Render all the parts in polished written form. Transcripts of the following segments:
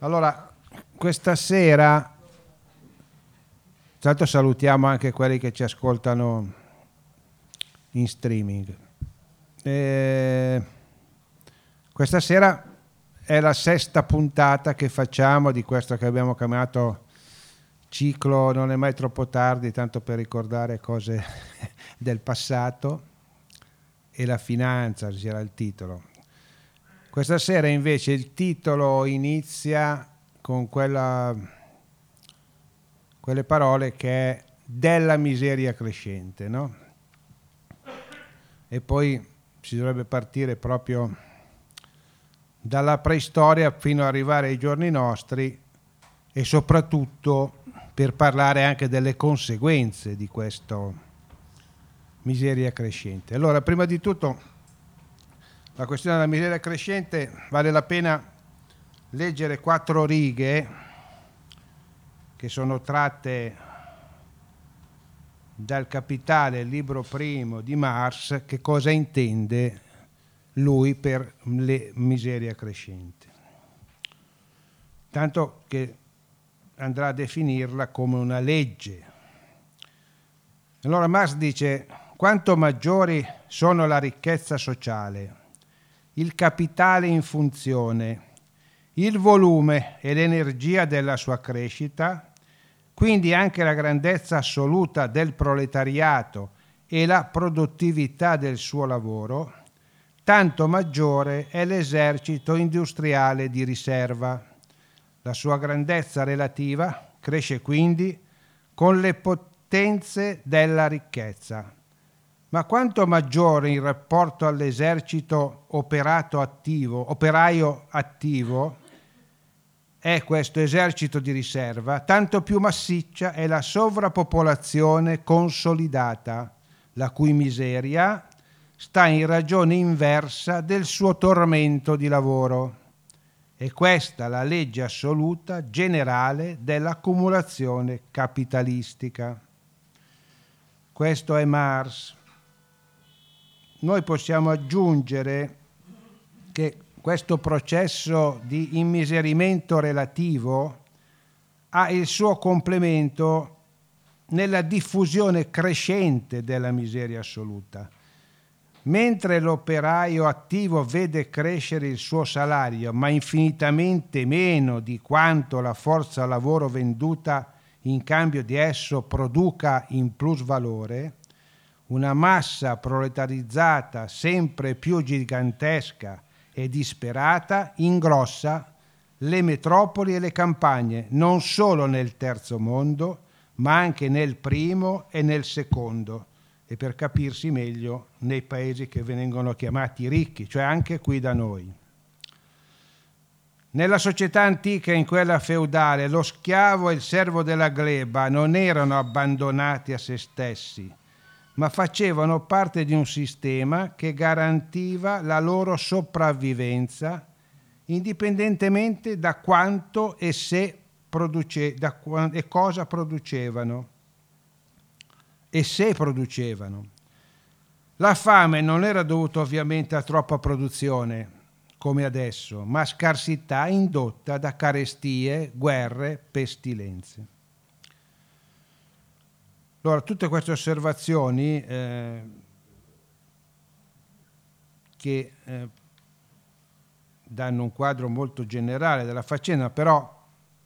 Allora, questa sera, tanto salutiamo anche quelli che ci ascoltano in streaming. Questa sera è la sesta puntata che facciamo di questo che abbiamo chiamato ciclo Non è mai troppo tardi, tanto per ricordare cose del passato, e la finanza era il titolo. Questa sera invece il titolo inizia con quelle parole che è della miseria crescente, no? E poi si dovrebbe partire proprio dalla preistoria fino ad arrivare ai giorni nostri, e soprattutto per parlare anche delle conseguenze di questa miseria crescente. Allora, prima di tutto, la questione della miseria crescente vale la pena leggere 4 righe che sono tratte dal Capitale, il libro primo di Marx, che cosa intende lui per le miseria crescente. Tanto che andrà a definirla come una legge. Allora Marx dice: quanto maggiori sono la ricchezza sociale, il capitale in funzione, il volume e l'energia della sua crescita, quindi anche la grandezza assoluta del proletariato e la produttività del suo lavoro, tanto maggiore è l'esercito industriale di riserva. La sua grandezza relativa cresce quindi con le potenze della ricchezza. Ma quanto maggiore in rapporto all'esercito operaio attivo è questo esercito di riserva, tanto più massiccia è la sovrappopolazione consolidata, la cui miseria sta in ragione inversa del suo tormento di lavoro. È questa la legge assoluta generale dell'accumulazione capitalistica. Questo è Marx. Noi possiamo aggiungere che questo processo di immiserimento relativo ha il suo complemento nella diffusione crescente della miseria assoluta. Mentre l'operaio attivo vede crescere il suo salario, ma infinitamente meno di quanto la forza lavoro venduta in cambio di esso produca in plusvalore, una massa proletarizzata sempre più gigantesca e disperata ingrossa le metropoli e le campagne, non solo nel terzo mondo, ma anche nel primo e nel secondo, e per capirsi meglio nei paesi che vengono chiamati ricchi, cioè anche qui da noi. Nella società antica e in quella feudale, lo schiavo e il servo della gleba non erano abbandonati a se stessi, ma facevano parte di un sistema che garantiva la loro sopravvivenza indipendentemente da quanto e cosa producevano e se producevano. La fame non era dovuta ovviamente a troppa produzione, come adesso, ma a scarsità indotta da carestie, guerre, pestilenze. Allora, tutte queste osservazioni che danno un quadro molto generale della faccenda, però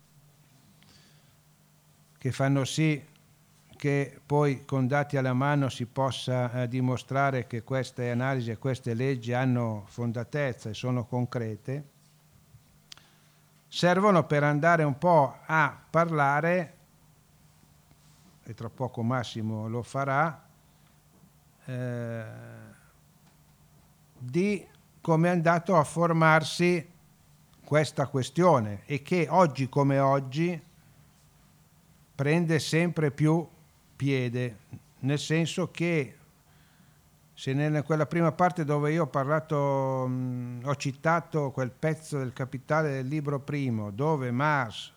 che fanno sì che poi con dati alla mano si possa dimostrare che queste analisi e queste leggi hanno fondatezza e sono concrete, servono per andare un po' a parlare, e tra poco Massimo lo farà, di come è andato a formarsi questa questione e che oggi come oggi prende sempre più piede, nel senso che se in quella prima parte dove io ho parlato, ho citato quel pezzo del Capitale del libro primo, dove Marx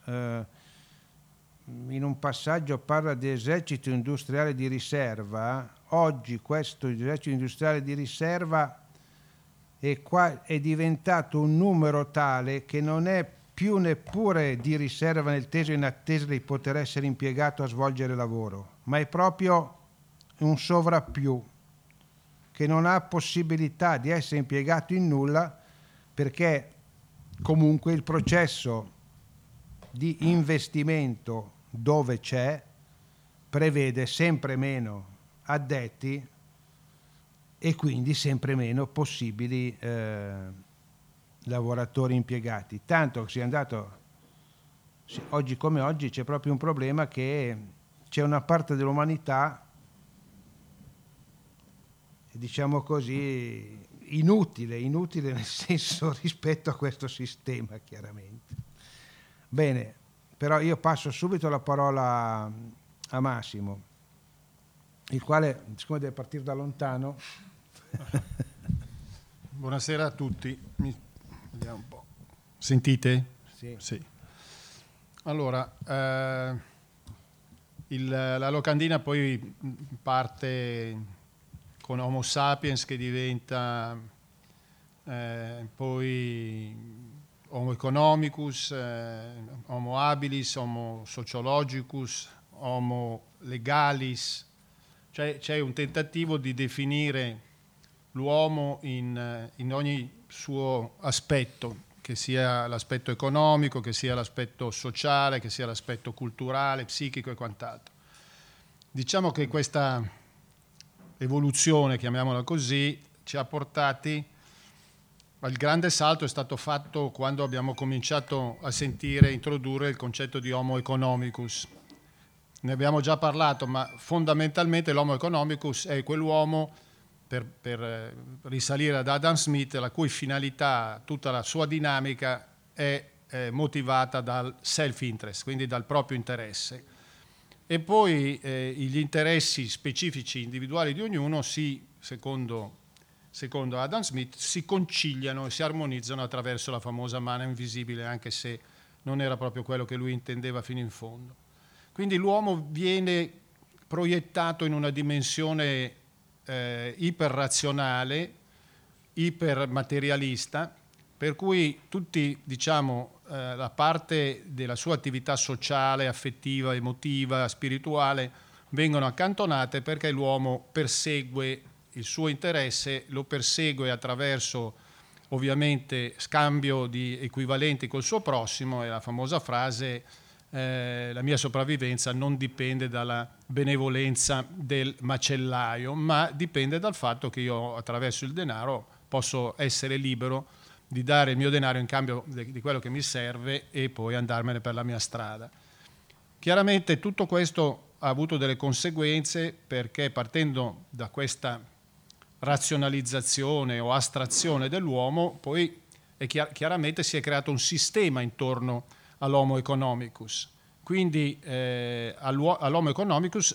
in un passaggio parla di esercito industriale di riserva, oggi questo esercito industriale di riserva è diventato un numero tale che non è più neppure di riserva nel teso in attesa di poter essere impiegato a svolgere lavoro, ma è proprio un sovrappiù che non ha possibilità di essere impiegato in nulla, perché comunque il processo di investimento, dove c'è, prevede sempre meno addetti e quindi sempre meno possibili lavoratori impiegati. Tanto che si è andato, oggi come oggi c'è proprio un problema, che c'è una parte dell'umanità, diciamo così, inutile nel senso, rispetto a questo sistema, chiaramente. Bene, però io passo subito la parola a Massimo, il quale, siccome deve partire da lontano. Buonasera a tutti. Vediamo un po'. Sentite? Sì. Sì. Allora, la locandina poi parte con Homo sapiens che diventa poi Homo economicus, Homo habilis, Homo sociologicus, Homo legalis. Cioè, c'è un tentativo di definire l'uomo in ogni suo aspetto, che sia l'aspetto economico, che sia l'aspetto sociale, che sia l'aspetto culturale, psichico e quant'altro. Diciamo che questa evoluzione, chiamiamola così, ci ha portati. Il grande salto è stato fatto quando abbiamo cominciato a sentire introdurre il concetto di Homo economicus. Ne abbiamo già parlato, ma fondamentalmente l'Homo economicus è quell'uomo, per risalire ad Adam Smith, la cui finalità, tutta la sua dinamica è motivata dal self-interest, quindi dal proprio interesse. E poi gli interessi specifici individuali di ognuno secondo Adam Smith, si conciliano e si armonizzano attraverso la famosa mano invisibile, anche se non era proprio quello che lui intendeva fino in fondo. Quindi l'uomo viene proiettato in una dimensione iperrazionale, ipermaterialista, per cui tutti, diciamo, la parte della sua attività sociale, affettiva, emotiva, spirituale vengono accantonate, perché l'uomo persegue il suo interesse, lo persegue attraverso ovviamente scambio di equivalenti col suo prossimo, e la famosa frase la mia sopravvivenza non dipende dalla benevolenza del macellaio, ma dipende dal fatto che io attraverso il denaro posso essere libero di dare il mio denaro in cambio di quello che mi serve e poi andarmene per la mia strada. Chiaramente tutto questo ha avuto delle conseguenze, perché partendo da questa razionalizzazione o astrazione dell'uomo, poi chiaramente si è creato un sistema intorno all'Homo economicus. Quindi all'Homo economicus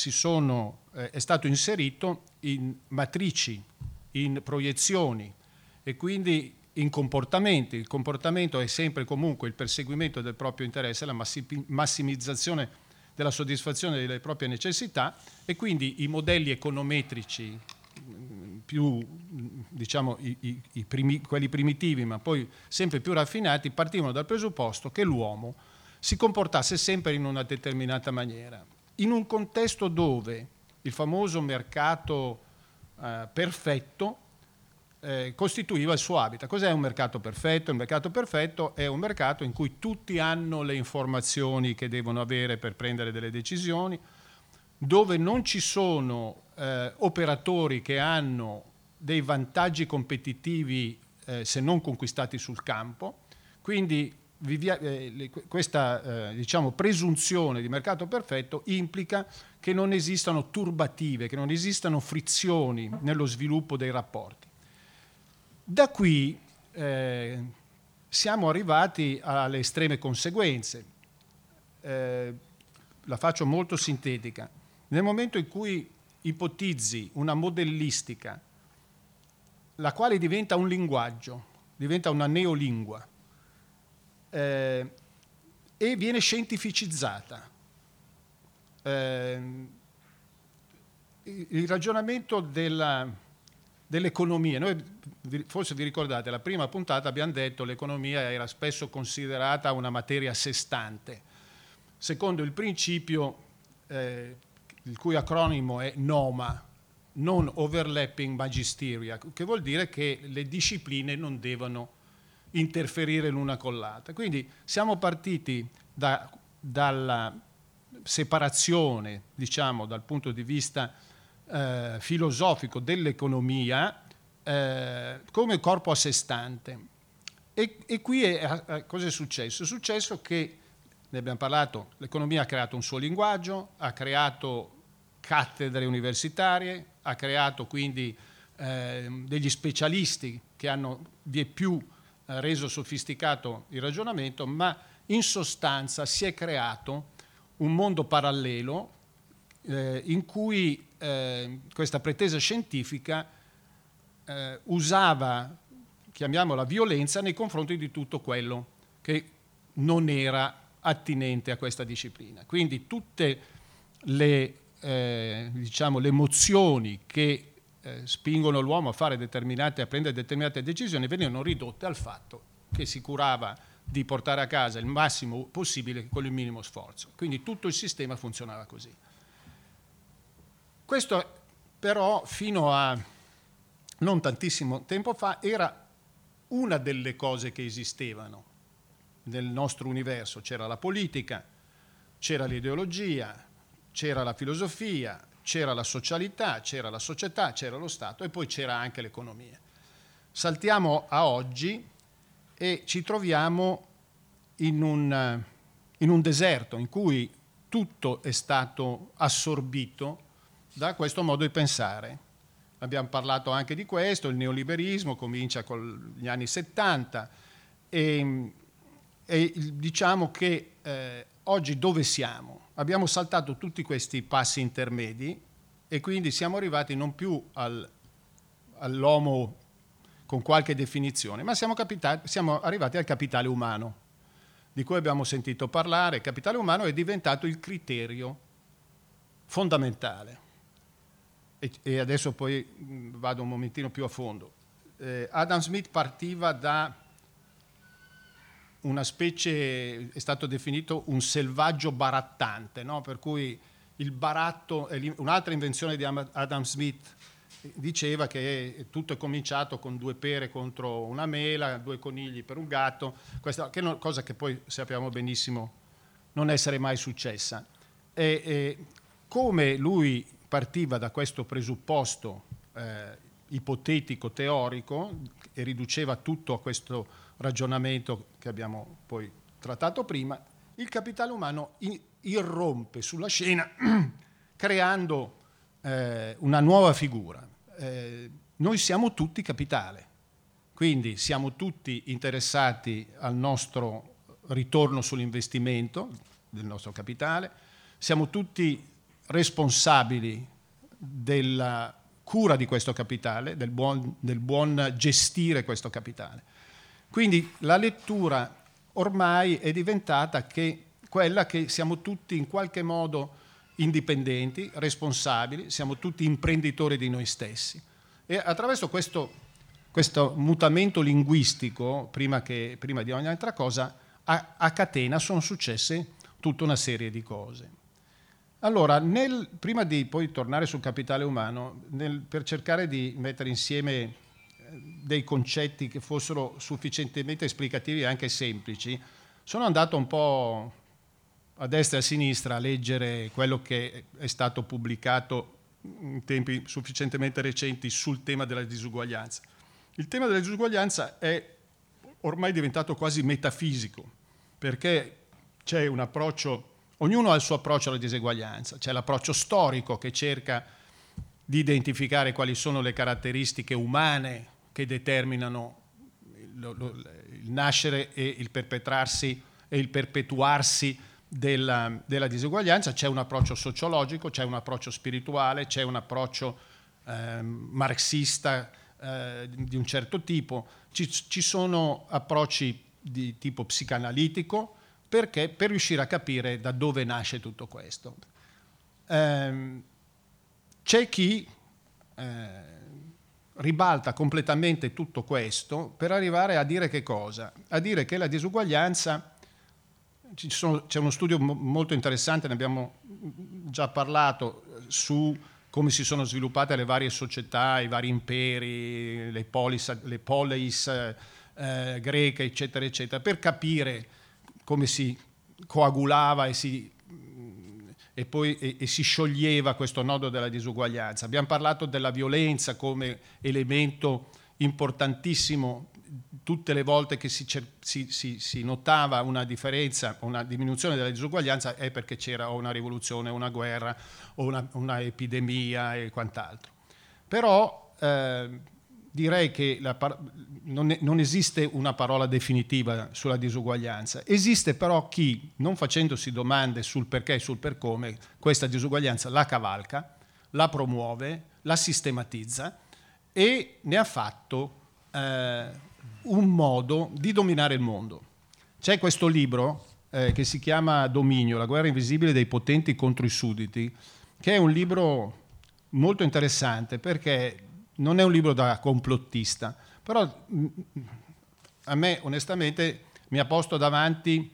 è stato inserito in matrici, in proiezioni e quindi in comportamenti. Il comportamento è sempre comunque il perseguimento del proprio interesse, la massimizzazione della soddisfazione delle proprie necessità, e quindi i modelli econometrici più, diciamo, quelli primitivi, ma poi sempre più raffinati, partivano dal presupposto che l'uomo si comportasse sempre in una determinata maniera. In un contesto dove il famoso mercato perfetto costituiva il suo habitat. Cos'è un mercato perfetto? Il mercato perfetto è un mercato in cui tutti hanno le informazioni che devono avere per prendere delle decisioni, dove non ci sono operatori che hanno dei vantaggi competitivi se non conquistati sul campo. Quindi questa diciamo, presunzione di mercato perfetto implica che non esistano turbative, che non esistano frizioni nello sviluppo dei rapporti. Da qui siamo arrivati alle estreme conseguenze. La faccio molto sintetica. Nel momento in cui ipotizzi una modellistica, la quale diventa un linguaggio, diventa una neolingua, e viene scientificizzata, il ragionamento dell'economia. Noi, forse vi ricordate, la prima puntata abbiamo detto che l'economia era spesso considerata una materia a sé stante, secondo il principio il cui acronimo è NOMA, Non Overlapping Magisteria, che vuol dire che le discipline non devono interferire l'una con l'altra. Quindi siamo partiti dalla separazione, diciamo, dal punto di vista filosofico dell'economia come corpo a sé stante. E qui cosa è successo? È successo che, ne abbiamo parlato, l'economia ha creato un suo linguaggio, ha creato cattedre universitarie, ha creato quindi degli specialisti che hanno di più reso sofisticato il ragionamento, ma in sostanza si è creato un mondo parallelo in cui questa pretesa scientifica usava, chiamiamola, violenza nei confronti di tutto quello che non era attinente a questa disciplina. Quindi tutte le emozioni che spingono l'uomo a prendere determinate decisioni venivano ridotte al fatto che si curava di portare a casa il massimo possibile con il minimo sforzo. Quindi tutto il sistema funzionava così. Questo però fino a non tantissimo tempo fa era una delle cose che esistevano nel nostro universo. C'era la politica, c'era l'ideologia, c'era la filosofia, c'era la socialità, c'era la società, c'era lo Stato e poi c'era anche l'economia. Saltiamo a oggi e ci troviamo in un deserto in cui tutto è stato assorbito da questo modo di pensare. Abbiamo parlato anche di questo, il neoliberismo comincia con gli anni 70 e diciamo che oggi dove siamo? Abbiamo saltato tutti questi passi intermedi e quindi siamo arrivati non più all'uomo con qualche definizione, ma siamo arrivati al capitale umano, di cui abbiamo sentito parlare. Il capitale umano è diventato il criterio fondamentale. E adesso poi vado un momentino più a fondo. Adam Smith partiva da una specie, è stato definito un selvaggio barattante, no? Per cui il baratto, un'altra invenzione di Adam Smith diceva che tutto è cominciato con 2 pere contro una mela, 2 conigli per un gatto, questa che è una cosa che poi sappiamo benissimo non essere mai successa. Come lui partiva da questo presupposto ipotetico, teorico, e riduceva tutto a questo ragionamento che abbiamo poi trattato prima, il capitale umano irrompe sulla scena creando una nuova figura. Noi siamo tutti capitale, quindi siamo tutti interessati al nostro ritorno sull'investimento del nostro capitale, siamo tutti responsabili della cura di questo capitale, del buon gestire questo capitale. Quindi la lettura ormai è diventata quella che siamo tutti in qualche modo indipendenti, responsabili, siamo tutti imprenditori di noi stessi. E attraverso questo mutamento linguistico, prima di ogni altra cosa, a catena sono successe tutta una serie di cose. Allora, prima di poi tornare sul capitale umano, per cercare di mettere insieme dei concetti che fossero sufficientemente esplicativi e anche semplici, sono andato un po' a destra e a sinistra a leggere quello che è stato pubblicato in tempi sufficientemente recenti sul tema della disuguaglianza. Il tema della disuguaglianza è ormai diventato quasi metafisico, perché c'è un approccio, ognuno ha il suo approccio alla diseguaglianza, c'è l'approccio storico che cerca di identificare quali sono le caratteristiche umane che determinano il nascere e il perpetrarsi e il perpetuarsi della diseguaglianza. C'è un approccio sociologico, c'è un approccio spirituale, c'è un approccio marxista di un certo tipo, ci sono approcci di tipo psicanalitico, perché per riuscire a capire da dove nasce tutto questo. C'è chi ribalta completamente tutto questo per arrivare a dire che cosa? A dire che la disuguaglianza, c'è uno studio molto interessante, ne abbiamo già parlato, su come si sono sviluppate le varie società, i vari imperi, le polis greche, eccetera, eccetera, per capire come si coagulava e poi si scioglieva questo nodo della disuguaglianza. Abbiamo parlato della violenza come elemento importantissimo tutte le volte che si notava una differenza, una diminuzione della disuguaglianza, è perché c'era o una rivoluzione, una guerra, o una epidemia e quant'altro. Però direi che non esiste una parola definitiva sulla disuguaglianza. Esiste però chi, non facendosi domande sul perché e sul per come, questa disuguaglianza la cavalca, la promuove, la sistematizza e ne ha fatto un modo di dominare il mondo. C'è questo libro che si chiama Dominio, la guerra invisibile dei potenti contro i sudditi, che è un libro molto interessante perché non è un libro da complottista, però a me onestamente mi ha posto davanti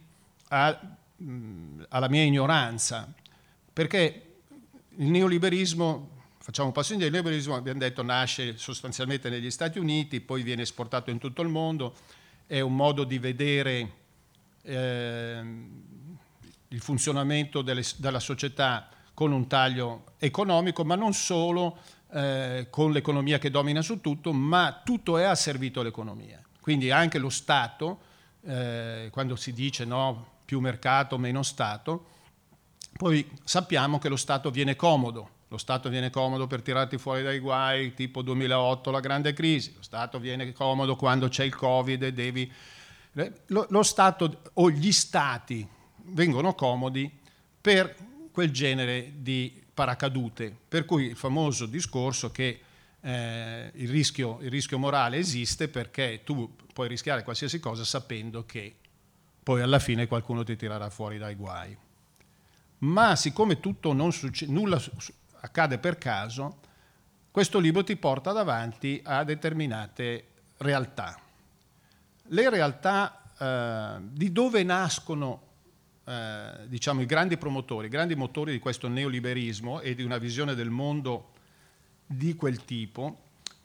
alla mia ignoranza, perché il neoliberismo, facciamo un passo indietro, il neoliberismo abbiamo detto nasce sostanzialmente negli Stati Uniti, poi viene esportato in tutto il mondo, è un modo di vedere il funzionamento della società con un taglio economico, ma non solo, con l'economia che domina su tutto, ma tutto è asservito all'economia. Quindi anche lo Stato, quando si dice no, più mercato, meno Stato, poi sappiamo che lo Stato viene comodo. Lo Stato viene comodo per tirarti fuori dai guai, tipo 2008, la grande crisi. Lo Stato viene comodo quando c'è il Covid e devi... Lo Stato o gli Stati vengono comodi per quel genere di paracadute, per cui il famoso discorso che il rischio morale esiste perché tu puoi rischiare qualsiasi cosa sapendo che poi alla fine qualcuno ti tirerà fuori dai guai. Ma siccome tutto nulla accade per caso, questo libro ti porta davanti a determinate realtà. Le realtà di dove nascono diciamo i grandi promotori, i grandi motori di questo neoliberismo e di una visione del mondo di quel tipo,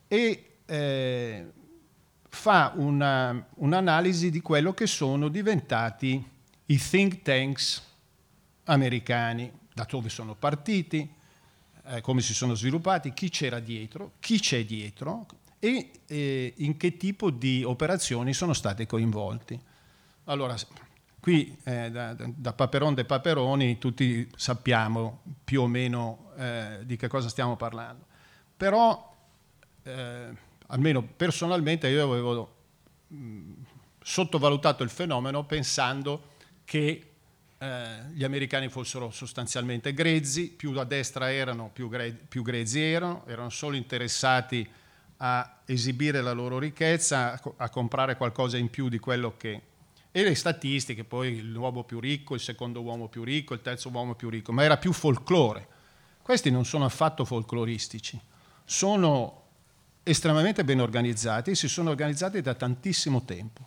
e fa un'analisi di quello che sono diventati i think tanks americani, da dove sono partiti, come si sono sviluppati, chi c'era dietro, chi c'è dietro e in che tipo di operazioni sono stati coinvolti. Allora, qui da Paperon de Paperoni tutti sappiamo più o meno di che cosa stiamo parlando, però almeno personalmente io avevo sottovalutato il fenomeno pensando che gli americani fossero sostanzialmente grezzi, più a destra erano, più grezzi erano solo interessati a esibire la loro ricchezza, a comprare qualcosa in più di quello che... E le statistiche, poi l'uomo più ricco, il secondo uomo più ricco, il terzo uomo più ricco, ma era più folklore. Questi non sono affatto folcloristici, sono estremamente ben organizzati e si sono organizzati da tantissimo tempo.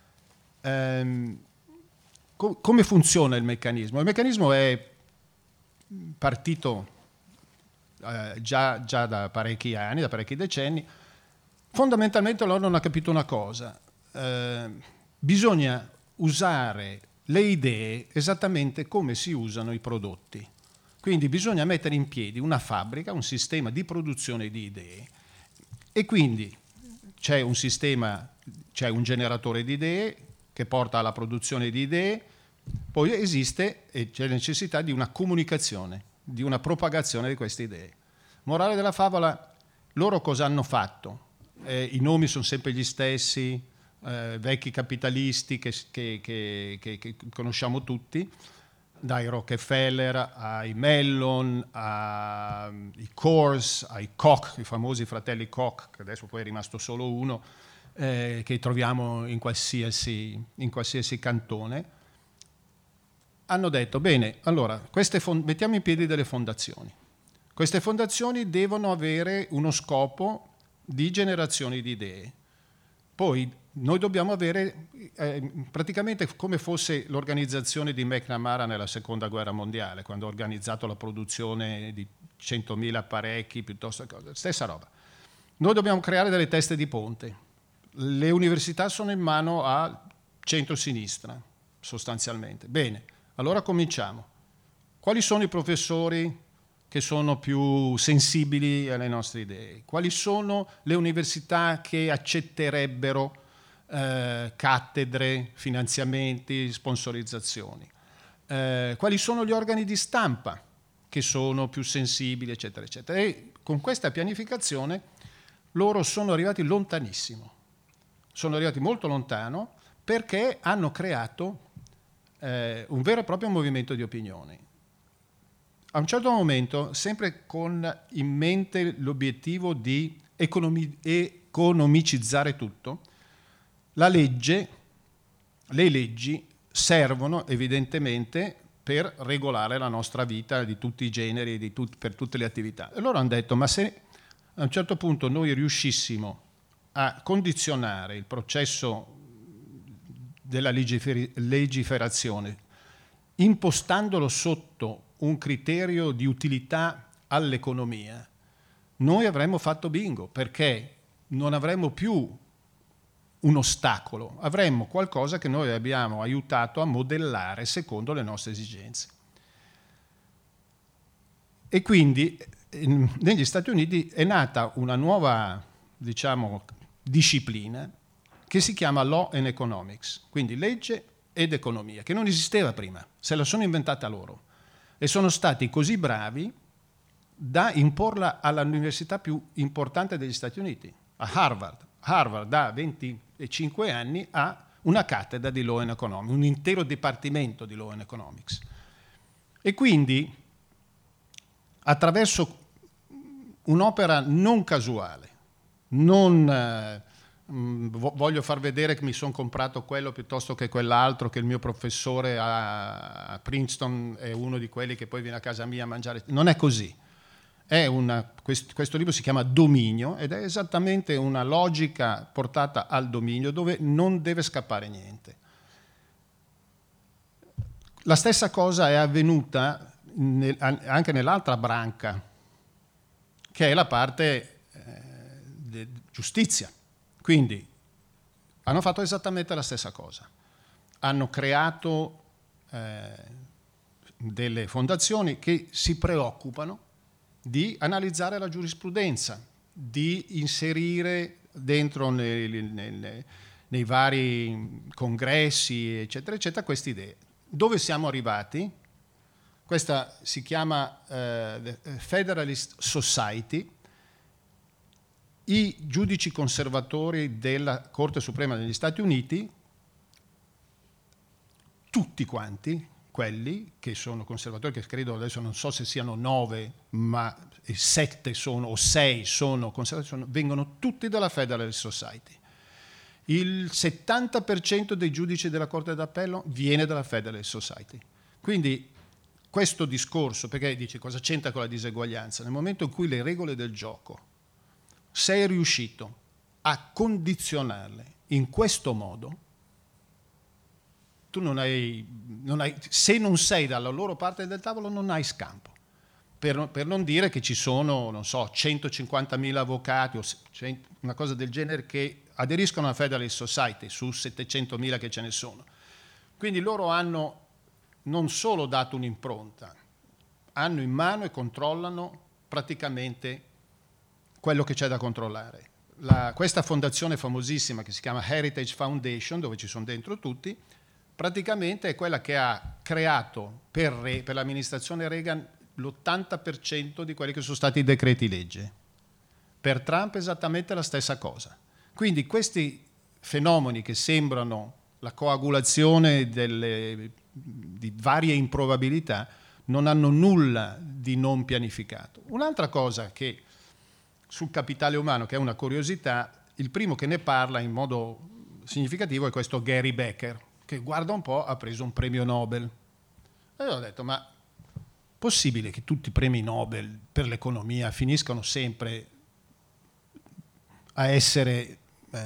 Come funziona il meccanismo? Il meccanismo è partito già da parecchi anni, da parecchi decenni. Fondamentalmente loro hanno capito una cosa, bisogna usare le idee esattamente come si usano i prodotti. Quindi bisogna mettere in piedi una fabbrica, un sistema di produzione di idee, e quindi c'è un sistema, c'è un generatore di idee che porta alla produzione di idee, poi esiste e c'è la necessità di una comunicazione, di una propagazione di queste idee. Morale della favola, loro cosa hanno fatto? I nomi sono sempre gli stessi, vecchi capitalisti che conosciamo tutti, dai Rockefeller ai Mellon, ai Coors, ai Koch, i famosi fratelli Koch, che adesso poi è rimasto solo uno, che troviamo in qualsiasi cantone. Hanno detto, bene, allora, mettiamo in piedi delle fondazioni. Queste fondazioni devono avere uno scopo di generazioni di idee. Poi noi dobbiamo avere praticamente come fosse l'organizzazione di McNamara nella seconda guerra mondiale, quando ha organizzato la produzione di 100.000 apparecchi, piuttosto che stessa roba. Noi dobbiamo creare delle teste di ponte. Le università sono in mano a centro-sinistra, sostanzialmente. Bene, allora cominciamo. Quali sono i professori che sono più sensibili alle nostre idee? Quali sono le università che accetterebbero cattedre, finanziamenti, sponsorizzazioni? Quali sono gli organi di stampa che sono più sensibili, eccetera, eccetera? E con questa pianificazione loro sono arrivati lontanissimo. Sono arrivati molto lontano perché hanno creato un vero e proprio movimento di opinione. A un certo momento, sempre con in mente l'obiettivo di economicizzare tutto, le leggi servono evidentemente per regolare la nostra vita di tutti i generi, per tutte le attività. E loro hanno detto, ma se a un certo punto noi riuscissimo a condizionare il processo della legiferazione, impostandolo sotto un criterio di utilità all'economia, noi avremmo fatto bingo, perché non avremmo più un ostacolo, avremmo qualcosa che noi abbiamo aiutato a modellare secondo le nostre esigenze. E quindi negli Stati Uniti è nata una nuova, disciplina che si chiama Law and Economics, quindi legge ed economia, che non esisteva prima, se la sono inventata loro. E sono stati così bravi da imporla all'università più importante degli Stati Uniti, a Harvard. Harvard da 25 anni ha una cattedra di Law and Economics, un intero dipartimento di Law and Economics. E quindi, attraverso un'opera non casuale, non voglio far vedere che mi sono comprato quello piuttosto che quell'altro, che il mio professore a Princeton è uno di quelli che poi viene a casa mia a mangiare. Non è così. Questo libro si chiama Dominio ed è esattamente una logica portata al dominio dove non deve scappare niente. La stessa cosa è avvenuta anche nell'altra branca, che è la parte giustizia. Quindi hanno fatto esattamente la stessa cosa. Hanno creato delle fondazioni che si preoccupano di analizzare la giurisprudenza, di inserire dentro nei vari congressi, eccetera, eccetera, queste idee. Dove siamo arrivati? Questa si chiama Federalist Society. I giudici conservatori della Corte Suprema degli Stati Uniti, tutti quanti, quelli che sono conservatori, che credo adesso non so se siano 9, ma 7 sono, o 6 sono conservatori, vengono tutti dalla Federalist Society. Il 70% dei giudici della Corte d'Appello viene dalla Federalist Society. Quindi questo discorso, perché dice cosa c'entra con la diseguaglianza? Nel momento in cui le regole del gioco sei riuscito a condizionarle in questo modo, tu non hai, se non sei dalla loro parte del tavolo non hai scampo. Per non dire che ci sono, non so, 150.000 avvocati o una cosa del genere che aderiscono alla Federalist Society su 700.000 che ce ne sono. Quindi loro hanno non solo dato un'impronta, hanno in mano e controllano praticamente quello che c'è da controllare. Questa fondazione famosissima che si chiama Heritage Foundation, dove ci sono dentro tutti, praticamente è quella che ha creato per l'amministrazione Reagan l'80% di quelli che sono stati i decreti legge. Per Trump è esattamente la stessa cosa. Quindi questi fenomeni che sembrano la coagulazione di varie improbabilità non hanno nulla di non pianificato. Un'altra cosa che sul capitale umano, che è una curiosità, il primo che ne parla in modo significativo è questo Gary Becker, che guarda un po' ha preso un premio Nobel. E io ho detto, ma possibile che tutti i premi Nobel per l'economia finiscano sempre essere,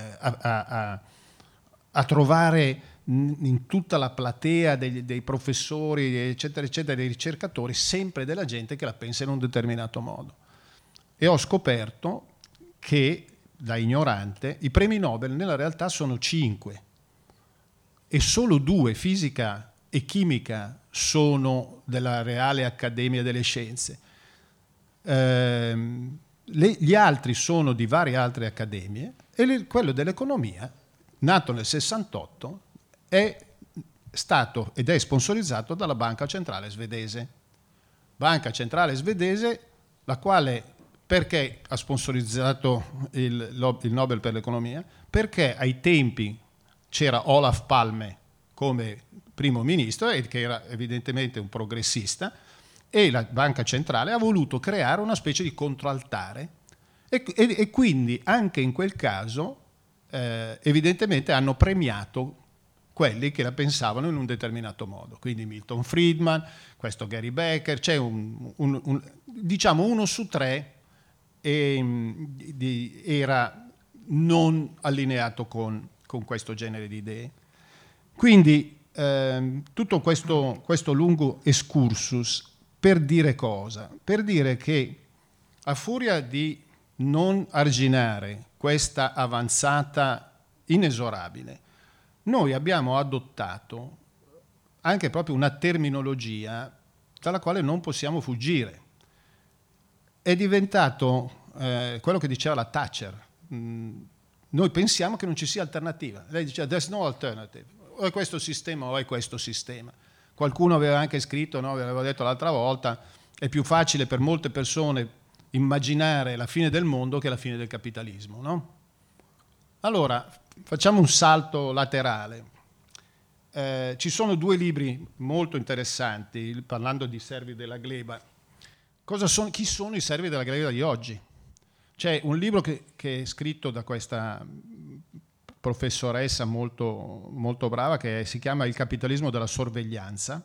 a trovare in tutta la platea dei professori, eccetera, eccetera, dei ricercatori, sempre della gente che la pensa in un determinato modo. E ho scoperto che, da ignorante, i premi Nobel nella realtà sono 5 e solo 2, fisica e chimica, sono della Reale Accademia delle Scienze. Gli altri sono di varie altre accademie e quello dell'economia, nato nel 68, è stato ed è sponsorizzato dalla Banca Centrale Svedese. Banca Centrale Svedese, la quale, perché ha sponsorizzato il Nobel per l'economia? Perché ai tempi c'era Olof Palme come primo ministro, e che era evidentemente un progressista, e la Banca Centrale ha voluto creare una specie di controaltare e quindi anche in quel caso evidentemente hanno premiato quelli che la pensavano in un determinato modo. Quindi Milton Friedman, questo Gary Becker, c'è diciamo 1 su 3 era non allineato con questo genere di idee. Quindi tutto questo lungo excursus per dire cosa? Per dire che a furia di non arginare questa avanzata inesorabile, noi abbiamo adottato anche proprio una terminologia dalla quale non possiamo fuggire. È diventato quello che diceva la Thatcher. Noi pensiamo che non ci sia alternativa. Lei diceva there's no alternative. O è questo sistema o è questo sistema. Qualcuno aveva anche scritto, no, ve l'avevo detto l'altra volta, è più facile per molte persone immaginare la fine del mondo che la fine del capitalismo, no? Allora, facciamo un salto laterale. Ci sono 2 libri molto interessanti, parlando di servi della gleba. Chi sono i servi della gleba di oggi? C'è un libro che è scritto da questa professoressa molto, molto brava, che si chiama Il capitalismo della sorveglianza,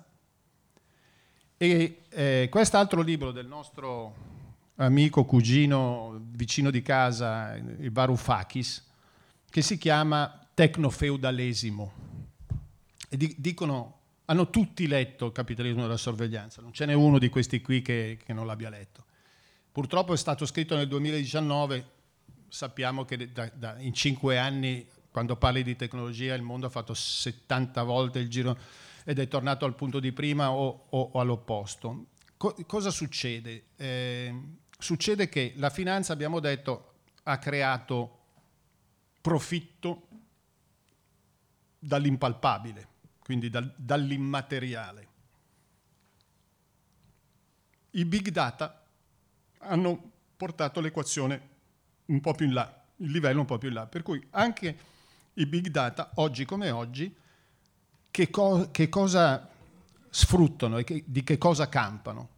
e quest'altro libro del nostro amico, cugino, vicino di casa, il Varoufakis, che si chiama Tecnofeudalesimo. E dicono, hanno tutti letto Il capitalismo della sorveglianza, non ce n'è uno di questi qui che non l'abbia letto. Purtroppo è stato scritto nel 2019, sappiamo che in 5 anni, quando parli di tecnologia, il mondo ha fatto 70 volte il giro ed è tornato al punto di prima o all'opposto. Cosa succede? Succede che la finanza, abbiamo detto, ha creato profitto dall'impalpabile, quindi dall'immateriale. I big data hanno portato l'equazione un po' più in là, il livello un po' più in là, per cui anche i big data, oggi come oggi, che cosa sfruttano e di che cosa campano?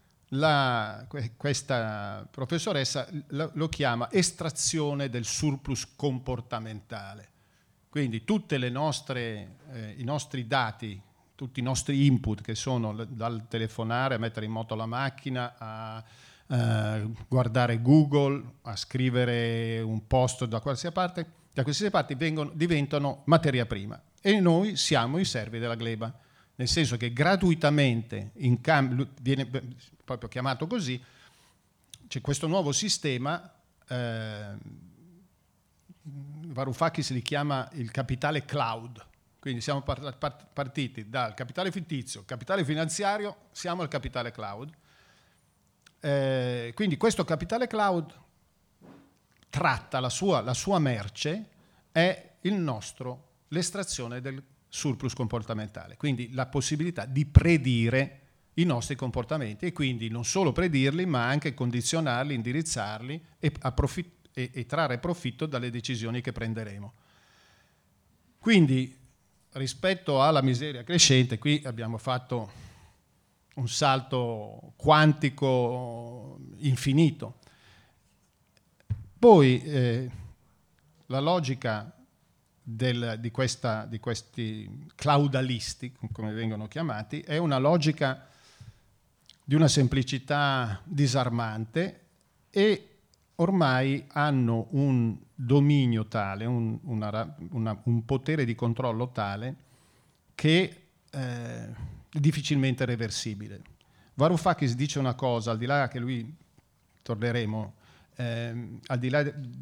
Questa professoressa lo chiama estrazione del surplus comportamentale. Quindi tutte i nostri dati, tutti i nostri input, che sono dal telefonare a mettere in moto la macchina, a guardare Google, a scrivere un post da qualsiasi parte diventano materia prima. E noi siamo i servi della gleba, nel senso che gratuitamente, in cambio, viene proprio chiamato così, c'è questo nuovo sistema, Varoufakis li chiama il capitale cloud, quindi siamo partiti dal capitale fittizio, capitale finanziario, siamo al capitale cloud. Quindi questo capitale cloud tratta la sua merce, è l'estrazione del surplus comportamentale, quindi la possibilità di predire i nostri comportamenti e quindi non solo predirli ma anche condizionarli, indirizzarli e trarre profitto dalle decisioni che prenderemo. Quindi rispetto alla miseria crescente, qui abbiamo fatto un salto quantico infinito. Poi la logica di questi cloudalisti, come vengono chiamati, è una logica di una semplicità disarmante e ormai hanno un dominio tale, un potere di controllo tale che è difficilmente reversibile. Varoufakis dice una cosa, al di là che lui, torneremo, al di là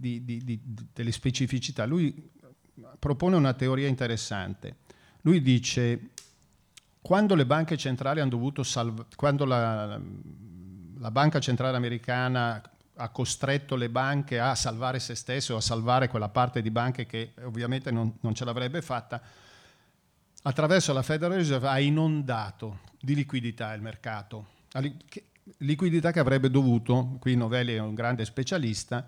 delle specificità, lui propone una teoria interessante. Lui dice: quando le banche centrali hanno dovuto quando la banca centrale americana ha costretto le banche a salvare se stesse o a salvare quella parte di banche che ovviamente non ce l'avrebbe fatta, attraverso la Federal Reserve ha inondato di liquidità il mercato, liquidità che avrebbe dovuto, qui Novelli è un grande specialista,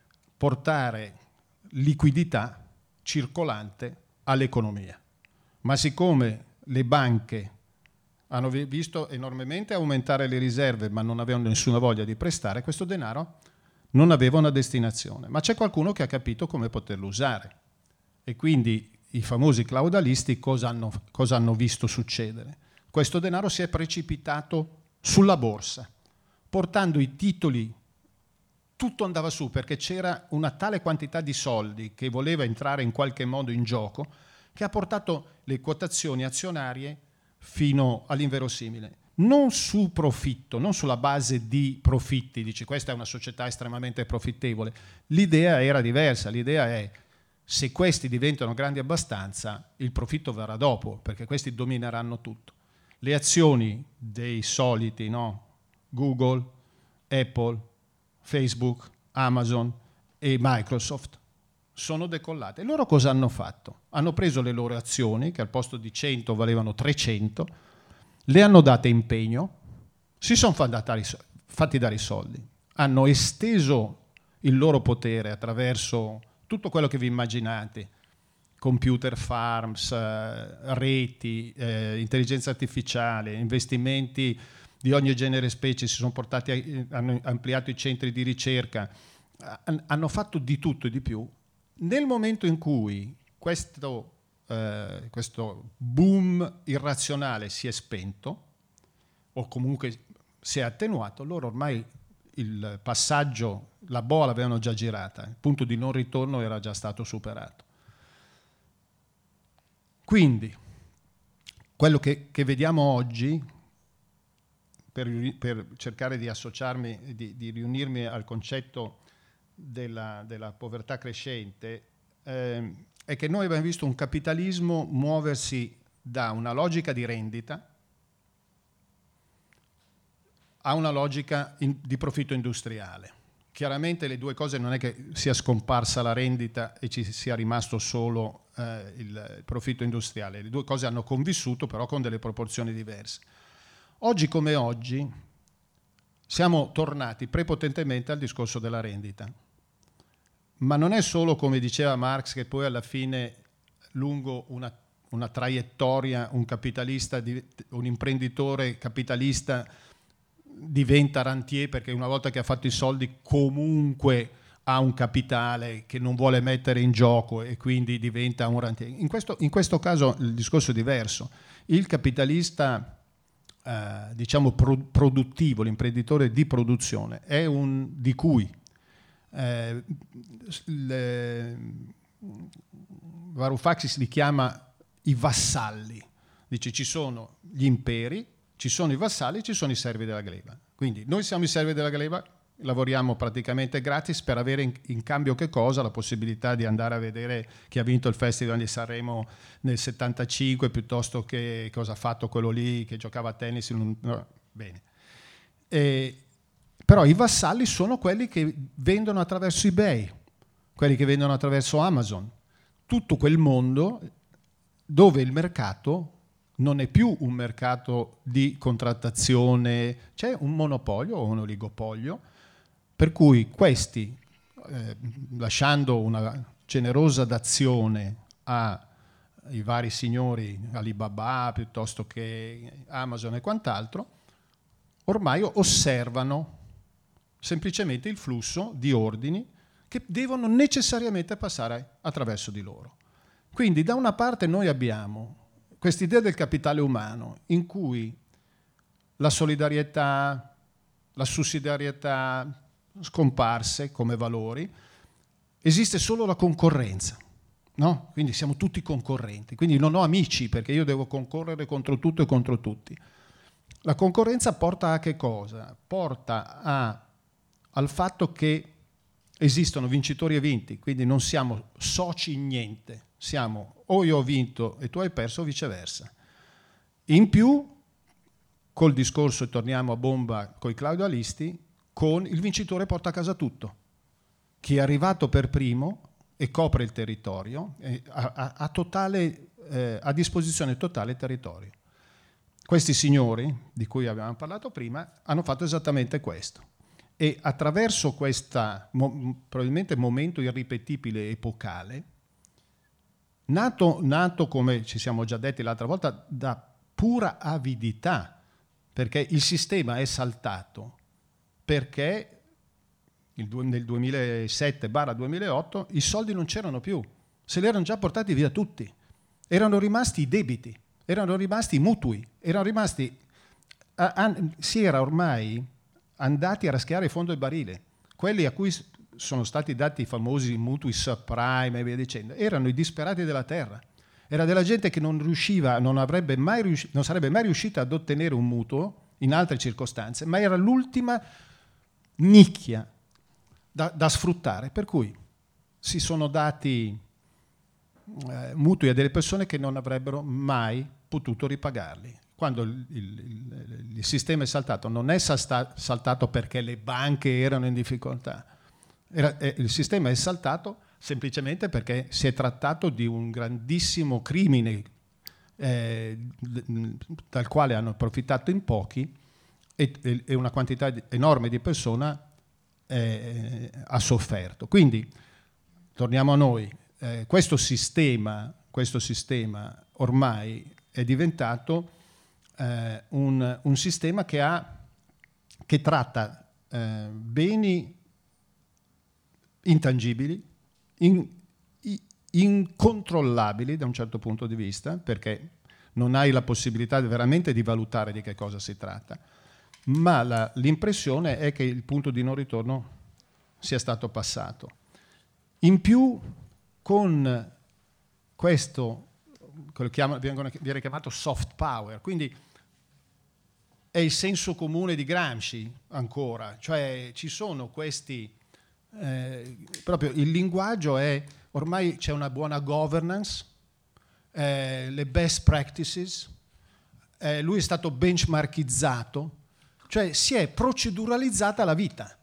portare liquidità circolante all'economia. Ma siccome le banche hanno visto enormemente aumentare le riserve ma non avevano nessuna voglia di prestare, questo denaro non aveva una destinazione. Ma c'è qualcuno che ha capito come poterlo usare. E quindi i famosi caudalisti cosa hanno visto succedere? Questo denaro si è precipitato sulla borsa, portando i titoli, tutto andava su perché c'era una tale quantità di soldi che voleva entrare in qualche modo in gioco, che ha portato le quotazioni azionarie fino all'inverosimile. Non su profitto, non sulla base di profitti, dici questa è una società estremamente profittevole. L'idea era diversa, l'idea è: se questi diventano grandi abbastanza, il profitto verrà dopo, perché questi domineranno tutto. Le azioni dei soliti, no? Google, Apple, Facebook, Amazon e Microsoft sono decollate. E loro cosa hanno fatto? Hanno preso le loro azioni, che al posto di 100 valevano 300, le hanno date impegno, si sono fatti dare i soldi, hanno esteso il loro potere attraverso tutto quello che vi immaginate, computer farms, reti, intelligenza artificiale, investimenti di ogni genere e specie, si sono hanno ampliato i centri di ricerca, hanno fatto di tutto e di più. Nel momento in cui questo boom irrazionale si è spento, o comunque si è attenuato, loro ormai il passaggio, la boa l'avevano già girata, il punto di non ritorno era già stato superato. Quindi, quello che vediamo oggi, per cercare di associarmi, di riunirmi al concetto della povertà crescente, è che noi abbiamo visto un capitalismo muoversi da una logica di rendita a una logica di profitto industriale. Chiaramente le due cose non è che sia scomparsa la rendita e ci sia rimasto solo il profitto industriale. Le due cose hanno convissuto, però con delle proporzioni diverse. Oggi come oggi siamo tornati prepotentemente al discorso della rendita. Ma non è solo, come diceva Marx, che poi alla fine, lungo una traiettoria, un imprenditore capitalista diventa rentier, perché una volta che ha fatto i soldi comunque ha un capitale che non vuole mettere in gioco e quindi diventa un rentier. In questo caso il discorso è diverso. Il capitalista diciamo produttivo, l'imprenditore di produzione, è di cui Varoufakis li chiama i vassalli. Dice: ci sono gli imperi, ci sono i vassalli, ci sono i servi della gleba. Quindi noi siamo i servi della gleba, lavoriamo praticamente gratis per avere in cambio che cosa? La possibilità di andare a vedere chi ha vinto il Festival di Sanremo nel 75, piuttosto che cosa ha fatto quello lì che giocava a tennis bene. Però i vassalli sono quelli che vendono attraverso eBay, quelli che vendono attraverso Amazon, tutto quel mondo dove il mercato non è più un mercato di contrattazione, c'è un monopolio o un oligopolio, per cui questi, lasciando una generosa dazione ai vari signori Alibaba piuttosto che Amazon e quant'altro, ormai osservano semplicemente il flusso di ordini che devono necessariamente passare attraverso di loro. Quindi da una parte noi abbiamo quest'idea del capitale umano in cui la solidarietà, la sussidiarietà, scomparse come valori, esiste solo la concorrenza, no? Quindi siamo tutti concorrenti, quindi non ho amici perché io devo concorrere contro tutto e contro tutti. La concorrenza porta a che cosa? Porta al fatto che esistono vincitori e vinti, quindi non siamo soci in niente, siamo o io ho vinto e tu hai perso o viceversa. In più, col discorso, e torniamo a bomba con i claudialisti, con il vincitore porta a casa tutto. Chi è arrivato per primo e copre il territorio, a disposizione totale il territorio. Questi signori, di cui abbiamo parlato prima, hanno fatto esattamente questo. E attraverso questo probabilmente momento irripetibile epocale, nato, come ci siamo già detti l'altra volta, da pura avidità, perché il sistema è saltato, perché nel 2007-2008 i soldi non c'erano più, se li erano già portati via tutti, erano rimasti i debiti, erano rimasti i mutui, si era ormai andati a raschiare il fondo del barile. Quelli a cui sono stati dati i famosi mutui subprime e via dicendo, erano i disperati della terra. Era della gente che non sarebbe mai riuscita ad ottenere un mutuo in altre circostanze, ma era l'ultima nicchia da sfruttare, per cui si sono dati mutui a delle persone che non avrebbero mai potuto ripagarli. Quando il sistema è saltato, non è saltato perché le banche erano in difficoltà, il sistema è saltato semplicemente perché si è trattato di un grandissimo crimine dal quale hanno approfittato in pochi e una quantità enorme di persone ha sofferto. Quindi, torniamo a noi, questo sistema ormai è diventato un sistema che tratta beni intangibili, incontrollabili da un certo punto di vista, perché non hai la possibilità veramente di valutare di che cosa si tratta, ma l'impressione è che il punto di non ritorno sia stato passato. In più, con questo, quello che viene chiamato soft power, quindi è il senso comune di Gramsci ancora, cioè ci sono questi, proprio il linguaggio è, ormai c'è una buona governance, le best practices, lui è stato benchmarkizzato, cioè si è proceduralizzata la vita.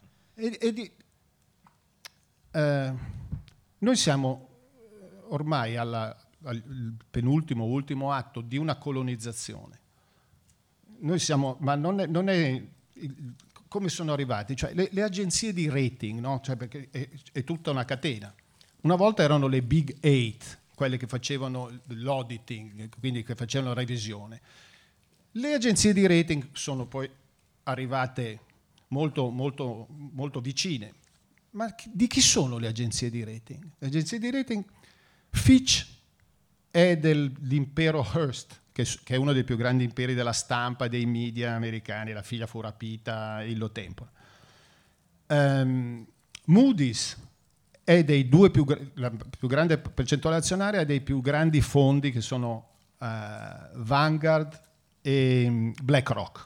Noi siamo ormai al penultimo, ultimo atto di una colonizzazione. Noi siamo, ma non è come sono arrivati, cioè le agenzie di rating, no? Cioè perché è tutta una catena. Una volta erano le Big Eight, quelle che facevano l'auditing, quindi che facevano la revisione. Le agenzie di rating sono poi arrivate molto, molto, molto vicine. Ma di chi sono le agenzie di rating? Le agenzie di rating, Fitch è dell'impero Hearst, che è uno dei più grandi imperi della stampa e dei media americani, la figlia fu rapita, illo tempore. Moody's è la più grande percentuale azionaria è dei più grandi fondi che sono Vanguard e BlackRock.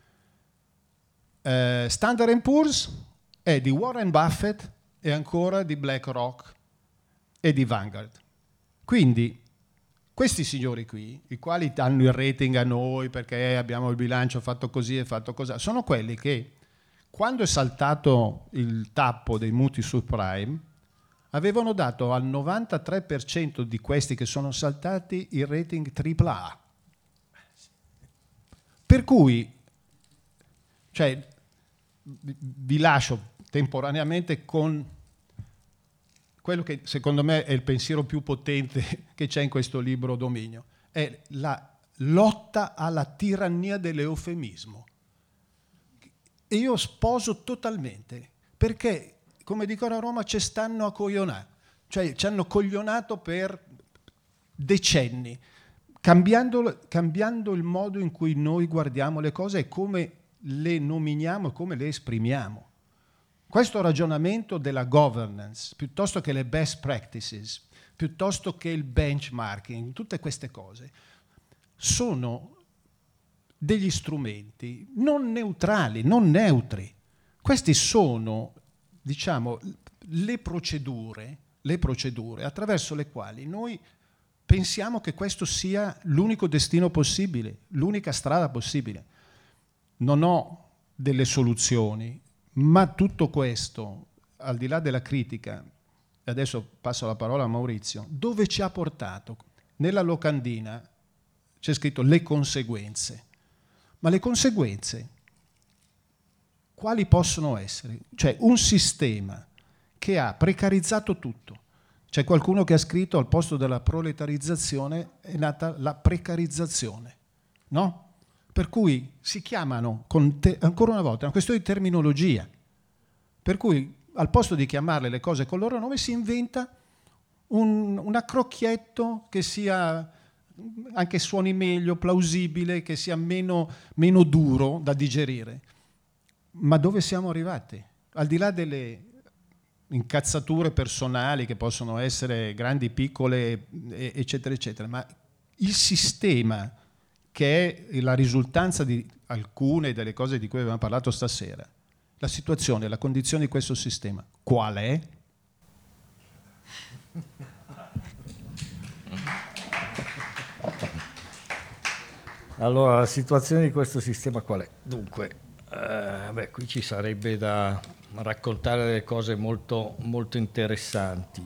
Standard & Poor's è di Warren Buffett e ancora di BlackRock e di Vanguard. Quindi questi signori qui, i quali danno il rating a noi perché abbiamo il bilancio fatto così e fatto così, sono quelli che quando è saltato il tappo dei mutui subprime avevano dato al 93% di questi che sono saltati il rating AAA. Per cui, cioè, vi lascio temporaneamente con quello che secondo me è il pensiero più potente che c'è in questo libro Dominio, è la lotta alla tirannia dell'eufemismo. E io sposo totalmente, perché, come dicono a Roma, ci stanno a coglionare, cioè ci hanno coglionato per decenni, cambiando il modo in cui noi guardiamo le cose e come le nominiamo e come le esprimiamo. questo ragionamento della governance, piuttosto che le best practices, piuttosto che il benchmarking, tutte queste cose, sono degli strumenti non neutrali, non neutri. Questi sono, diciamo, le procedure attraverso le quali noi pensiamo che questo sia l'unico destino possibile, l'unica strada possibile. Non ho delle soluzioni, ma tutto questo, al di là della critica, e adesso passo la parola a Maurizio, dove ci ha portato? Nella locandina c'è scritto le conseguenze. Ma le conseguenze quali possono essere? Cioè un sistema che ha precarizzato tutto. C'è qualcuno che ha scritto al posto della proletarizzazione è nata la precarizzazione, no? Per cui si chiamano, ancora una volta, è una questione di terminologia, per cui al posto di chiamarle le cose con il loro nome si inventa un accrocchietto che sia, anche suoni meglio, plausibile, che sia meno duro da digerire. Ma dove siamo arrivati? Al di là delle incazzature personali che possono essere grandi, piccole, eccetera, eccetera, ma il sistema che è la risultanza di alcune delle cose di cui abbiamo parlato stasera, la situazione, la condizione di questo sistema, qual è? Allora, la situazione di questo sistema qual è? Dunque, qui ci sarebbe da raccontare delle cose molto, molto interessanti.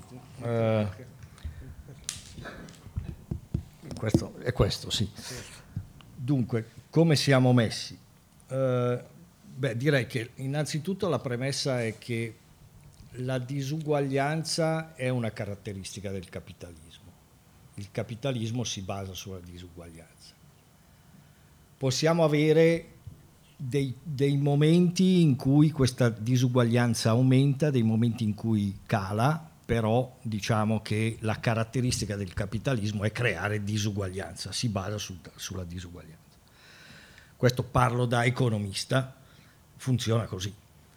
Questo, sì. Dunque, come siamo messi? Direi che innanzitutto la premessa è che la disuguaglianza è una caratteristica del capitalismo. Il capitalismo si basa sulla disuguaglianza. Possiamo avere dei momenti in cui questa disuguaglianza aumenta, dei momenti in cui cala, però diciamo che la caratteristica del capitalismo è creare disuguaglianza, si basa sulla disuguaglianza. Questo parlo da economista, funziona così.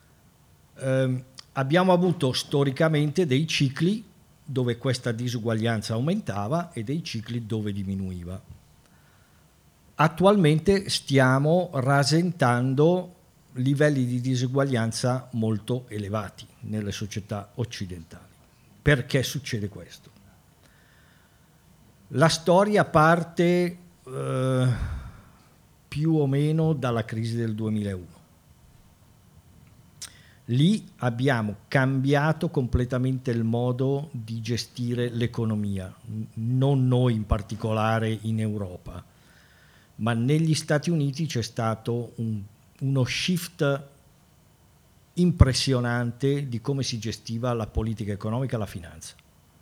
Abbiamo avuto storicamente dei cicli dove questa disuguaglianza aumentava e dei cicli dove diminuiva. Attualmente stiamo rasentando livelli di disuguaglianza molto elevati nelle società occidentali. Perché succede questo? La storia parte più o meno dalla crisi del 2001. Lì abbiamo cambiato completamente il modo di gestire l'economia, non noi in particolare in Europa, ma negli Stati Uniti c'è stato uno shift impressionante di come si gestiva la politica economica e la finanza.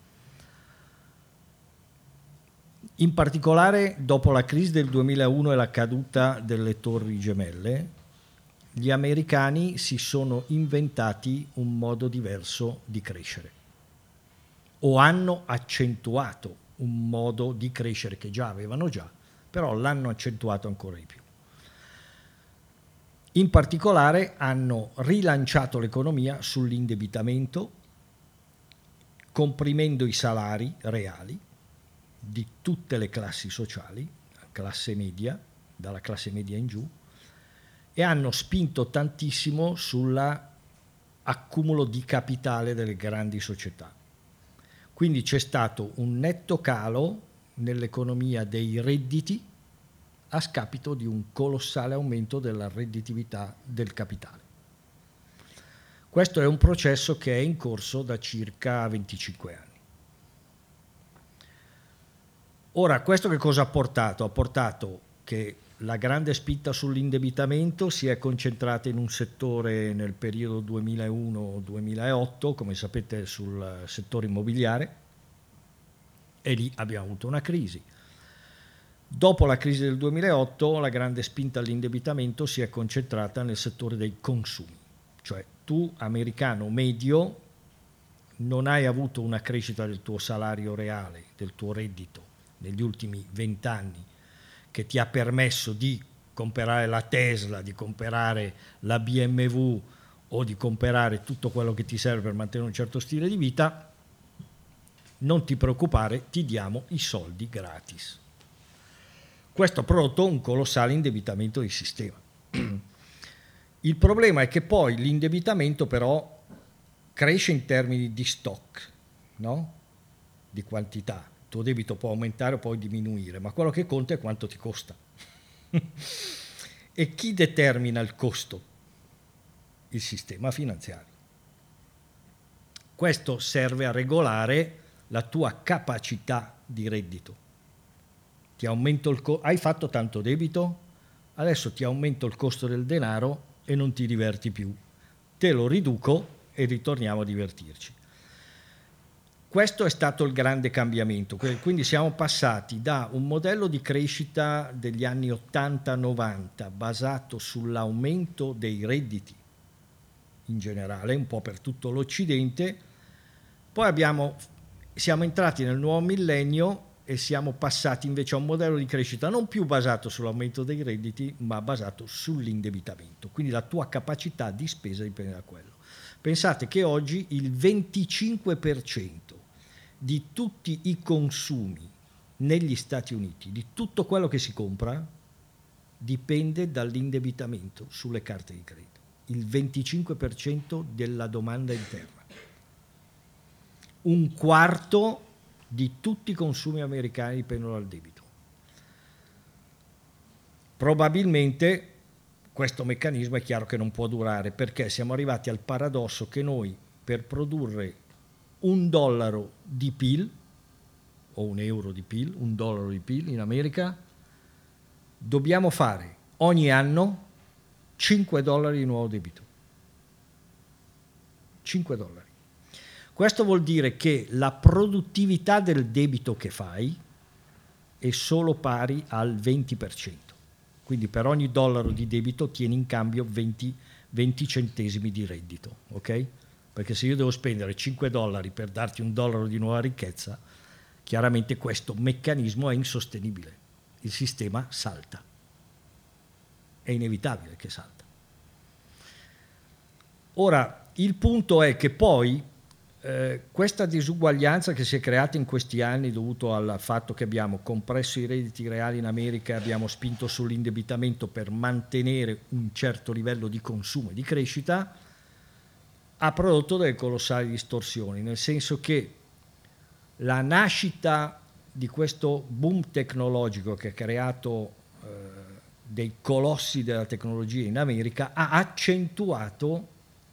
In particolare, dopo la crisi del 2001 e la caduta delle Torri Gemelle, gli americani si sono inventati un modo diverso di crescere o hanno accentuato un modo di crescere che già avevano già, però l'hanno accentuato ancora di più. In particolare hanno rilanciato l'economia sull'indebitamento, comprimendo i salari reali di tutte le classi sociali, classe media, dalla classe media in giù, e hanno spinto tantissimo sull'accumulo di capitale delle grandi società. Quindi c'è stato un netto calo nell'economia dei redditi a scapito di un colossale aumento della redditività del capitale. Questo è un processo che è in corso da circa 25 anni. Ora, questo che cosa ha portato? Ha portato che la grande spinta sull'indebitamento si è concentrata in un settore nel periodo 2001-2008, come sapete sul settore immobiliare, e lì abbiamo avuto una crisi. Dopo la crisi del 2008 la grande spinta all'indebitamento si è concentrata nel settore dei consumi, cioè tu americano medio non hai avuto una crescita del tuo salario reale, del tuo reddito negli ultimi 20 anni che ti ha permesso di comprare la Tesla, di comprare la BMW o di comprare tutto quello che ti serve per mantenere un certo stile di vita, non ti preoccupare, ti diamo i soldi gratis. Questo ha prodotto un colossale indebitamento del sistema. Il problema è che poi l'indebitamento però cresce in termini di stock, no? Di quantità. Il tuo debito può aumentare o può diminuire, ma quello che conta è quanto ti costa. E chi determina il costo? Il sistema finanziario. Questo serve a regolare la tua capacità di reddito. Ti aumento hai fatto tanto debito, adesso ti aumento il costo del denaro e non ti diverti più. Te lo riduco e ritorniamo a divertirci. Questo è stato il grande cambiamento, quindi siamo passati da un modello di crescita degli anni 80-90 basato sull'aumento dei redditi in generale, un po' per tutto l'Occidente, poi siamo entrati nel nuovo millennio e siamo passati invece a un modello di crescita non più basato sull'aumento dei redditi, ma basato sull'indebitamento. Quindi la tua capacità di spesa dipende da quello. Pensate che oggi il 25% di tutti i consumi negli Stati Uniti, di tutto quello che si compra, dipende dall'indebitamento sulle carte di credito. Il 25% della domanda interna. Un quarto di tutti i consumi americani dipendono dal debito. Probabilmente questo meccanismo è chiaro che non può durare, perché siamo arrivati al paradosso che noi per produrre $1 di PIL o €1 di PIL, $1 di PIL in America, dobbiamo fare ogni anno $5 di nuovo debito. $5. Questo vuol dire che la produttività del debito che fai è solo pari al 20%. Quindi per ogni $1 di debito tieni in cambio 20 centesimi di reddito, ok? Perché se io devo spendere $5 per darti $1 di nuova ricchezza, chiaramente questo meccanismo è insostenibile. Il sistema salta. È inevitabile che salta. Ora, il punto è che poi questa disuguaglianza che si è creata in questi anni dovuto al fatto che abbiamo compresso i redditi reali in America e abbiamo spinto sull'indebitamento per mantenere un certo livello di consumo e di crescita, ha prodotto delle colossali distorsioni, nel senso che la nascita di questo boom tecnologico che ha creato dei colossi della tecnologia in America ha accentuato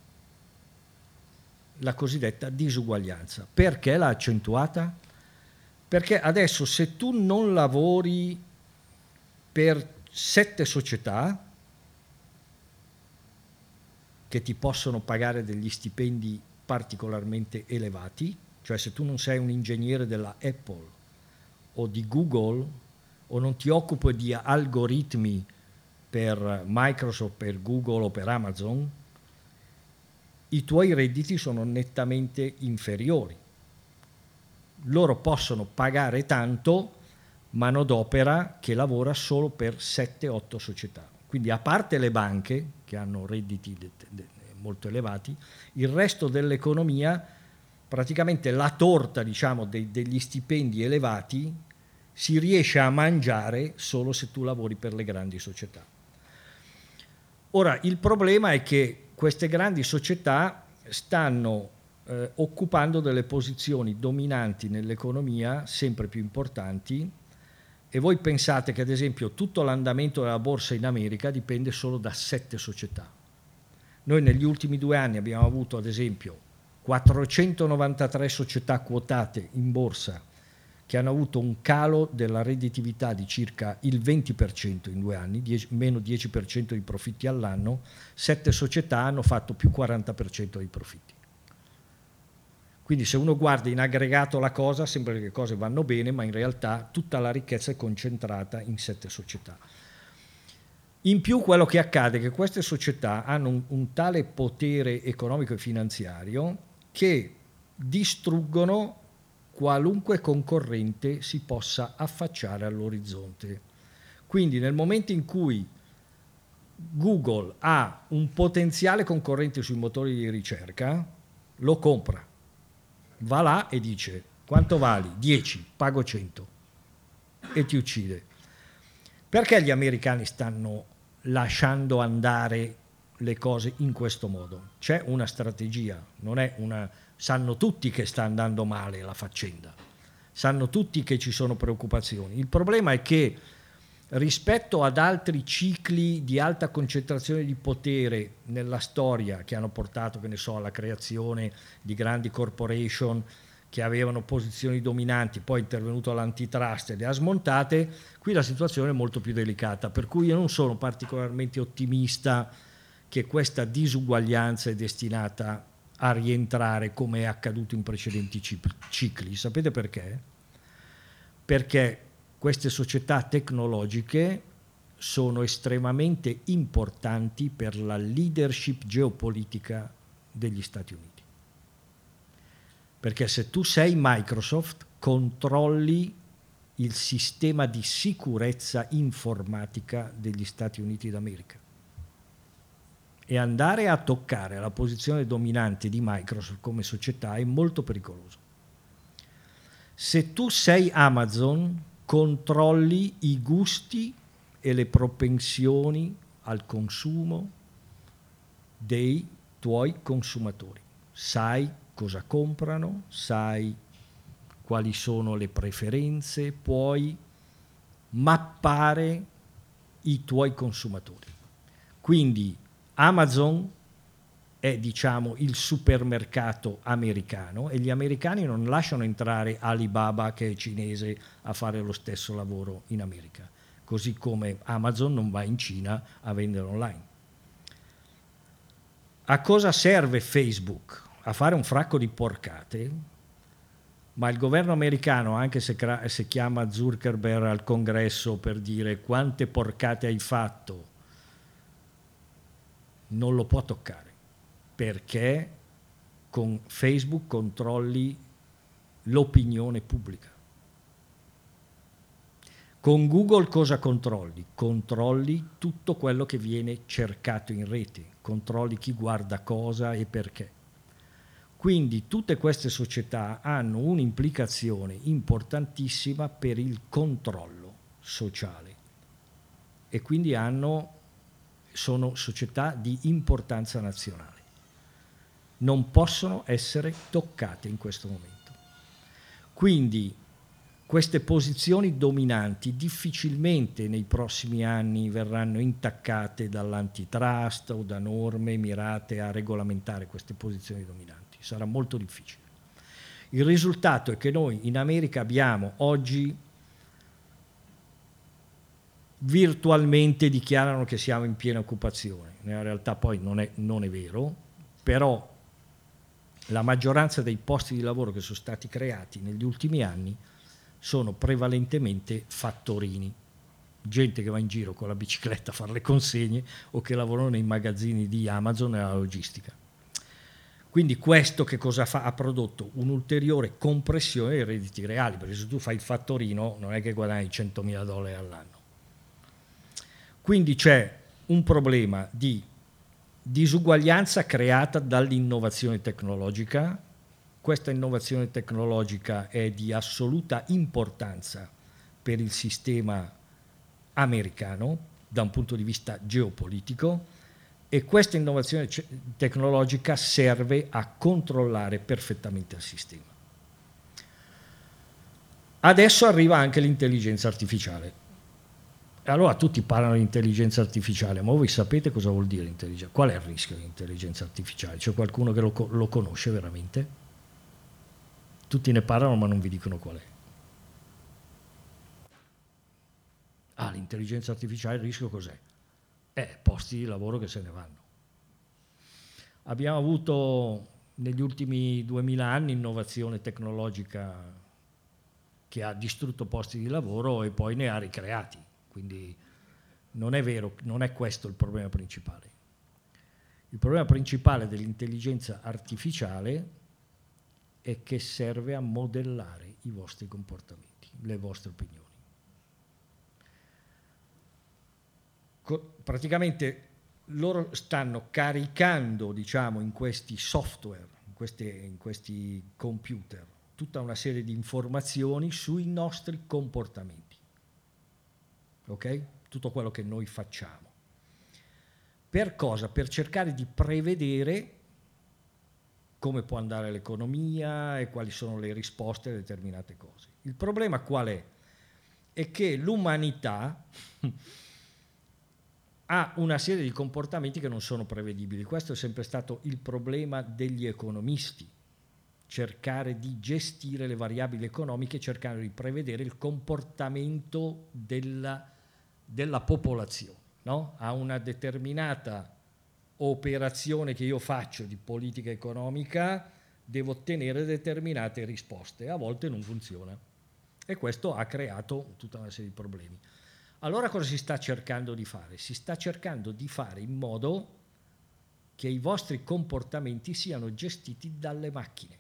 la cosiddetta disuguaglianza. Perché l'ha accentuata? Perché adesso se tu non lavori per 7 società che ti possono pagare degli stipendi particolarmente elevati, cioè se tu non sei un ingegnere della Apple o di Google o non ti occupi di algoritmi per Microsoft, per Google o per Amazon, i tuoi redditi sono nettamente inferiori. Loro possono pagare tanto manodopera che lavora solo per 7-8 società. Quindi a parte le banche, che hanno redditi molto elevati, il resto dell'economia, praticamente la torta, diciamo, degli stipendi elevati, si riesce a mangiare solo se tu lavori per le grandi società. Ora, il problema è che queste grandi società stanno occupando delle posizioni dominanti nell'economia sempre più importanti e voi pensate che ad esempio tutto l'andamento della borsa in America dipende solo da 7 società. Noi negli ultimi 2 anni abbiamo avuto ad esempio 493 società quotate in borsa che hanno avuto un calo della redditività di circa il 20% in 2 anni, meno 10% di profitti all'anno. 7 società hanno fatto più 40% dei profitti. Quindi se uno guarda in aggregato la cosa, sembra che le cose vanno bene, ma in realtà tutta la ricchezza è concentrata in 7 società. In più quello che accade è che queste società hanno un tale potere economico e finanziario che distruggono qualunque concorrente si possa affacciare all'orizzonte. Quindi nel momento in cui Google ha un potenziale concorrente sui motori di ricerca, lo compra, va là e dice quanto vali? 10, pago 100 e ti uccide. Perché gli americani stanno lasciando andare le cose in questo modo? C'è una strategia, non è una... sanno tutti che sta andando male la faccenda, sanno tutti che ci sono preoccupazioni. Il problema è che rispetto ad altri cicli di alta concentrazione di potere nella storia che hanno portato, che ne so, alla creazione di grandi corporation che avevano posizioni dominanti, poi è intervenuto l'antitrust e le ha smontate, qui la situazione è molto più delicata, per cui io non sono particolarmente ottimista che questa disuguaglianza è destinata a rientrare come è accaduto in precedenti cicli. Sapete perché? Perché queste società tecnologiche sono estremamente importanti per la leadership geopolitica degli Stati Uniti. Perché se tu sei Microsoft, controlli il sistema di sicurezza informatica degli Stati Uniti d'America. E andare a toccare la posizione dominante di Microsoft come società è molto pericoloso. Se tu sei Amazon, controlli i gusti e le propensioni al consumo dei tuoi consumatori. Sai cosa comprano, sai quali sono le preferenze, puoi mappare i tuoi consumatori. Quindi Amazon è, diciamo, il supermercato americano e gli americani non lasciano entrare Alibaba, che è cinese, a fare lo stesso lavoro in America, così come Amazon non va in Cina a vendere online. A cosa serve Facebook? A fare un fracco di porcate, ma il governo americano, anche se chiama Zuckerberg al congresso per dire quante porcate hai fatto, non lo può toccare, perché con Facebook controlli l'opinione pubblica. Con Google cosa controlli? Controlli tutto quello che viene cercato in rete, controlli chi guarda cosa e perché. Quindi tutte queste società hanno un'implicazione importantissima per il controllo sociale e quindi sono società di importanza nazionale. Non possono essere toccate in questo momento. Quindi queste posizioni dominanti difficilmente nei prossimi anni verranno intaccate dall'antitrust o da norme mirate a regolamentare queste posizioni dominanti. Sarà molto difficile. Il risultato è che noi in America abbiamo oggi, virtualmente dichiarano che siamo in piena occupazione, nella realtà poi non è vero, però la maggioranza dei posti di lavoro che sono stati creati negli ultimi anni sono prevalentemente fattorini, gente che va in giro con la bicicletta a fare le consegne o che lavorano nei magazzini di Amazon e la logistica. Quindi questo che cosa fa? Ha prodotto un'ulteriore compressione dei redditi reali, perché se tu fai il fattorino non è che guadagni $100.000 all'anno. Quindi c'è un problema di disuguaglianza creata dall'innovazione tecnologica. Questa innovazione tecnologica è di assoluta importanza per il sistema americano da un punto di vista geopolitico e questa innovazione tecnologica serve a controllare perfettamente il sistema. Adesso arriva anche l'intelligenza artificiale. Allora tutti parlano di intelligenza artificiale, ma voi sapete cosa vuol dire intelligenza? Qual è il rischio di intelligenza artificiale? C'è qualcuno che lo conosce veramente? Tutti ne parlano ma non vi dicono qual è. L'intelligenza artificiale, il rischio cos'è? Posti di lavoro che se ne vanno. Abbiamo avuto negli ultimi 2000 anni innovazione tecnologica che ha distrutto posti di lavoro e poi ne ha ricreati. Quindi non è vero, non è questo il problema principale. Il problema principale dell'intelligenza artificiale è che serve a modellare i vostri comportamenti, le vostre opinioni. praticamente loro stanno caricando, diciamo, in questi software, in questi computer, tutta una serie di informazioni sui nostri comportamenti, ok? Tutto quello che noi facciamo. Per cosa? Per cercare di prevedere come può andare l'economia e quali sono le risposte a determinate cose. Il problema qual è? È che l'umanità ha una serie di comportamenti che non sono prevedibili. Questo è sempre stato il problema degli economisti, cercare di gestire le variabili economiche, cercare di prevedere il comportamento della popolazione, no? A una determinata operazione che io faccio di politica economica devo ottenere determinate risposte, a volte non funziona e questo ha creato tutta una serie di problemi. Allora cosa si sta cercando di fare? Si sta cercando di fare in modo che i vostri comportamenti siano gestiti dalle macchine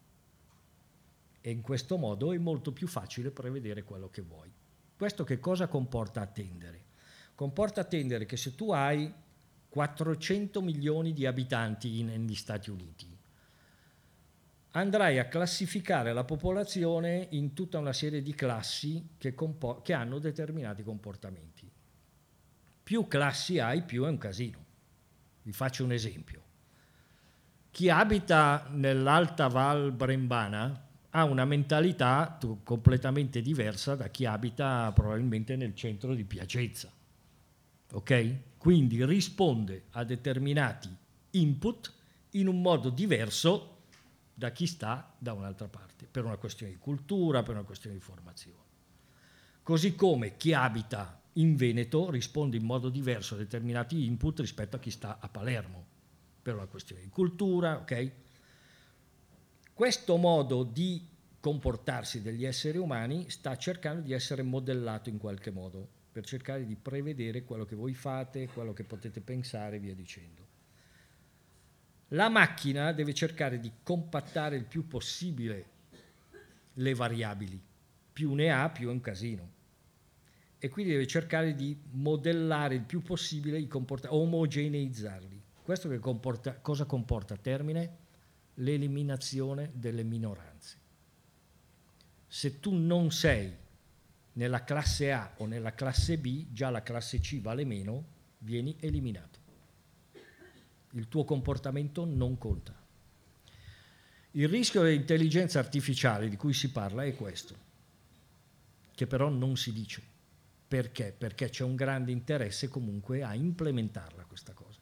e in questo modo è molto più facile prevedere quello che vuoi. Questo che cosa comporta attendere? Comporta attendere che se tu hai 400 milioni di abitanti negli Stati Uniti, andrai a classificare la popolazione in tutta una serie di classi che hanno determinati comportamenti. Più classi hai, più è un casino. Vi faccio un esempio. Chi abita nell'Alta Val Brembana ha una mentalità completamente diversa da chi abita probabilmente nel centro di Piacenza. Ok? Quindi risponde a determinati input in un modo diverso da chi sta da un'altra parte, per una questione di cultura, per una questione di formazione. Così come chi abita in Veneto risponde in modo diverso a determinati input rispetto a chi sta a Palermo, per una questione di cultura, ok? Questo modo di comportarsi degli esseri umani sta cercando di essere modellato in qualche modo, per cercare di prevedere quello che voi fate, quello che potete pensare e via dicendo. La macchina deve cercare di compattare il più possibile le variabili, più ne ha più è un casino, e quindi deve cercare di modellare il più possibile i comportamenti, omogeneizzarli. Questo che cosa comporta a termine? L'eliminazione delle minoranze. Se tu non sei nella classe A o nella classe B, già la classe C vale meno, vieni eliminato. Il tuo comportamento non conta. Il rischio dell'intelligenza artificiale di cui si parla è questo, che però non si dice. Perché? Perché c'è un grande interesse comunque a implementarla questa cosa.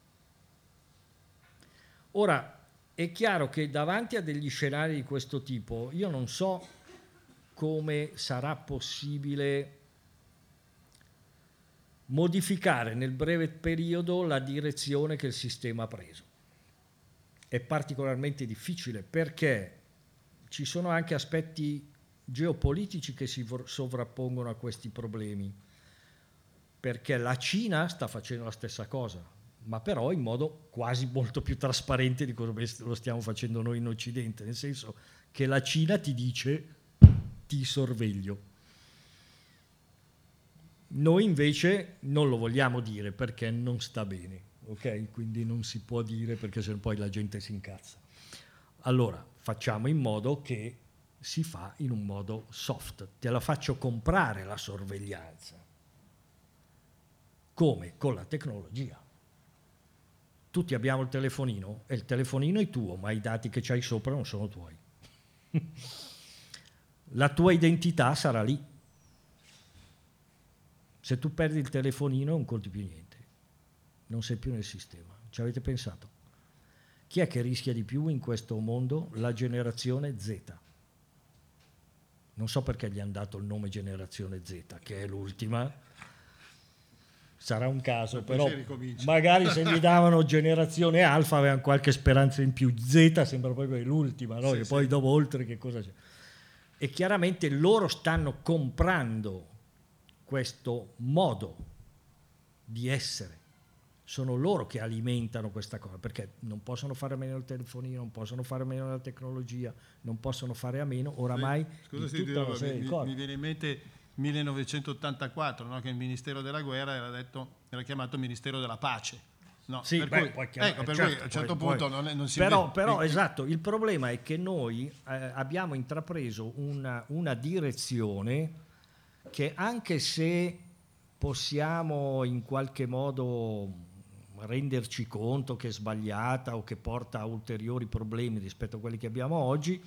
Ora, è chiaro che davanti a degli scenari di questo tipo, io non so come sarà possibile modificare nel breve periodo la direzione che il sistema ha preso. È particolarmente difficile perché ci sono anche aspetti geopolitici che si sovrappongono a questi problemi, perché la Cina sta facendo la stessa cosa, ma però in modo quasi molto più trasparente di come lo stiamo facendo noi in Occidente, nel senso che la Cina ti dice ti sorveglio. Noi invece non lo vogliamo dire perché non sta bene, ok? Quindi non si può dire perché se no poi la gente si incazza. Allora facciamo in modo che si fa in un modo soft. Te la faccio comprare la sorveglianza. Come? Con la tecnologia. Tutti abbiamo il telefonino e il telefonino è tuo, ma i dati che c'hai sopra non sono tuoi. La tua identità sarà lì. Se tu perdi il telefonino non conti più niente, non sei più nel sistema. Ci avete pensato? Chi è che rischia di più in questo mondo? La generazione Z. Non so perché gli hanno dato il nome generazione Z, che è l'ultima. Sarà un caso, però magari se gli davano generazione alfa avevano qualche speranza in più. Z sembra proprio l'ultima, no? Sì, e poi dopo oltre che cosa c'è? E chiaramente loro stanno comprando questo modo di essere, sono loro che alimentano questa cosa, perché non possono fare a meno del telefonino, non possono fare a meno della tecnologia, non possono fare a meno oramai Scusa di tutta una serie di cose. Mi 1984, no? Che il Ministero della Guerra era chiamato Ministero della Pace. No, sì, per cui a un certo punto non si però esatto, il problema è che noi abbiamo intrapreso una direzione che, anche se possiamo in qualche modo renderci conto che è sbagliata o che porta a ulteriori problemi rispetto a quelli che abbiamo oggi,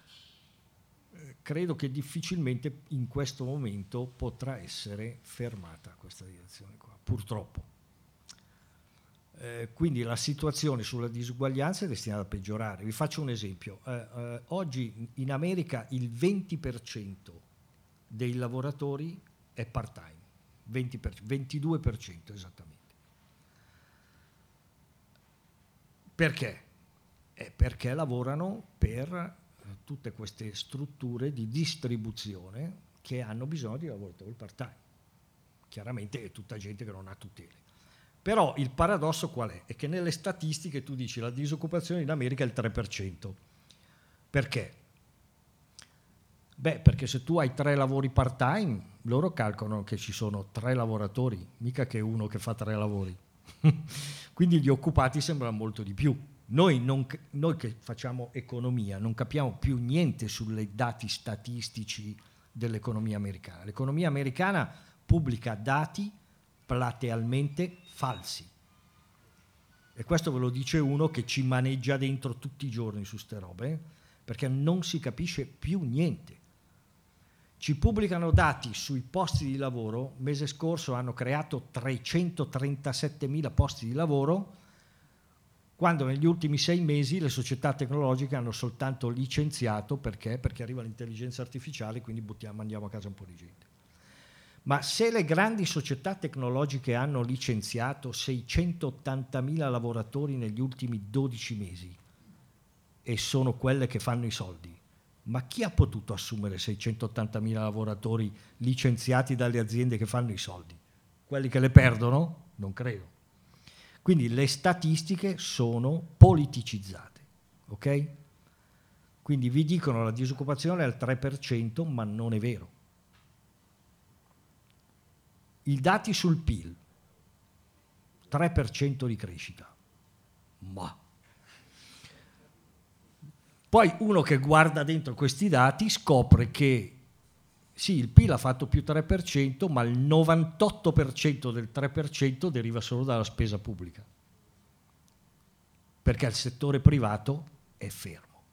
credo che difficilmente in questo momento potrà essere fermata questa direzione qua, purtroppo. Quindi la situazione sulla disuguaglianza è destinata a peggiorare. Vi faccio un esempio. Oggi in America il 20% dei lavoratori è part-time, 22% esattamente. Perché? Perché lavorano per tutte queste strutture di distribuzione che hanno bisogno di lavoratori part-time. Chiaramente è tutta gente che non ha tutele. Però il paradosso qual è? È che nelle statistiche tu dici la disoccupazione in America è il 3%. Perché? Perché se tu hai 3 lavori part-time, loro calcolano che ci sono 3 lavoratori, mica che uno che fa 3 lavori. Quindi gli occupati sembrano molto di più. Noi che facciamo economia non capiamo più niente sui dati statistici dell'economia americana. L'economia americana pubblica dati platealmente falsi. E questo ve lo dice uno che ci maneggia dentro tutti i giorni su ste robe, perché non si capisce più niente. Ci pubblicano dati sui posti di lavoro. Il mese scorso hanno creato 337.000 posti di lavoro, quando negli ultimi 6 mesi le società tecnologiche hanno soltanto licenziato, perché arriva l'intelligenza artificiale, quindi mandiamo a casa un po' di gente. Ma se le grandi società tecnologiche hanno licenziato 680.000 lavoratori negli ultimi 12 mesi e sono quelle che fanno i soldi, ma chi ha potuto assumere 680.000 lavoratori licenziati dalle aziende che fanno i soldi? Quelli che le perdono? Non credo. Quindi le statistiche sono politicizzate, ok? Quindi vi dicono la disoccupazione è al 3%, ma non è vero. I dati sul PIL, 3% di crescita, ma poi uno che guarda dentro questi dati scopre che sì, il PIL ha fatto più 3%, ma il 98% del 3% deriva solo dalla spesa pubblica, perché il settore privato è fermo,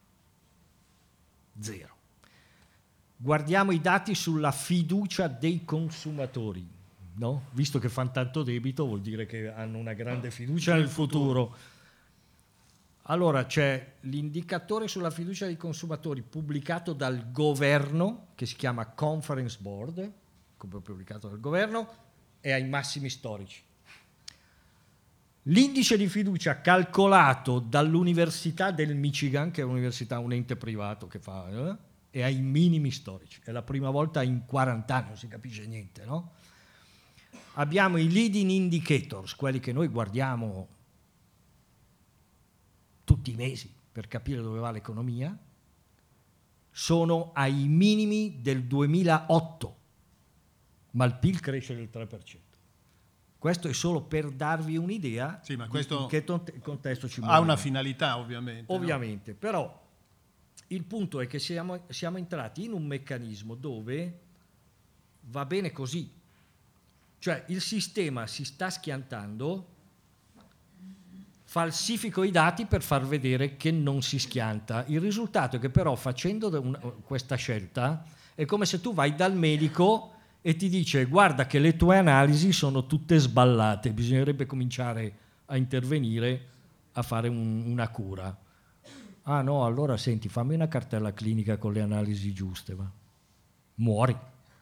zero. Guardiamo i dati sulla fiducia dei consumatori, no? Visto che fanno tanto debito vuol dire che hanno una grande fiducia nel futuro. Allora c'è l'indicatore sulla fiducia dei consumatori pubblicato dal governo, che si chiama Conference Board, come pubblicato dal governo, è ai massimi storici. L'indice di fiducia calcolato dall'Università del Michigan, che è un ente privato che fa, è ai minimi storici. È la prima volta in 40 anni, non si capisce niente, no? Abbiamo i leading indicators, quelli che noi guardiamo tutti i mesi per capire dove va l'economia, sono ai minimi del 2008, ma il PIL cresce del 3%. Questo è solo per darvi un'idea sì, ma di questo in che contesto ci muoviamo. Ha una muoviamo. finalità, ovviamente. Ovviamente, no? Però il punto è che siamo entrati in un meccanismo dove va bene così. Cioè il sistema si sta schiantando, falsifico i dati per far vedere che non si schianta. Il risultato è che però facendo questa scelta è come se tu vai dal medico e ti dice guarda che le tue analisi sono tutte sballate, bisognerebbe cominciare a intervenire, a fare una cura. Ah no, allora senti, fammi una cartella clinica con le analisi giuste, va. Muori.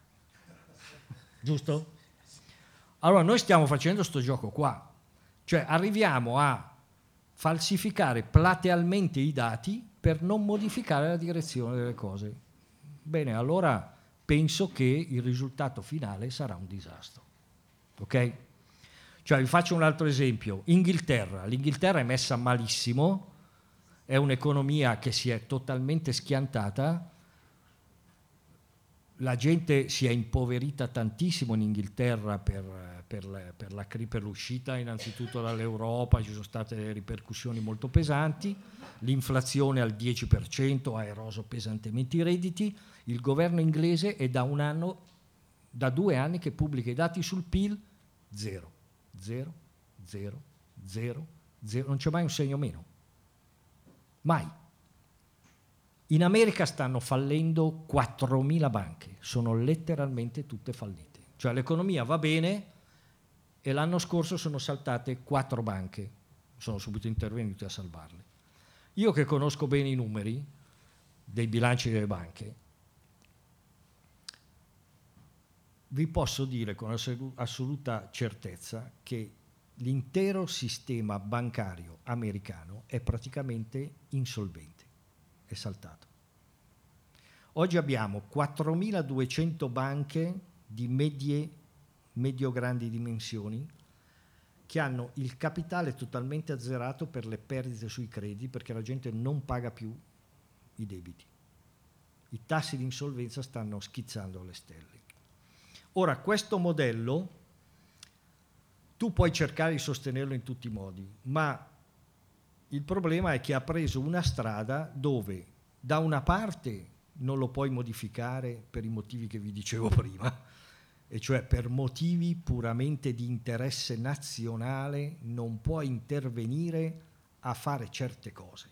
Giusto? Allora noi stiamo facendo sto gioco qua, cioè arriviamo a falsificare platealmente i dati per non modificare la direzione delle cose. Bene, allora penso che il risultato finale sarà un disastro. Ok? Cioè vi faccio un altro esempio. L'Inghilterra è messa malissimo, è un'economia che si è totalmente schiantata. la gente si è impoverita tantissimo in Inghilterra per l'uscita innanzitutto dall'Europa, ci sono state ripercussioni molto pesanti, l'inflazione al 10% ha eroso pesantemente i redditi. Il governo inglese è da 2 anni che pubblica i dati sul PIL, 0, 0, 0, 0, 0, non c'è mai un segno meno, mai. In America stanno fallendo 4.000 banche, sono letteralmente tutte fallite. Cioè l'economia va bene e l'anno scorso sono saltate 4 banche, sono subito intervenuti a salvarle. Io che conosco bene i numeri dei bilanci delle banche, vi posso dire con assoluta certezza che l'intero sistema bancario americano è praticamente insolvente. È saltato. Oggi abbiamo 4.200 banche di medio-grandi dimensioni che hanno il capitale totalmente azzerato per le perdite sui crediti, perché la gente non paga più i debiti. I tassi di insolvenza stanno schizzando alle stelle. Ora, questo modello tu puoi cercare di sostenerlo in tutti i modi, ma il problema è che ha preso una strada dove da una parte non lo puoi modificare per i motivi che vi dicevo prima, e cioè per motivi puramente di interesse nazionale non puoi intervenire a fare certe cose.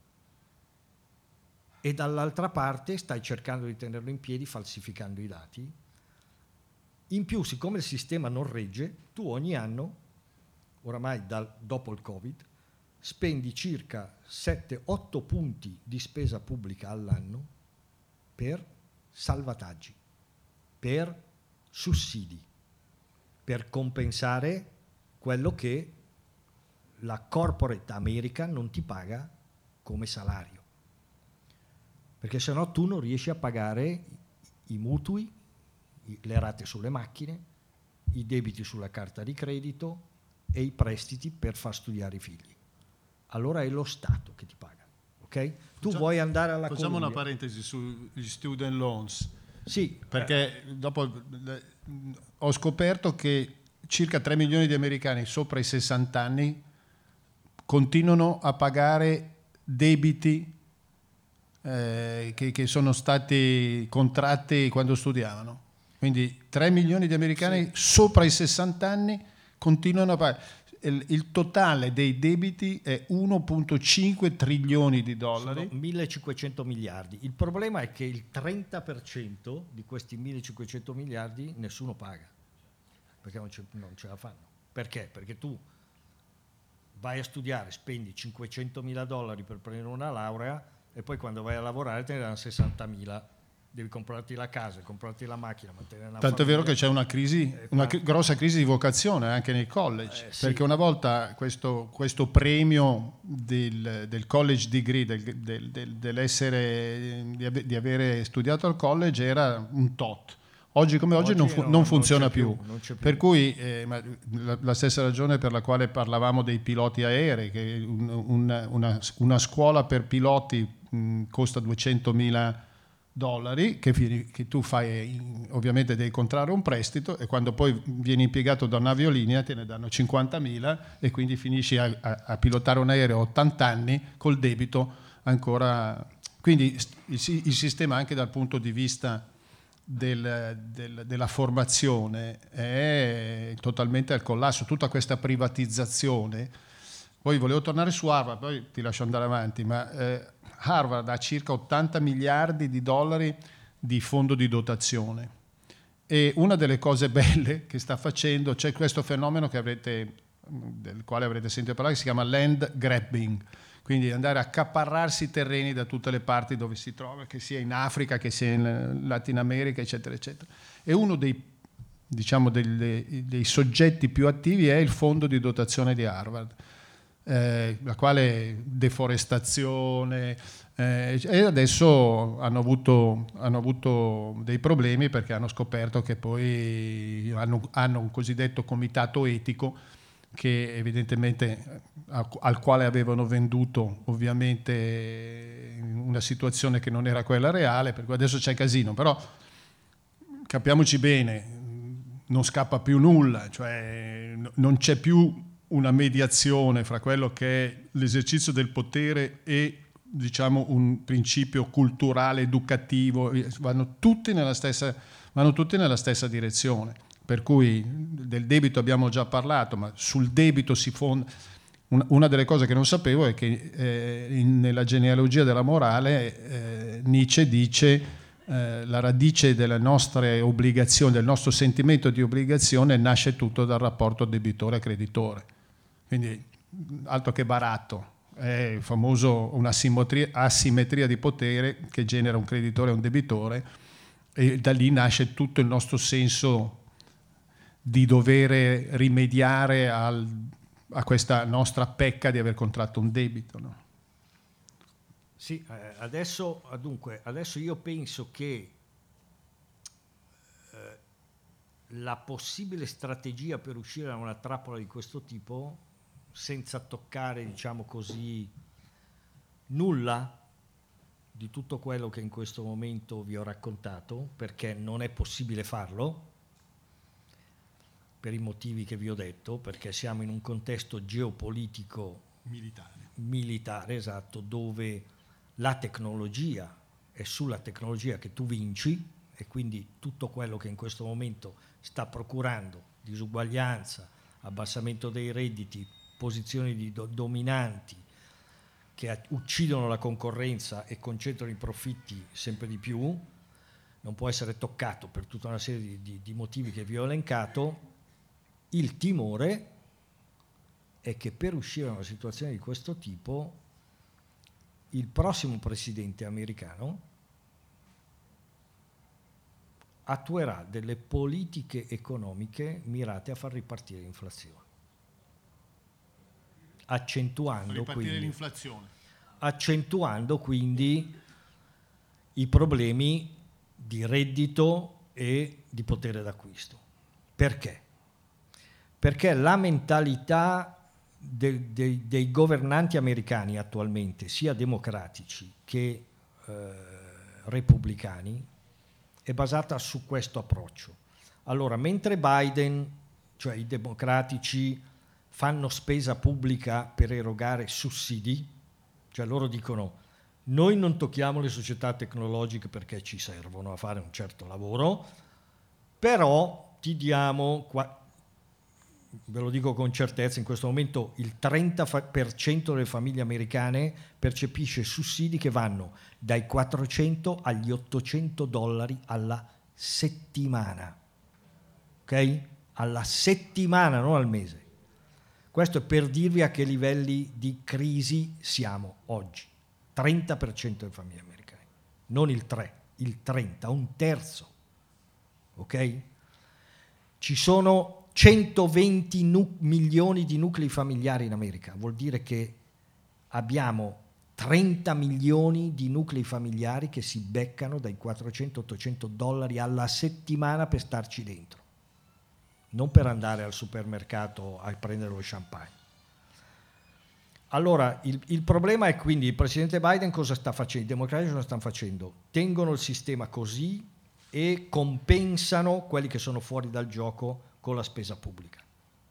E dall'altra parte stai cercando di tenerlo in piedi falsificando i dati. In più, siccome il sistema non regge, tu ogni anno, oramai dopo il Covid, spendi circa 7-8 punti di spesa pubblica all'anno per salvataggi, per sussidi, per compensare quello che la corporate America non ti paga come salario. Perché sennò tu non riesci a pagare i mutui, le rate sulle macchine, i debiti sulla carta di credito e i prestiti per far studiare i figli. Allora è lo Stato che ti paga, ok? Tu vuoi andare alla Facciamo Columbia. una parentesi sugli student loans. Sì. Perché dopo ho scoperto che circa 3 milioni di americani sopra i 60 anni continuano a pagare debiti che sono stati contratti quando studiavano. Quindi 3 milioni di americani sopra i 60 anni continuano a pagare. Il totale dei debiti è 1,5 trilioni di dollari. Sono 1.500 miliardi. Il problema è che il 30% di questi 1.500 miliardi nessuno paga, perché non ce la fanno. Perché? Perché tu vai a studiare, spendi $500.000 per prendere una laurea e poi quando vai a lavorare te ne danno 60.000. Devi comprarti la casa, comprarti la macchina, mantenere una Tanto famiglia. è vero che c'è una crisi, grossa crisi di vocazione anche nei college, sì. Perché una volta questo premio del college degree, dell'essere di avere studiato al college era un tot. Oggi come oggi non funziona più. Per cui la stessa ragione per la quale parlavamo dei piloti aerei, che una scuola per piloti costa $200.000, che tu fai, ovviamente devi contrarre un prestito e quando poi vieni impiegato da una aviolinea te ne danno 50.000 e quindi finisci a pilotare un aereo a 80 anni col debito ancora. Quindi il sistema anche dal punto di vista della formazione è totalmente al collasso. Tutta questa privatizzazione. Poi volevo tornare su Harvard, poi ti lascio andare avanti, ma Harvard ha circa 80 miliardi di dollari di fondo di dotazione e una delle cose belle che sta facendo, c'è questo fenomeno del quale avrete sentito parlare, che si chiama land grabbing, quindi andare a accaparrarsi terreni da tutte le parti dove si trova, che sia in Africa, che sia in Latino America, eccetera, eccetera. E uno dei soggetti più attivi è il fondo di dotazione di Harvard, la quale deforestazione e adesso hanno avuto dei problemi perché hanno scoperto che poi hanno un cosiddetto comitato etico che evidentemente al quale avevano venduto ovviamente una situazione che non era quella reale, per cui adesso c'è casino, però capiamoci bene, non scappa più nulla, cioè non c'è più una mediazione fra quello che è l'esercizio del potere e, diciamo, un principio culturale, educativo, vanno tutti nella stessa direzione. Per cui del debito abbiamo già parlato, ma sul debito si fonda. Una delle cose che non sapevo è che nella genealogia della morale Nietzsche dice la radice delle nostre obbligazioni, del nostro sentimento di obbligazione nasce tutto dal rapporto debitore-creditore. Quindi altro che baratto, è il famoso un'asimmetria di potere che genera un creditore e un debitore, e da lì nasce tutto il nostro senso di dover rimediare a questa nostra pecca di aver contratto un debito, no? Sì, adesso io penso che la possibile strategia per uscire da una trappola di questo tipo, senza toccare, diciamo così, nulla di tutto quello che in questo momento vi ho raccontato, perché non è possibile farlo, per i motivi che vi ho detto, perché siamo in un contesto geopolitico militare, esatto, dove la tecnologia è sulla tecnologia che tu vinci, e quindi tutto quello che in questo momento sta procurando disuguaglianza, abbassamento dei redditi, posizioni dominanti che uccidono la concorrenza e concentrano i profitti sempre di più, non può essere toccato per tutta una serie di motivi che vi ho elencato. Il timore è che per uscire da una situazione di questo tipo il prossimo presidente americano attuerà delle politiche economiche mirate a far ripartire l'inflazione, accentuando quindi i problemi di reddito e di potere d'acquisto. Perché? Perché la mentalità dei governanti americani attualmente, sia democratici che repubblicani, è basata su questo approccio. Allora, mentre Biden, cioè i democratici, fanno spesa pubblica per erogare sussidi, cioè loro dicono noi non tocchiamo le società tecnologiche perché ci servono a fare un certo lavoro, però ti diamo, ve lo dico con certezza, in questo momento il 30% delle famiglie americane percepisce sussidi che vanno dai 400 agli $800 alla settimana, ok? Alla settimana, non al mese. Questo è per dirvi a che livelli di crisi siamo oggi. 30% delle famiglie americane, non il 3, il 30, un terzo, ok? Ci sono 120 milioni di nuclei familiari in America, vuol dire che abbiamo 30 milioni di nuclei familiari che si beccano dai $400-800 alla settimana per starci dentro, non per andare al supermercato a prendere lo champagne. Allora, il problema è quindi il presidente Biden cosa sta facendo, i democratici cosa stanno facendo? Tengono il sistema così e compensano quelli che sono fuori dal gioco con la spesa pubblica.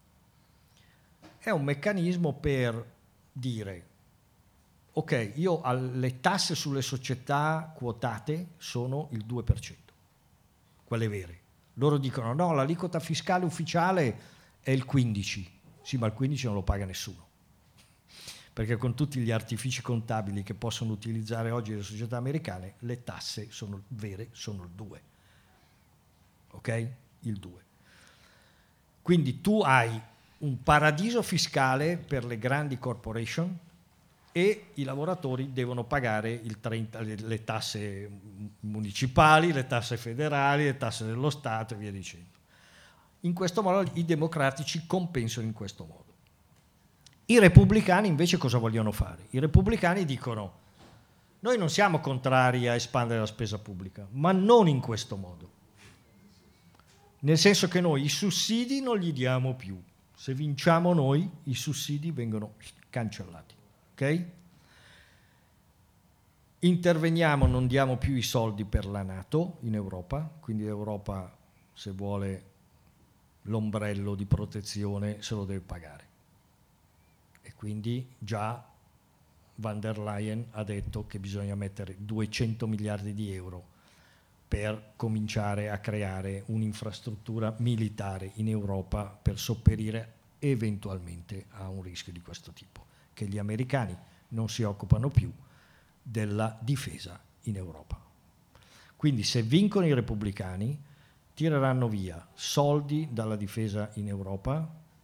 È un meccanismo per dire, ok, io le tasse sulle società quotate sono il 2%, quelle vere. Loro dicono no, l'aliquota fiscale ufficiale è il 15%, sì, ma il 15% non lo paga nessuno, perché con tutti gli artifici contabili che possono utilizzare oggi le società americane, le tasse sono vere, sono il 2%, ok? Il 2%. Quindi tu hai un paradiso fiscale per le grandi corporation e i lavoratori devono pagare le tasse municipali, le tasse federali, le tasse dello Stato e via dicendo. In questo modo i democratici compensano in questo modo. I repubblicani invece cosa vogliono fare? I repubblicani dicono noi non siamo contrari a espandere la spesa pubblica, ma non in questo modo. Nel senso che noi i sussidi non li diamo più. Se vinciamo noi, i sussidi vengono cancellati. Ok? Interveniamo, non diamo più i soldi per la NATO in Europa, quindi l'Europa, se vuole l'ombrello di protezione, se lo deve pagare. E quindi già van der Leyen ha detto che bisogna mettere 200 miliardi di euro per cominciare a creare un'infrastruttura militare in Europa per sopperire eventualmente a un rischio di questo tipo, che gli americani non si occupano più della difesa in Europa. Quindi se vincono i repubblicani tireranno via soldi dalla difesa in Europa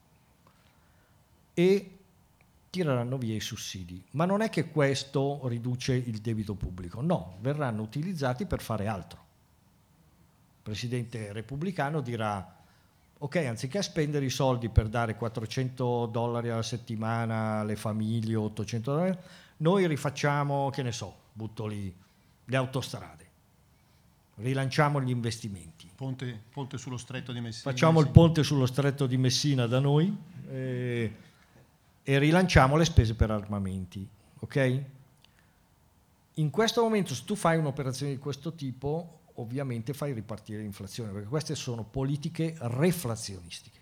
e tireranno via i sussidi. Ma non è che questo riduce il debito pubblico, no, verranno utilizzati per fare altro. Il presidente repubblicano dirà: ok, anziché spendere i soldi per dare $400 alla settimana alle famiglie, $800, noi rifacciamo, che ne so, butto lì, le autostrade, rilanciamo gli investimenti. Ponte sullo stretto di Messina. Facciamo il ponte sullo stretto di Messina da noi e rilanciamo le spese per armamenti, ok? In questo momento, se tu fai un'operazione di questo tipo, ovviamente fai ripartire l'inflazione, perché queste sono politiche reflazionistiche.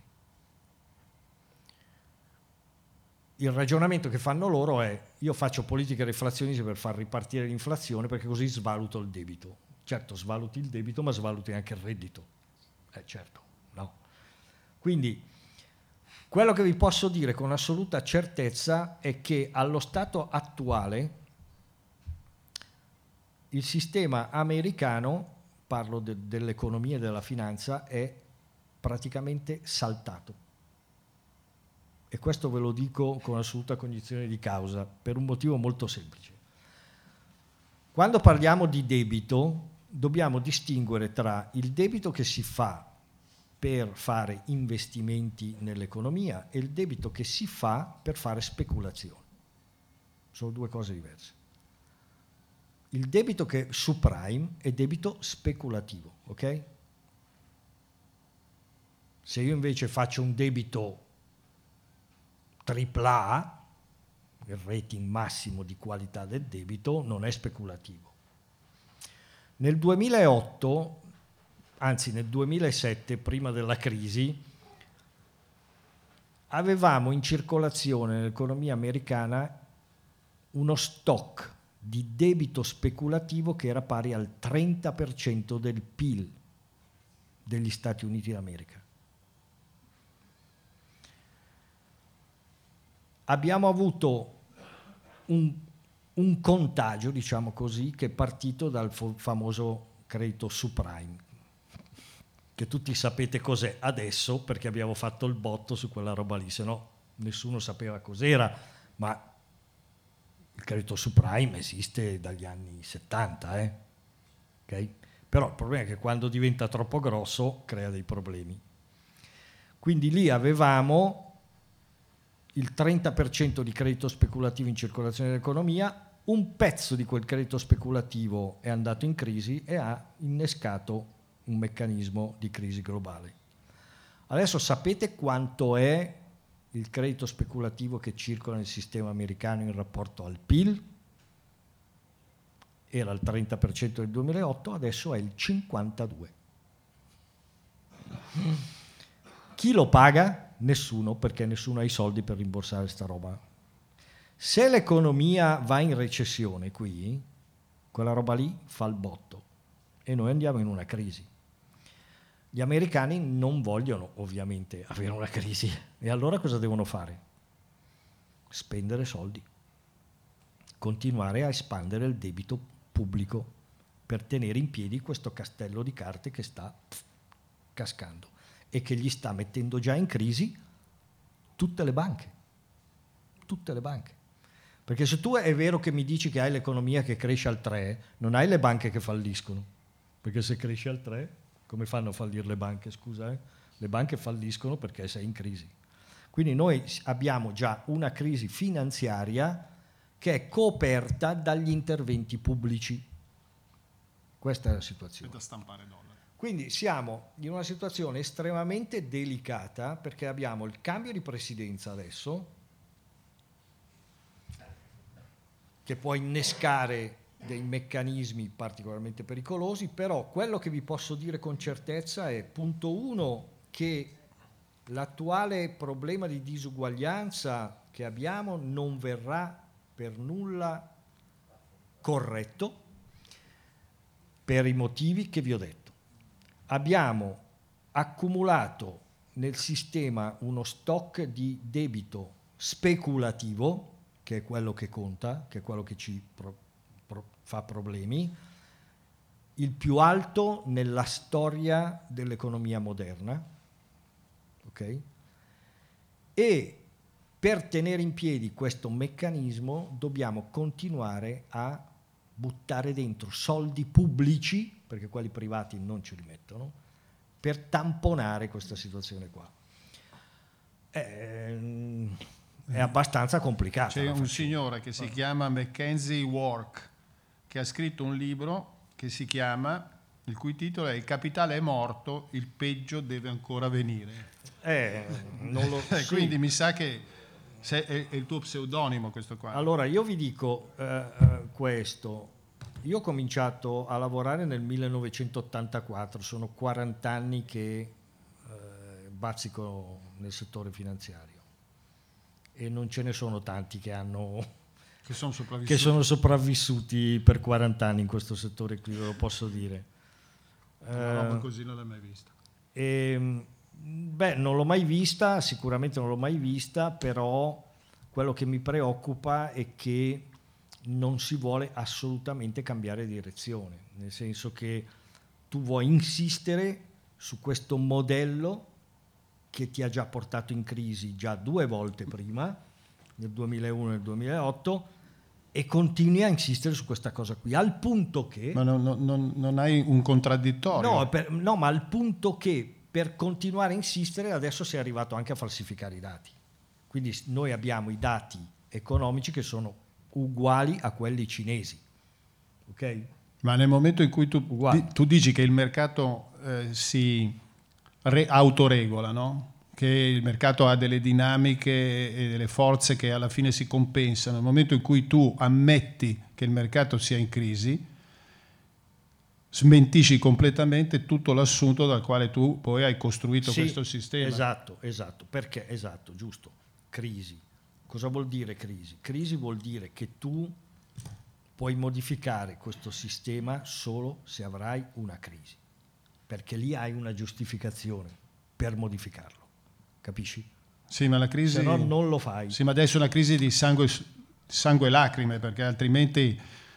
Il ragionamento che fanno loro è: io faccio politiche reflazionistiche per far ripartire l'inflazione, perché così svaluto il debito. Certo, svaluti il debito, ma svaluti anche il reddito. Certo, no. Quindi quello che vi posso dire con assoluta certezza è che allo stato attuale il sistema americano, parlo dell'economia e della finanza, è praticamente saltato. E questo ve lo dico con assoluta cognizione di causa, per un motivo molto semplice. Quando parliamo di debito, dobbiamo distinguere tra il debito che si fa per fare investimenti nell'economia e il debito che si fa per fare speculazione. Sono due cose diverse. Il debito che è subprime è debito speculativo, ok? Se io invece faccio un debito AAA, il rating massimo di qualità del debito, non è speculativo. Nel 2008, anzi nel 2007, prima della crisi, avevamo in circolazione nell'economia americana uno stock di debito speculativo che era pari al 30% del PIL degli Stati Uniti d'America. Abbiamo avuto un contagio, diciamo così, che è partito dal famoso credito subprime, che tutti sapete cos'è adesso perché abbiamo fatto il botto su quella roba lì, se no nessuno sapeva cos'era, ma il credito subprime esiste dagli anni 70, okay? Però il problema è che quando diventa troppo grosso crea dei problemi. Quindi lì avevamo il 30% di credito speculativo in circolazione dell'economia, un pezzo di quel credito speculativo è andato in crisi e ha innescato un meccanismo di crisi globale. Adesso sapete quanto è il credito speculativo che circola nel sistema americano in rapporto al PIL? Era il 30% nel 2008, adesso è il 52%. Chi lo paga? Nessuno, perché nessuno ha i soldi per rimborsare sta roba. Se l'economia va in recessione qui, quella roba lì fa il botto e noi andiamo in una crisi. Gli americani non vogliono ovviamente avere una crisi e allora cosa devono fare? Spendere soldi, continuare a espandere il debito pubblico per tenere in piedi questo castello di carte che sta cascando e che gli sta mettendo già in crisi tutte le banche. Perché se tu è vero che mi dici che hai l'economia che cresce al 3, non hai le banche che falliscono, perché se cresce al 3, come fanno a fallire le banche, scusa? Le banche falliscono perché sei in crisi. Quindi noi abbiamo già una crisi finanziaria che è coperta dagli interventi pubblici. Questa è la situazione. Da stampare dollari. Quindi siamo in una situazione estremamente delicata perché abbiamo il cambio di presidenza adesso che può innescare dei meccanismi particolarmente pericolosi, però quello che vi posso dire con certezza è, punto 1, che l'attuale problema di disuguaglianza che abbiamo non verrà per nulla corretto per i motivi che vi ho detto. Abbiamo accumulato nel sistema uno stock di debito speculativo, che è quello che conta, che è quello che ci fa problemi, il più alto nella storia dell'economia moderna, ok? E per tenere in piedi questo meccanismo dobbiamo continuare a buttare dentro soldi pubblici, perché quelli privati non ce li mettono, per tamponare questa situazione qua. È abbastanza complicato. C'è un signore che si chiama Mackenzie Wark, che ha scritto un libro che si chiama, il cui titolo è "Il capitale è morto, il peggio deve ancora venire". Non lo, sì. Quindi mi sa che è il tuo pseudonimo questo qua. Allora io vi dico questo. Io ho cominciato a lavorare nel 1984, sono 40 anni che bazzico nel settore finanziario e non ce ne sono tanti che sono sopravvissuti per 40 anni in questo settore qui, ve lo posso dire. Una roba così non l'hai mai vista. Non l'ho mai vista, sicuramente non l'ho mai vista, però quello che mi preoccupa è che non si vuole assolutamente cambiare direzione, nel senso che tu vuoi insistere su questo modello che ti ha già portato in crisi già 2 volte prima, nel 2001 e nel 2008, e continui a insistere su questa cosa qui, al punto che... Ma non hai un contraddittorio? No, ma al punto che per continuare a insistere adesso si è arrivato anche a falsificare i dati. Quindi noi abbiamo i dati economici che sono uguali a quelli cinesi, ok? Ma nel momento in cui tu dici che il mercato si autoregola, no? Che il mercato ha delle dinamiche e delle forze che alla fine si compensano, nel momento in cui tu ammetti che il mercato sia in crisi, smentisci completamente tutto l'assunto dal quale tu poi hai costruito questo sistema. Esatto, perché giusto, crisi. Cosa vuol dire crisi? Crisi vuol dire che tu puoi modificare questo sistema solo se avrai una crisi, perché lì hai una giustificazione per modificarlo, capisci? Sì, ma la crisi... Se no non lo fai. Sì, ma adesso è una crisi di sangue e lacrime, perché altrimenti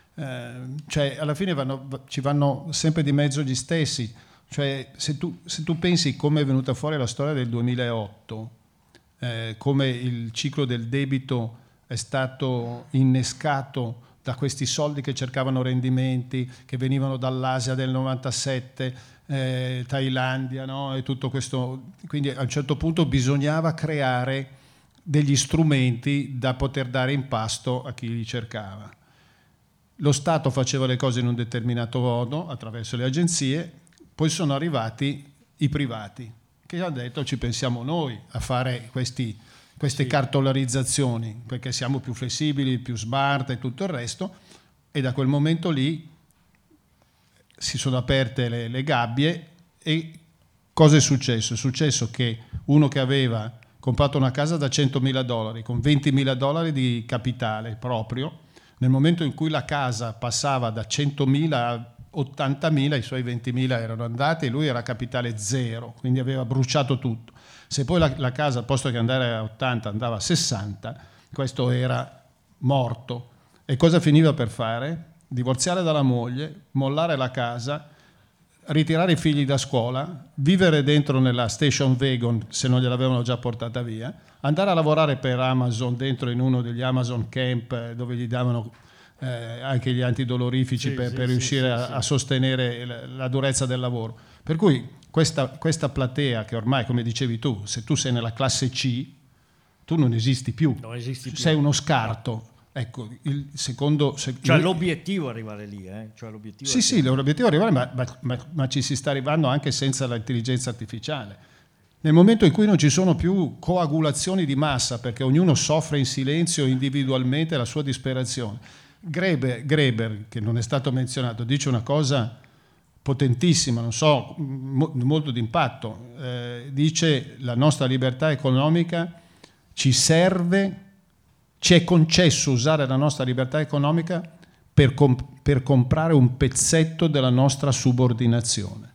alla fine ci vanno sempre di mezzo gli stessi. Cioè, se tu pensi come è venuta fuori la storia del 2008, come il ciclo del debito è stato innescato da questi soldi che cercavano rendimenti, che venivano dall'Asia del 97, Thailandia, no? E tutto questo. Quindi a un certo punto bisognava creare degli strumenti da poter dare in pasto a chi li cercava. Lo Stato faceva le cose in un determinato modo attraverso le agenzie, poi sono arrivati i privati che hanno detto ci pensiamo noi a fare queste cartolarizzazioni perché siamo più flessibili, più smart e tutto il resto, e da quel momento lì si sono aperte le gabbie. E cosa è successo? È successo che uno che aveva comprato una casa da $100.000 con $20.000 di capitale proprio, nel momento in cui la casa passava da 100.000 a 80.000, i suoi 20.000 erano andati e lui era capitale zero, quindi aveva bruciato tutto. Se poi la casa, al posto che andare a 80, andava a 60, questo era morto. E cosa finiva per fare? Divorziare dalla moglie, mollare la casa, ritirare i figli da scuola, vivere dentro nella station wagon se non gliel'avevano già portata via, andare a lavorare per Amazon dentro in uno degli Amazon Camp dove gli davano anche gli antidolorifici per riuscire a sostenere la durezza del lavoro. Per cui questa platea che ormai, come dicevi tu, se tu sei nella classe C, tu non esisti più, sei uno scarto. Ecco, il secondo... Cioè l'obiettivo è arrivare lì, Cioè, l'obiettivo l'obiettivo è arrivare, ma ci si sta arrivando anche senza l'intelligenza artificiale. Nel momento in cui non ci sono più coagulazioni di massa, perché ognuno soffre in silenzio individualmente la sua disperazione, Graeber, che non è stato menzionato, dice una cosa potentissima, non so, molto d'impatto. Dice: la nostra libertà economica ci serve, ci è concesso usare la nostra libertà economica per comprare un pezzetto della nostra subordinazione.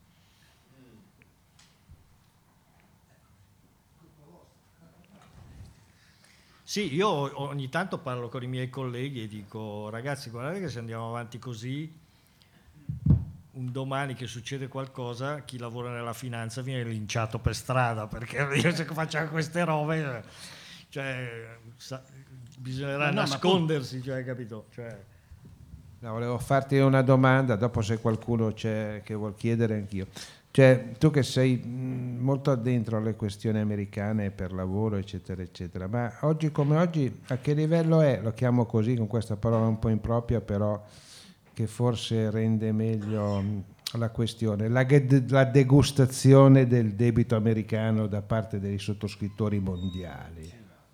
Sì, io ogni tanto parlo con i miei colleghi e dico: ragazzi, guardate che se andiamo avanti così, un domani che succede qualcosa, chi lavora nella finanza viene linciato per strada, perché io se facciamo queste robe, cioè, bisognerà nascondersi, cioè, capito? Cioè, no, volevo farti una domanda, dopo se qualcuno c'è che vuol chiedere, anch'io. Cioè, tu che sei molto addentro alle questioni americane per lavoro, eccetera, eccetera, ma oggi come oggi a che livello è, lo chiamo così con questa parola un po' impropria, però che forse rende meglio la questione, la degustazione del debito americano da parte dei sottoscrittori mondiali?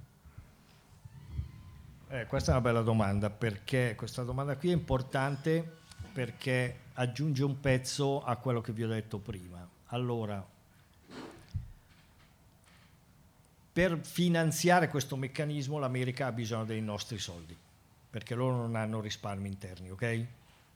Questa è una bella domanda, perché questa domanda qui è importante, perché aggiunge un pezzo a quello che vi ho detto prima. Allora, per finanziare questo meccanismo l'America ha bisogno dei nostri soldi, perché loro non hanno risparmi interni, ok?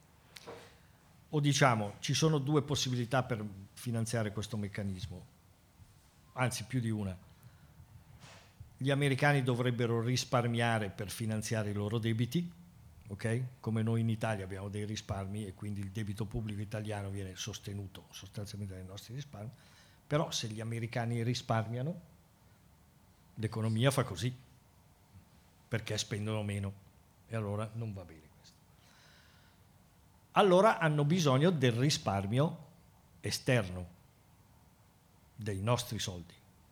O diciamo, ci sono due possibilità per finanziare questo meccanismo, anzi più di una. Gli americani dovrebbero risparmiare per finanziare i loro debiti, ok? Come noi in Italia abbiamo dei risparmi e quindi il debito pubblico italiano viene sostenuto sostanzialmente dai nostri risparmi, però se gli americani risparmiano, l'economia fa così, perché spendono meno e allora non va bene questo. Allora hanno bisogno del risparmio esterno, dei nostri soldi.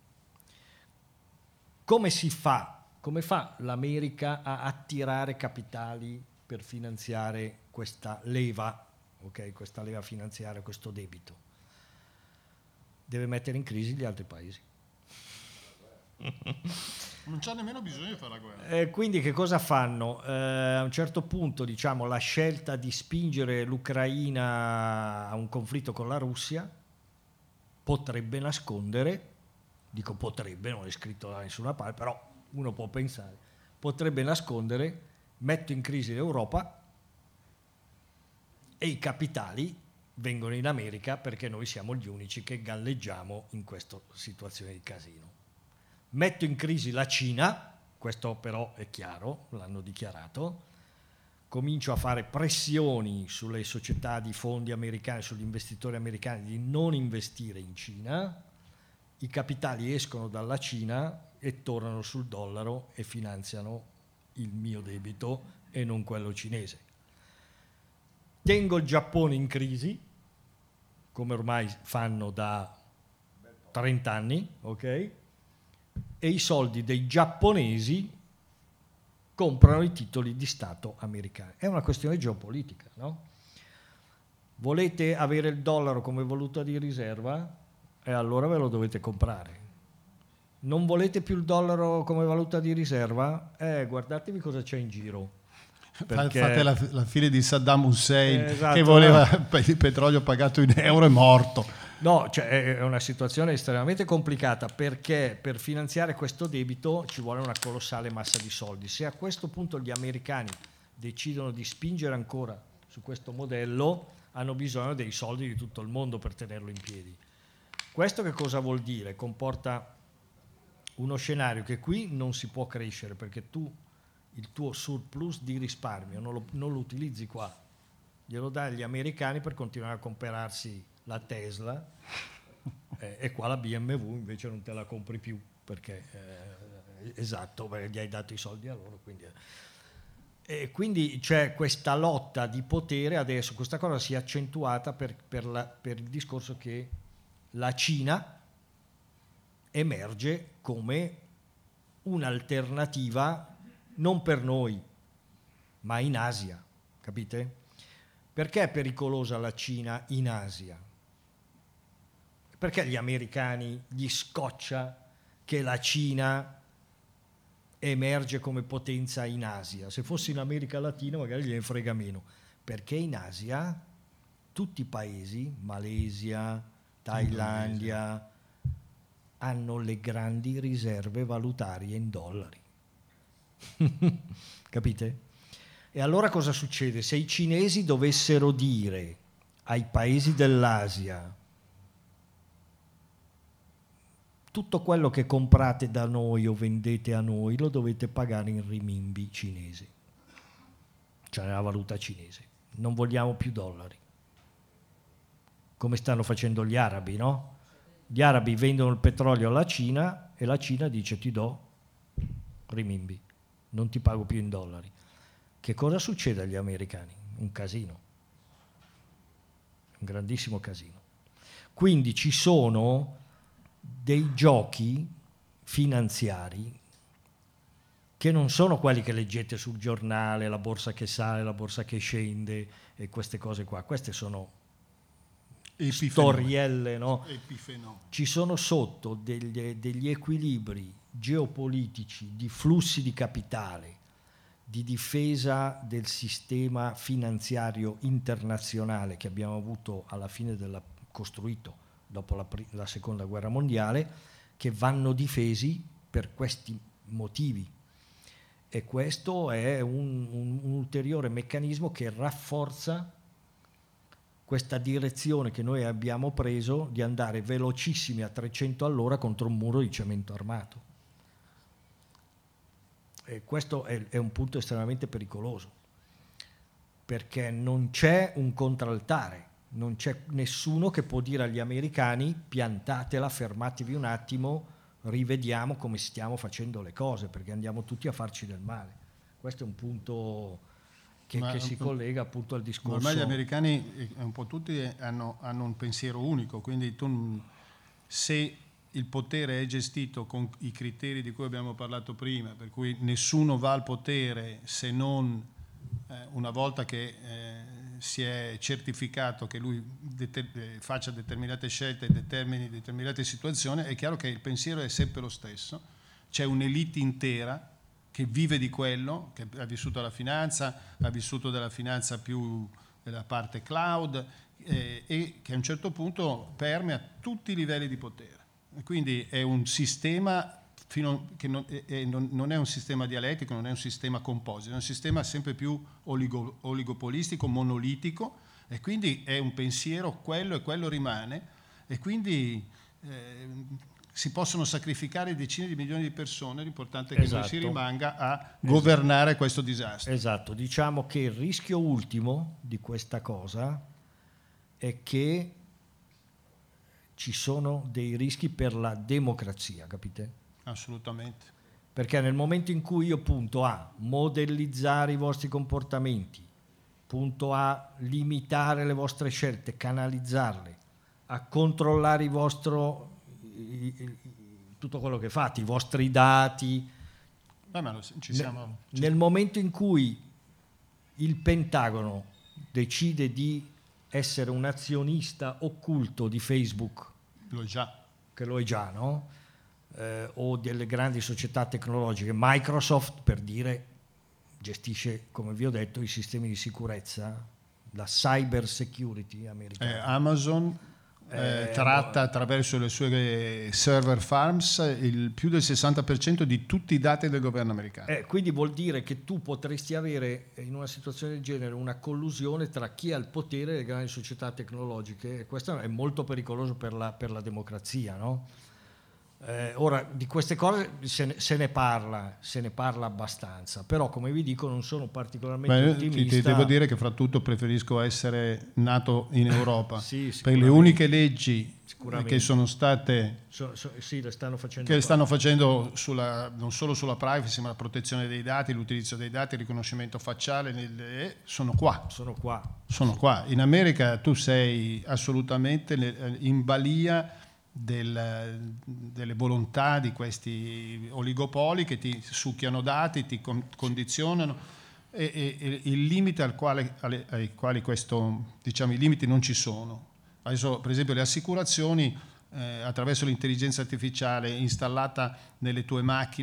Come si fa? Come fa l'America a attirare capitali per finanziare questa leva, ok? Questa leva finanziaria, questo debito? Deve mettere in crisi gli altri paesi. Non c'è nemmeno bisogno di fare la guerra. Quindi che cosa fanno? A un certo punto, diciamo, la scelta di spingere l'Ucraina a un conflitto con la Russia potrebbe nascondere, dico potrebbe, non è scritto da nessuna parte, però uno può pensare, potrebbe nascondere: metto in crisi l'Europa e i capitali vengono in America perché noi siamo gli unici che galleggiamo in questa situazione di casino. Metto in crisi la Cina, questo però è chiaro, l'hanno dichiarato, comincio a fare pressioni sulle società di fondi americani, sugli investitori americani di non investire in Cina, i capitali escono dalla Cina e tornano sul dollaro e finanziano il mio debito e non quello cinese. Tengo il Giappone in crisi, come ormai fanno da 30 anni, ok? E i soldi dei giapponesi comprano i titoli di Stato americani. È una questione geopolitica, no? Volete avere il dollaro come valuta di riserva? E allora ve lo dovete comprare. Non volete più il dollaro come valuta di riserva? Guardatevi cosa c'è in giro. Perché... Fate la fine di Saddam Hussein, esatto, che voleva il petrolio pagato in euro, è morto. No, cioè è una situazione estremamente complicata, perché per finanziare questo debito ci vuole una colossale massa di soldi. Se a questo punto gli americani decidono di spingere ancora su questo modello, hanno bisogno dei soldi di tutto il mondo per tenerlo in piedi. Questo che cosa vuol dire? Comporta uno scenario che qui non si può crescere, perché tu il tuo surplus di risparmio non lo utilizzi qua, glielo dai agli americani per continuare a comprarsi la Tesla e qua la BMW invece non te la compri più perché esatto, perché gli hai dato i soldi a loro, e quindi c'è questa lotta di potere adesso. Questa cosa si è accentuata per il discorso che la Cina emerge come un'alternativa non per noi ma in Asia, capite? Perché è pericolosa la Cina in Asia? Perché agli americani gli scoccia che la Cina emerge come potenza in Asia. Se fosse in America Latina magari gliene frega meno, perché in Asia tutti i paesi, Malesia, Thailandia, hanno le grandi riserve valutarie in dollari. Capite? E allora cosa succede? Se i cinesi dovessero dire ai paesi dell'Asia: tutto quello che comprate da noi o vendete a noi lo dovete pagare in renminbi cinesi, cioè nella valuta cinese, non vogliamo più dollari, come stanno facendo gli arabi, no? Gli arabi vendono il petrolio alla Cina e la Cina dice: ti do renminbi, non ti pago più in dollari. Che cosa succede agli americani? Un casino, un grandissimo casino. Quindi ci sono dei giochi finanziari che non sono quelli che leggete sul giornale, la borsa che sale, la borsa che scende e queste cose qua. Queste sono storielle, no? Ci sono sotto degli equilibri geopolitici, di flussi di capitale, di difesa del sistema finanziario internazionale che abbiamo avuto alla fine costruito dopo la seconda guerra mondiale, che vanno difesi per questi motivi. E questo è un ulteriore meccanismo che rafforza questa direzione che noi abbiamo preso di andare velocissimi a 300 all'ora contro un muro di cemento armato. E questo è un punto estremamente pericoloso, perché non c'è un contraltare, non c'è nessuno che può dire agli americani: piantatela, fermatevi un attimo, rivediamo come stiamo facendo le cose, perché andiamo tutti a farci del male. Questo è un punto che si collega appunto al discorso. Ormai gli americani, un po' tutti, hanno un pensiero unico, quindi se il potere è gestito con i criteri di cui abbiamo parlato prima, per cui nessuno va al potere se non una volta che si è certificato che lui faccia determinate scelte e determini determinate situazioni, è chiaro che il pensiero è sempre lo stesso. C'è un'elite intera che vive di quello, che ha vissuto la finanza, ha vissuto della finanza più della parte cloud, e che a un certo punto permea tutti i livelli di potere. Quindi è un sistema che non è un sistema dialettico, non è un sistema composito, è un sistema sempre più oligopolistico, monolitico, e quindi è un pensiero, quello e quello rimane, e quindi si possono sacrificare decine di milioni di persone, l'importante è che non si rimanga a governare questo disastro. Esatto, diciamo che il rischio ultimo di questa cosa è che ci sono dei rischi per la democrazia, capite? Assolutamente. Perché nel momento in cui io punto a modellizzare i vostri comportamenti, punto a limitare le vostre scelte, canalizzarle, a controllare tutto quello che fate, i vostri dati, nel momento in cui il Pentagono decide di essere un azionista occulto di Facebook, che lo è già, no? O delle grandi società tecnologiche, Microsoft, per dire, gestisce, come vi ho detto, i sistemi di sicurezza, la cyber security americana. Amazon tratta attraverso le sue server farms il più del 60% di tutti i dati del governo americano. Quindi vuol dire che tu potresti avere in una situazione del genere una collusione tra chi ha il potere e le grandi società tecnologiche, e questo è molto pericoloso per la democrazia, no? Ora di queste cose se ne parla abbastanza, però come vi dico non sono particolarmente ottimista. Ti devo dire che fra tutto preferisco essere nato in Europa. Sì, per le uniche leggi che sono state le stanno facendo, che stanno facendo non solo sulla privacy, ma la protezione dei dati, l'utilizzo dei dati, il riconoscimento facciale, sono qua. In America tu sei assolutamente in balia delle volontà di questi oligopoli che ti succhiano dati, ti condizionano, e il limite ai quali questo, diciamo, i limiti non ci sono. Adesso, per esempio, le assicurazioni attraverso l'intelligenza artificiale installata nelle tue macchine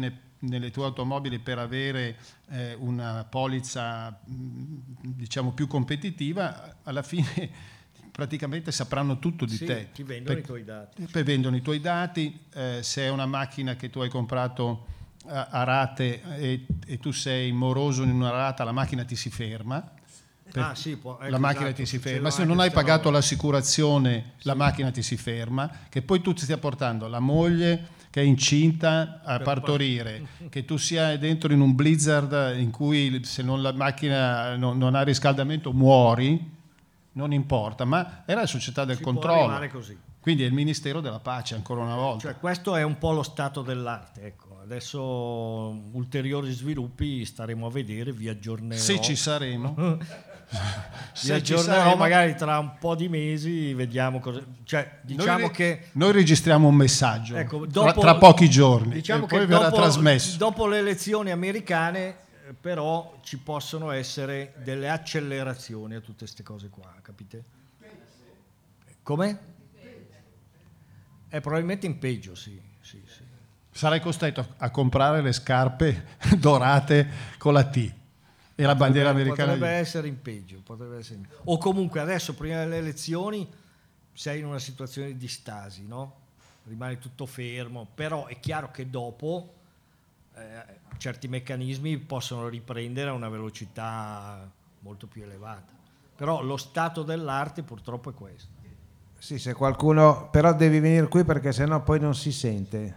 nelle tue automobili per avere una polizza diciamo più competitiva, alla fine praticamente sapranno tutto di te. Ti vendono i tuoi dati. Vendono i tuoi dati, se è una macchina che tu hai comprato a rate e tu sei moroso in una rata, la macchina ti si ferma. La macchina ti si ferma. Se non hai pagato l'assicurazione, la macchina ti si ferma. Che poi tu ti stia portando la moglie che è incinta a partorire, che tu sia dentro in un blizzard in cui se non la macchina non ha riscaldamento muori, non importa, ma è la società del controllo. Così. Quindi è il Ministero della Pace ancora una volta. Cioè, questo è un po' lo stato dell'arte, ecco. Adesso ulteriori sviluppi staremo a vedere, vi aggiornerò. Se ci saremo. Vi aggiornerò magari tra un po' di mesi, vediamo cosa. Cioè, diciamo che noi registriamo un messaggio, ecco, tra pochi giorni, diciamo e poi che verrà trasmesso. Dopo le elezioni americane, però ci possono essere delle accelerazioni a tutte queste cose qua, capite? Come? Probabilmente in peggio, sì. Sarai costretto a comprare le scarpe dorate con la T e la bandiera americana. Potrebbe essere in peggio. O comunque adesso, prima delle elezioni, sei in una situazione di stasi, no? Rimane tutto fermo, però è chiaro che dopo certi meccanismi possono riprendere a una velocità molto più elevata. Però lo stato dell'arte purtroppo è questo. Sì, se qualcuno, però devi venire qui perché sennò poi non si sente.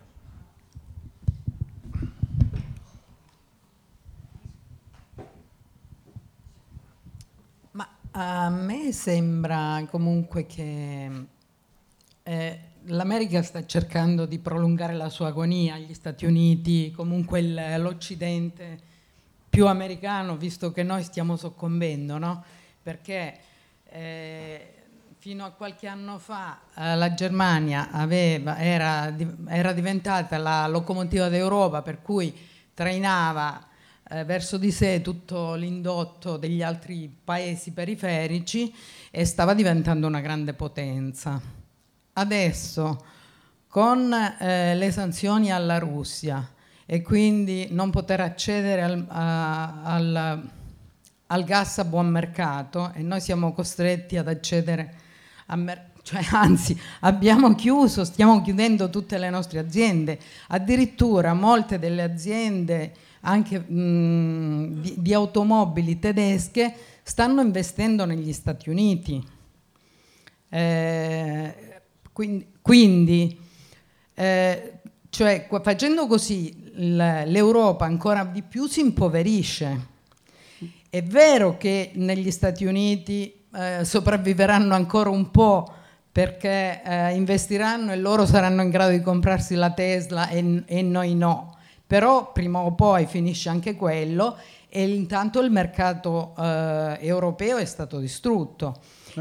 Ma a me sembra comunque che l'America sta cercando di prolungare la sua agonia, gli Stati Uniti, comunque l'Occidente più americano, visto che noi stiamo soccombendo, no? Perché fino a qualche anno fa la Germania era diventata la locomotiva d'Europa, per cui trainava verso di sé tutto l'indotto degli altri paesi periferici e stava diventando una grande potenza. Adesso, con le sanzioni alla Russia e quindi non poter accedere al gas a buon mercato, e noi siamo costretti ad accedere anzi abbiamo chiuso, stiamo chiudendo tutte le nostre aziende, addirittura molte delle aziende anche di automobili tedesche stanno investendo negli Stati Uniti. Quindi cioè, facendo così l'Europa ancora di più si impoverisce. È vero che negli Stati Uniti sopravviveranno ancora un po' perché investiranno e loro saranno in grado di comprarsi la Tesla e noi no, però prima o poi finisce anche quello e intanto il mercato europeo è stato distrutto.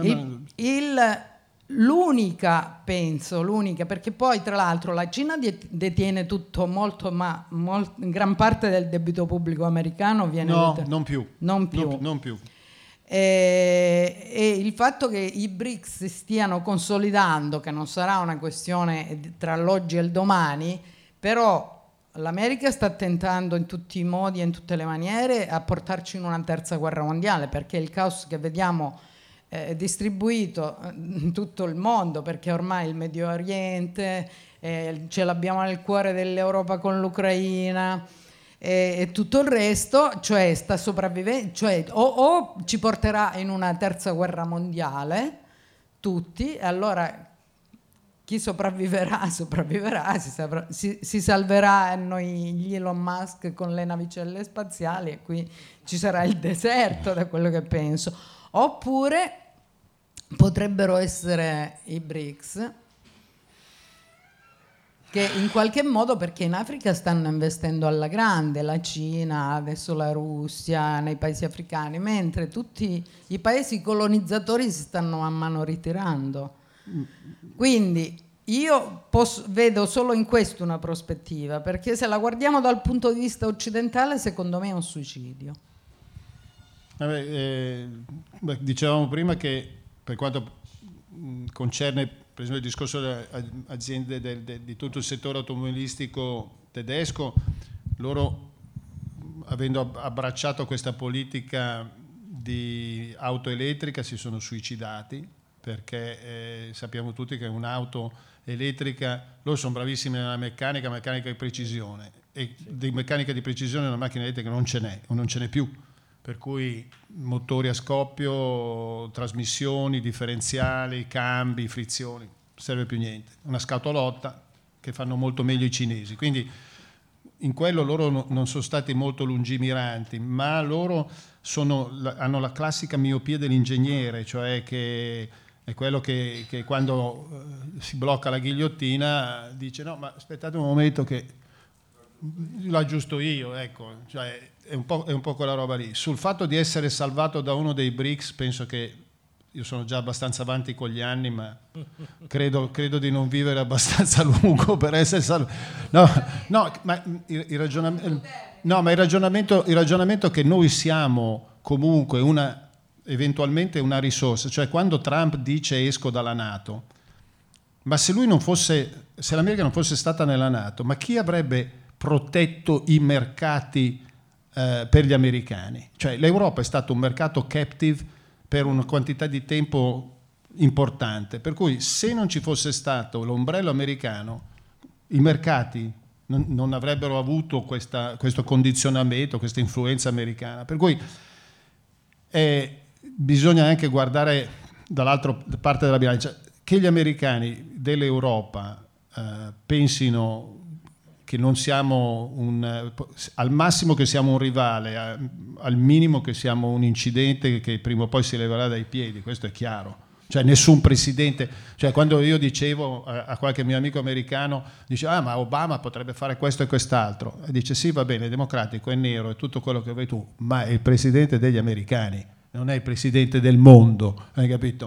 L'unica, perché poi tra l'altro la Cina detiene tutto gran parte del debito pubblico americano viene non più. E il fatto che i BRICS si stiano consolidando, che non sarà una questione tra l'oggi e il domani, però l'America sta tentando in tutti i modi e in tutte le maniere a portarci in una terza guerra mondiale, perché il caos che vediamo è distribuito in tutto il mondo, perché ormai il Medio Oriente ce l'abbiamo nel cuore dell'Europa con l'Ucraina e tutto il resto, cioè sta sopravvivendo, cioè o ci porterà in una terza guerra mondiale tutti, e allora chi sopravviverà si salverà noi gli Elon Musk con le navicelle spaziali e qui ci sarà il deserto, da quello che penso. Oppure potrebbero essere i BRICS, che in qualche modo, perché in Africa stanno investendo alla grande, la Cina, adesso la Russia, nei paesi africani, mentre tutti i paesi colonizzatori si stanno man mano ritirando. Quindi io vedo solo in questo una prospettiva, perché se la guardiamo dal punto di vista occidentale, secondo me è un suicidio. Dicevamo prima che per quanto concerne per esempio il discorso delle aziende di tutto il settore automobilistico tedesco, loro, avendo abbracciato questa politica di auto elettrica, si sono suicidati, perché sappiamo tutti che un'auto elettrica, loro sono bravissimi nella meccanica di precisione, e di meccanica di precisione una macchina elettrica non ce n'è, o non ce n'è più, per cui motori a scoppio, trasmissioni, differenziali, cambi, frizioni, non serve più niente, una scatolotta che fanno molto meglio i cinesi, quindi in quello loro non sono stati molto lungimiranti, ma loro hanno la classica miopia dell'ingegnere, cioè che è quello che quando si blocca la ghigliottina dice no, ma aspettate un momento che lo aggiusto io, ecco, cioè è un po' quella roba lì. Sul fatto di essere salvato da uno dei BRICS, penso che io sono già abbastanza avanti con gli anni, ma credo di non vivere abbastanza a lungo per essere salvato. No, ma il ragionamento che noi siamo comunque eventualmente una risorsa, cioè quando Trump dice esco dalla NATO, ma se l'America non fosse stata nella NATO, ma chi avrebbe protetto i mercati per gli americani? Cioè l'Europa è stato un mercato captive per una quantità di tempo importante, per cui se non ci fosse stato l'ombrello americano, i mercati non avrebbero avuto questo condizionamento, questa influenza americana, per cui bisogna anche guardare dall'altra parte della bilancia, che gli americani dell'Europa pensino che non siamo al massimo che siamo un rivale, al minimo che siamo un incidente che prima o poi si leverà dai piedi, questo è chiaro. Cioè nessun presidente, cioè quando io dicevo a qualche mio amico americano, diceva ma Obama potrebbe fare questo e quest'altro, e dice sì, va bene, è democratico, è nero, è tutto quello che vuoi tu, ma è il presidente degli americani, non è il presidente del mondo, hai capito?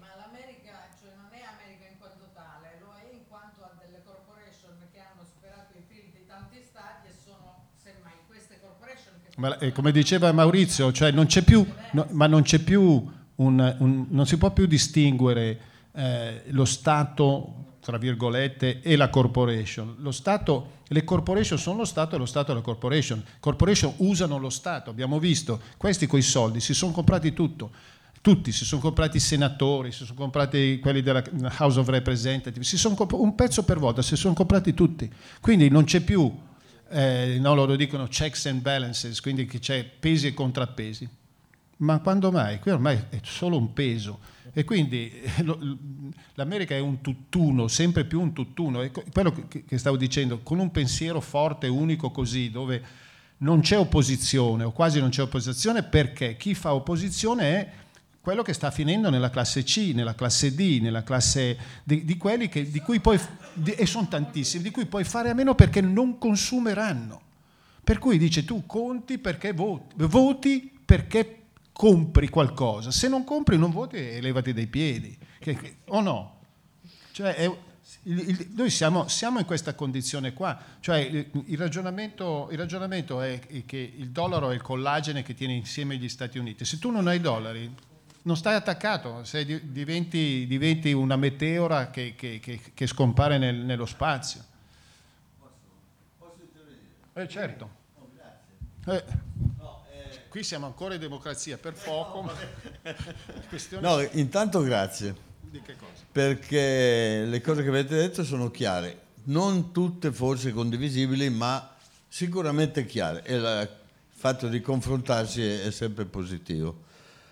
Ma come diceva Maurizio, cioè non c'è più, non si può più distinguere lo Stato, tra virgolette, e la corporation. Le corporation sono lo Stato e lo Stato è la corporation. Corporation usano lo Stato, abbiamo visto, questi coi soldi si sono comprati tutto. Tutti si sono comprati i senatori, si sono comprati quelli della House of Representatives, un pezzo per volta, si sono comprati tutti. Quindi non c'è più... loro dicono checks and balances, quindi che c'è pesi e contrappesi, ma quando mai? Qui ormai è solo un peso, e quindi l'America è un tutt'uno, sempre più un tutt'uno, è quello che stavo dicendo, con un pensiero forte, unico così, dove non c'è opposizione o quasi non c'è opposizione, perché chi fa opposizione è quello che sta finendo nella classe C, nella classe D, nella classe di quelli di cui poi, e sono tantissimi, di cui puoi fare a meno perché non consumeranno. Per cui dice tu conti perché voti perché compri qualcosa. Se non compri non voti e levati dai piedi. O no? Cioè noi siamo in questa condizione qua. Cioè il ragionamento è che il dollaro è il collagene che tiene insieme gli Stati Uniti. Se tu non hai dollari non stai attaccato, diventi una meteora che scompare nello spazio. Posso intervenire? Certo. Oh, grazie. Qui siamo ancora in democrazia, per poco. No, intanto grazie. Di che cosa? Perché le cose che avete detto sono chiare, non tutte forse condivisibili, ma sicuramente chiare. E il fatto di confrontarsi è sempre positivo.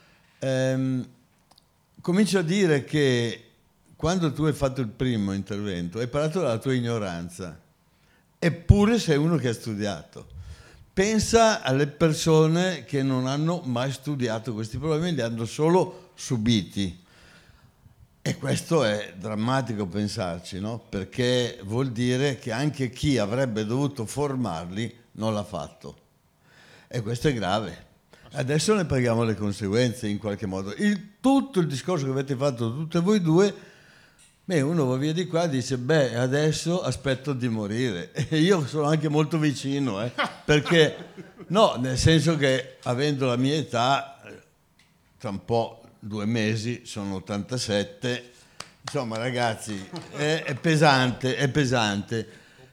Comincio a dire che quando tu hai fatto il primo intervento hai parlato della tua ignoranza, eppure sei uno che ha studiato. Pensa alle persone che non hanno mai studiato questi problemi, li hanno solo subiti, e questo è drammatico pensarci, no? Perché vuol dire che anche chi avrebbe dovuto formarli non l'ha fatto, e questo è grave. Adesso ne paghiamo le conseguenze in qualche modo. Tutto il discorso che avete fatto tutte voi due, uno va via di qua e dice adesso aspetto di morire. E io sono anche molto vicino, perché no, nel senso che avendo la mia età, tra un po', 2 mesi, sono 87, insomma ragazzi, è pesante.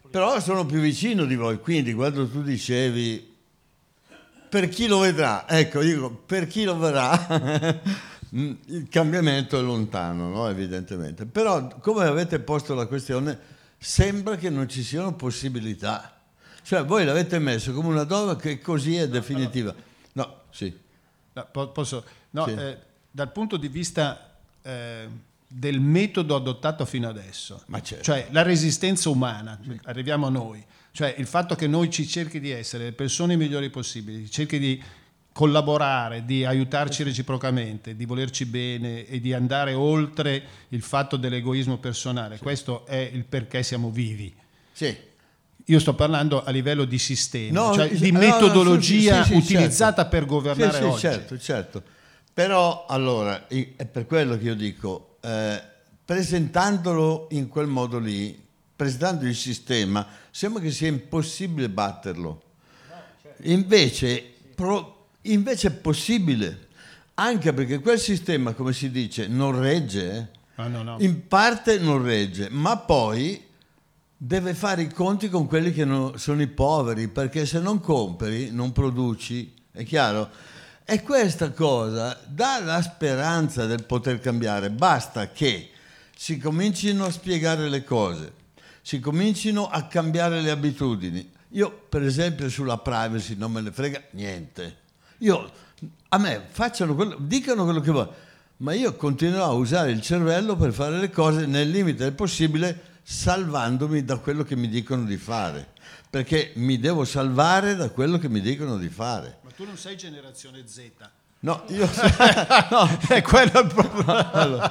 però sono più vicino di voi, quindi quando tu dicevi per chi lo vedrà, ecco, dico per chi lo verrà il cambiamento è lontano, no? Evidentemente, però come avete posto la questione sembra che non ci siano possibilità, cioè voi l'avete messo come una doma che così è definitiva. No, sì. No, posso? No, Sì. Dal punto di vista del metodo adottato fino adesso, Ma certo. cioè la resistenza umana, arriviamo a noi, cioè il fatto che noi ci cerchi di essere le persone migliori possibili, cerchi di collaborare, di aiutarci reciprocamente, di volerci bene e di andare oltre il fatto dell'egoismo personale. Sì. Questo è il perché siamo vivi. Sì. Io sto parlando a livello di sistema, No, cioè di metodologia sì, utilizzata certo. per governare oggi. Certo. Però, allora, è per quello che io dico, presentandolo in quel modo lì, presentando il sistema, sembra che sia impossibile batterlo. Invece è possibile, anche perché quel sistema, come si dice, non regge, No. in parte non regge, ma poi deve fare i conti con quelli che sono i poveri, perché se non compri non produci, è chiaro? E questa cosa dà la speranza del poter cambiare, basta che si comincino a spiegare le cose, si comincino a cambiare le abitudini. Io per esempio sulla privacy non me ne frega niente, a me dicano quello che vogliono, ma io continuerò a usare il cervello per fare le cose nel limite del possibile, salvandomi da quello che mi dicono di fare, perché mi devo salvare da quello che mi dicono di fare. Ma tu non sei generazione Z. No, io no, è quello il problema.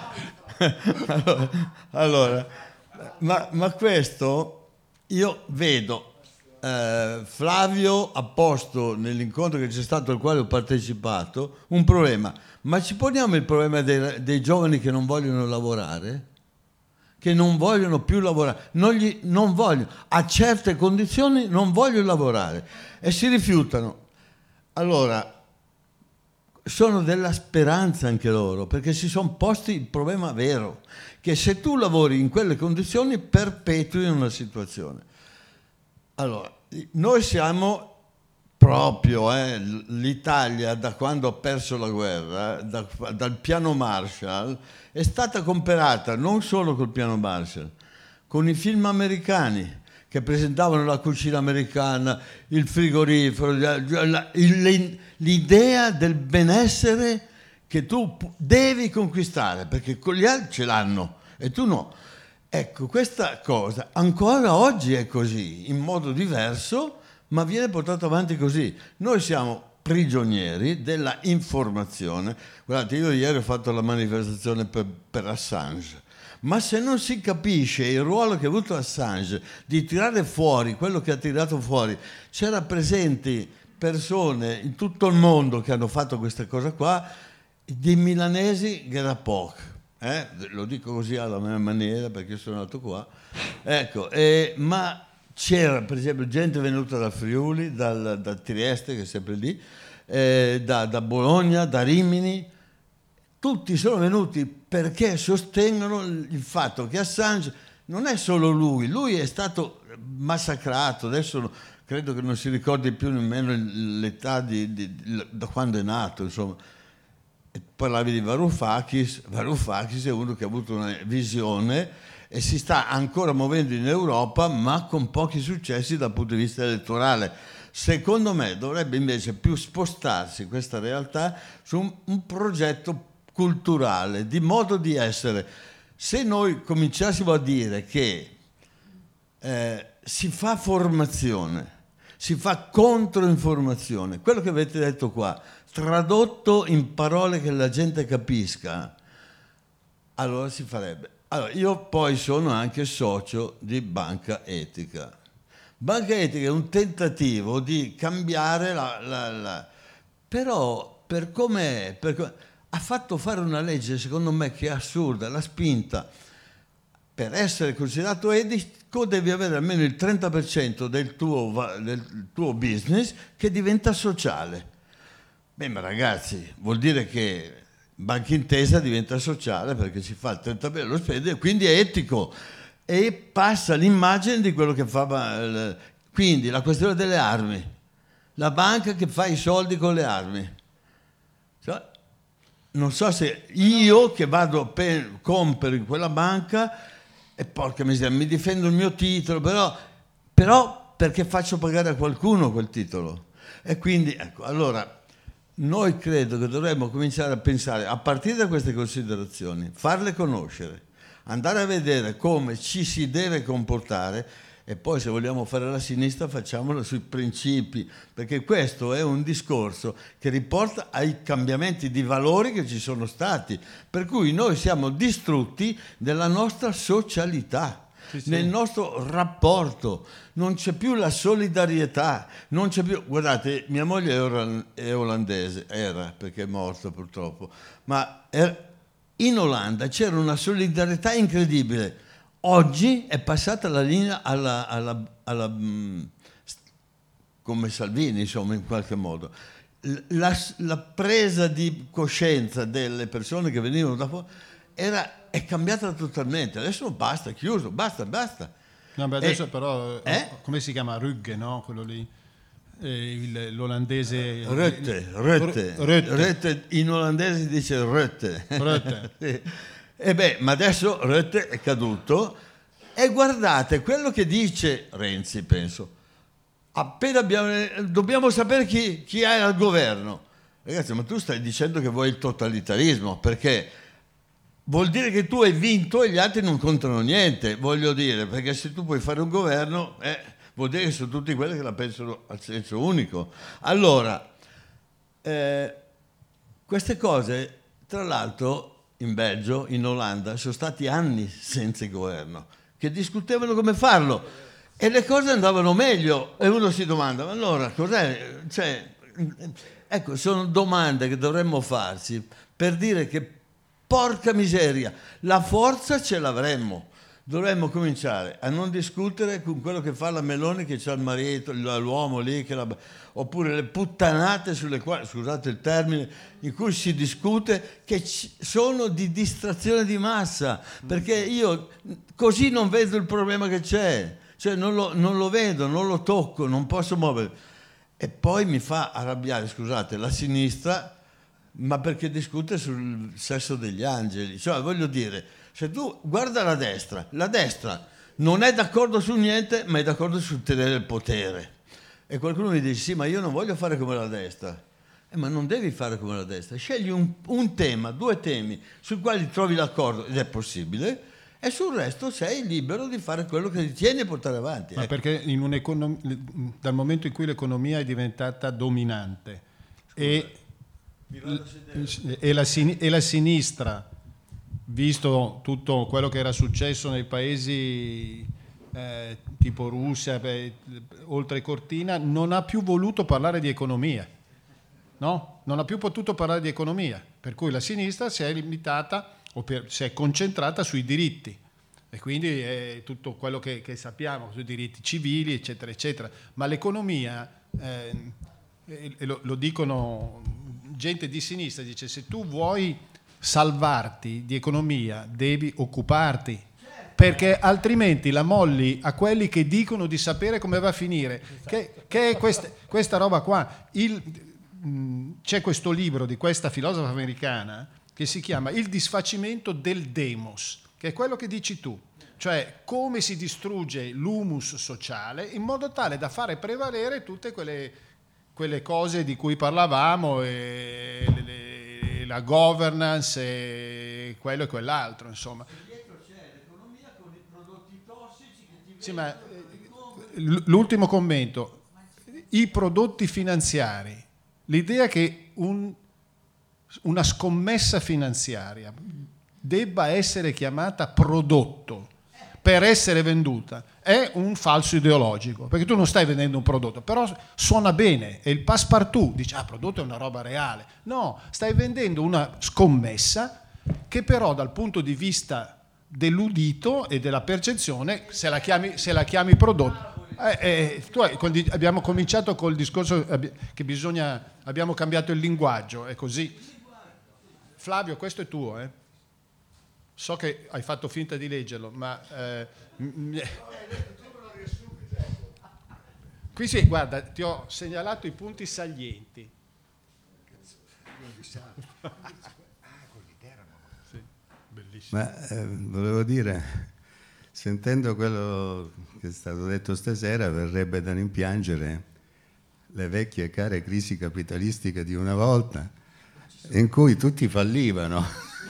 allora, ma questo io vedo Flavio ha posto nell'incontro che c'è stato al quale ho partecipato un problema, ma ci poniamo il problema dei giovani che non vogliono lavorare, che non vogliono più lavorare, non vogliono, a certe condizioni non vogliono lavorare e si rifiutano. Allora, sono della speranza anche loro, perché si sono posti il problema vero, che se tu lavori in quelle condizioni perpetui una situazione. Allora, noi siamo proprio, l'Italia da quando ha perso la guerra, dal piano Marshall, è stata comparata non solo col piano Marshall, con i film americani che presentavano la cucina americana, il frigorifero, l'idea del benessere che tu devi conquistare, perché con gli altri ce l'hanno e tu no. Ecco, questa cosa ancora oggi è così, in modo diverso, ma viene portato avanti così. Noi siamo prigionieri della informazione. Guardate, io ieri ho fatto la manifestazione per Assange, ma se non si capisce il ruolo che ha avuto Assange di tirare fuori quello che ha tirato fuori, c'erano presenti persone in tutto il mondo che hanno fatto questa cosa qua, di milanesi che era poco. Lo dico così alla mia maniera perché io sono nato qua, ecco, ma c'era per esempio gente venuta da Friuli, da Trieste che è sempre lì, da Bologna, da Rimini, tutti sono venuti perché sostengono il fatto che Assange non è solo lui è stato massacrato, adesso credo che non si ricordi più nemmeno l'età da quando è nato, insomma. Parlavi di Varoufakis è uno che ha avuto una visione e si sta ancora muovendo in Europa, ma con pochi successi dal punto di vista elettorale. Secondo me dovrebbe invece più spostarsi questa realtà su un progetto culturale, di modo di essere. Se noi cominciassimo a dire che si fa formazione, si fa controinformazione, quello che avete detto qua, tradotto in parole che la gente capisca, allora si farebbe. Allora, io poi sono anche socio di Banca Etica. Banca Etica è un tentativo di cambiare però per come ha fatto fare una legge secondo me che è assurda, la spinta. Per essere considerato etico devi avere almeno il 30% del tuo business che diventa sociale. Beh, ma ragazzi, vuol dire che Banca Intesa diventa sociale perché si fa il 30% dello spende e quindi è etico. e passa l'immagine di quello che fa. Quindi la questione delle armi, la banca che fa i soldi con le armi. Cioè, non so se io che vado compro in quella banca e porca miseria, mi difendo il mio titolo, però perché faccio pagare a qualcuno quel titolo. E quindi, ecco, allora, noi credo che dovremmo cominciare a pensare, a partire da queste considerazioni, farle conoscere, andare a vedere come ci si deve comportare e poi se vogliamo fare la sinistra facciamolo sui principi, perché questo è un discorso che riporta ai cambiamenti di valori che ci sono stati, per cui noi siamo distrutti della nostra socialità. Sì. Nel nostro rapporto non c'è più la solidarietà, non c'è più. Guardate, mia moglie è olandese, era perché è morta purtroppo, ma in Olanda c'era una solidarietà incredibile. Oggi è passata la linea come Salvini, insomma, in qualche modo. La presa di coscienza delle persone che venivano da fuori è cambiata totalmente. Adesso basta, è chiuso, basta. No, beh, adesso però, come si chiama? Rugge, no? Quello lì, l'olandese... Rutte, in olandese si dice Rutte. Sì. Ma adesso Rutte è caduto e guardate quello che dice Renzi, penso. Appena dobbiamo sapere chi è al governo. Ragazzi, ma tu stai dicendo che vuoi il totalitarismo, perché... vuol dire che tu hai vinto e gli altri non contano niente, voglio dire, perché se tu puoi fare un governo, vuol dire che sono tutti quelli che la pensano al senso unico. Allora, queste cose, tra l'altro, in Belgio, in Olanda, sono stati anni senza il governo, che discutevano come farlo, e le cose andavano meglio, e uno si domanda, ma allora cos'è? Cioè, ecco, sono domande che dovremmo farci per dire che porca miseria, la forza ce l'avremmo. Dovremmo cominciare a non discutere con quello che fa la Meloni, che c'ha il marito, l'uomo lì, oppure le puttanate sulle quali, scusate il termine, in cui si discute, che sono di distrazione di massa, perché io così non vedo il problema che c'è, cioè non lo vedo, non lo tocco, non posso muovere. E poi mi fa arrabbiare, scusate, la sinistra, ma perché discute sul sesso degli angeli. Cioè, voglio dire, se tu guarda la destra non è d'accordo su niente, ma è d'accordo sul tenere il potere. E qualcuno mi dice, sì, ma io non voglio fare come la destra. Ma non devi fare come la destra. Scegli un tema, 2 temi, sui quali trovi l'accordo, ed è possibile, e sul resto sei libero di fare quello che ritieni e portare avanti. Ma perché dal momento in cui l'economia è diventata dominante e la sinistra, visto tutto quello che era successo nei paesi tipo Russia, oltre Cortina, non ha più voluto parlare di economia, no? Non ha più potuto parlare di economia, per cui la sinistra si è limitata si è concentrata sui diritti, e quindi è tutto quello che sappiamo sui diritti civili, eccetera, eccetera. Ma l'economia, lo dicono gente di sinistra, dice, se tu vuoi salvarti di economia devi occuparti, perché altrimenti la molli a quelli che dicono di sapere come va a finire, che è questa roba qua. C'è questo libro di questa filosofa americana che si chiama Il disfacimento del demos, che è quello che dici tu, cioè come si distrugge l'humus sociale in modo tale da fare prevalere tutte quelle cose di cui parlavamo, e la governance e quello e quell'altro, insomma. Dietro c'è l'economia con i prodotti tossici che ti sì, ma l'ultimo commento, i prodotti finanziari, l'idea che una scommessa finanziaria debba essere chiamata prodotto per essere venduta è un falso ideologico, perché tu non stai vendendo un prodotto, però suona bene, e il passepartout dice prodotto è una roba reale. No, stai vendendo una scommessa che però dal punto di vista dell'udito e della percezione, se la chiami prodotto, abbiamo cominciato col discorso che abbiamo cambiato il linguaggio, è così. Flavio, questo è tuo, So che hai fatto finta di leggerlo, ma qui sì, guarda, ti ho segnalato i punti salienti. Sì, bellissimo. Ma volevo dire, sentendo quello che è stato detto stasera, verrebbe da rimpiangere le vecchie e care crisi capitalistiche di una volta, in cui tutti fallivano.